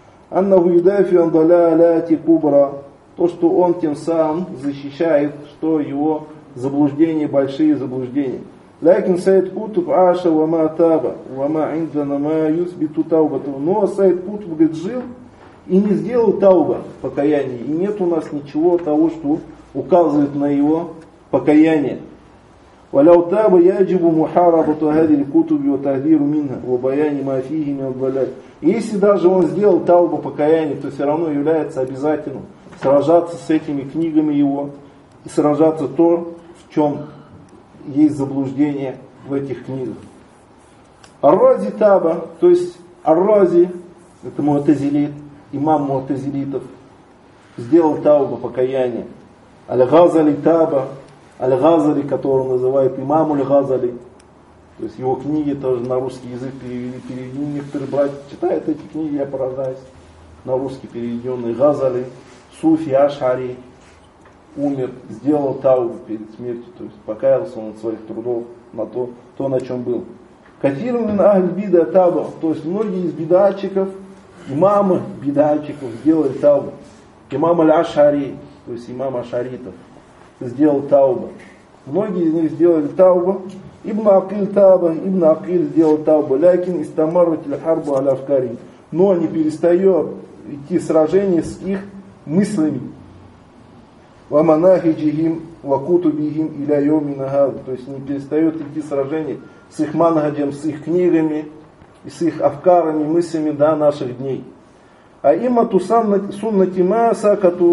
То, что он тем самым защищает, что его заблуждения, большие заблуждения. Лякин Саид Кутуб аша вама таба, вама индана ма юсбиту таубату. Но Саид Кутуб, говорит, жил и не сделал тауба, покаяние. И нет у нас ничего того, что указывает на его покаяние. Валяу таба яджибу мухарабату хадиль кутуби ва тахдиру минха ва баяни ма фихи мин аддаляль. Если даже он сделал тауба, покаяние, то все равно является обязательным сражаться с этими книгами его и сражаться то, в чем есть заблуждение в этих книгах. Ар-Рази таба, то есть Ар-Рази, это муатазилит, имам муатазилитов, сделал тауба, покаяние. Аль-Газали таба, Аль-Газали, которого называют имам Аль-Газали, то есть его книги тоже на русский язык перевели, перевели. Некоторые братья читают эти книги, я поражаюсь, на русский переведенный. Газали, Суфи Ашари, умер, сделал таубу перед смертью, то есть покаялся он от своих трудов на то, то на чем был. Катиру мин ахль бида таба, то есть многие из бидатчиков, имамы бидатчиков сделали таубу. Имам Аль-Ашари, то есть имам Ашаритов, сделал таубу. Многие из них сделали таубу. Ибн Акиль таба, Ибн Акиль сделал таубу. Лякин истамаррат аль-харбу аля-афкари. Но не перестает идти сражение с их мыслями. Ваманахиджихим вакутубихим иля йомина хаза. То есть не перестает идти сражение с их манхаджем, с их книгами, и с их афкарами, мыслями до наших дней. А имату суннати ма сакату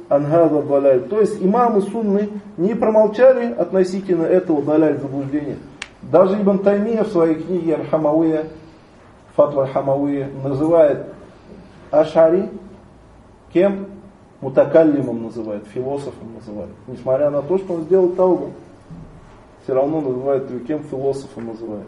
анхаза даляль. То есть имамы сунны не промолчали относительно этого даляль заблуждения. Даже Ибн Таймия в своей книге Аль-Хамавия, Фатва Аль-Хамавия, называет Ашари кем? Мутакаллимом называет, философом называет. Несмотря на то, что он сделал таубу, все равно называет его кем? Философом называет.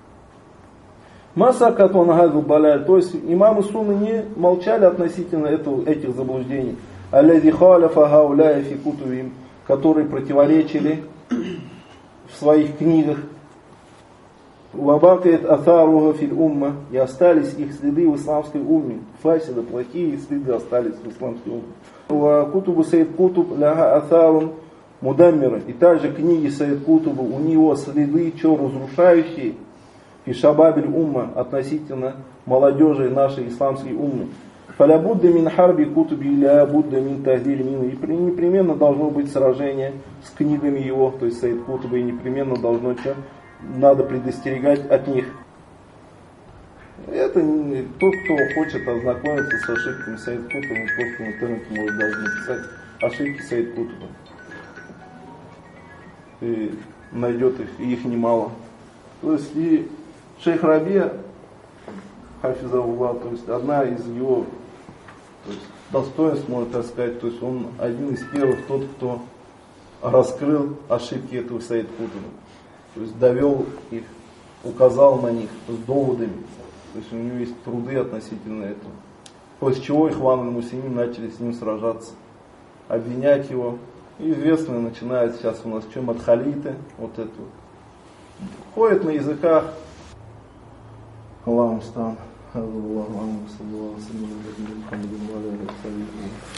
Масакат ванагазу баляль, то есть имамы сунны не молчали относительно этого, этих заблуждений. Аллази халяфа гауляя фи кутубим, которые противоречили в своих книгах. Вабакает атаруха фил умма, и остались их следы в исламской умме. Фасида, плохие следы остались в исламской умме. Ва кутубу Сайд Кутуб ляха атарун мудаммира. И также книги Сайд Кутуба, у него следы, что разрушающие, и шабабиль умма, относительно молодежи нашей исламской уммы. Фаля будда мин харби кутуби ля будда мин тахдиль мин. И непременно должно быть сражение с книгами его, то есть Сайд Кутуба, и непременно должно что? Надо предостерегать от них. Это не, тот, кто хочет ознакомиться с ошибками Сайд Кутуба, просто в интернете может даже написать ошибки Сайд Кутуба. И найдет их, и их немало. То есть и шейх Рабия, хафизаллах, то есть одна из его, то есть, достоинств, можно так сказать, то есть он один из первых, тот, кто раскрыл ошибки этого Сайд Кутуба. То есть довел их, указал на них с доводами. То есть у него есть труды относительно этого. После чего Ихван аль-Муслимин начали с ним сражаться, обвинять его. И известно, начинает сейчас у нас что, мадхалиты, вот это вот. Ходят на языках. Аллаху стан.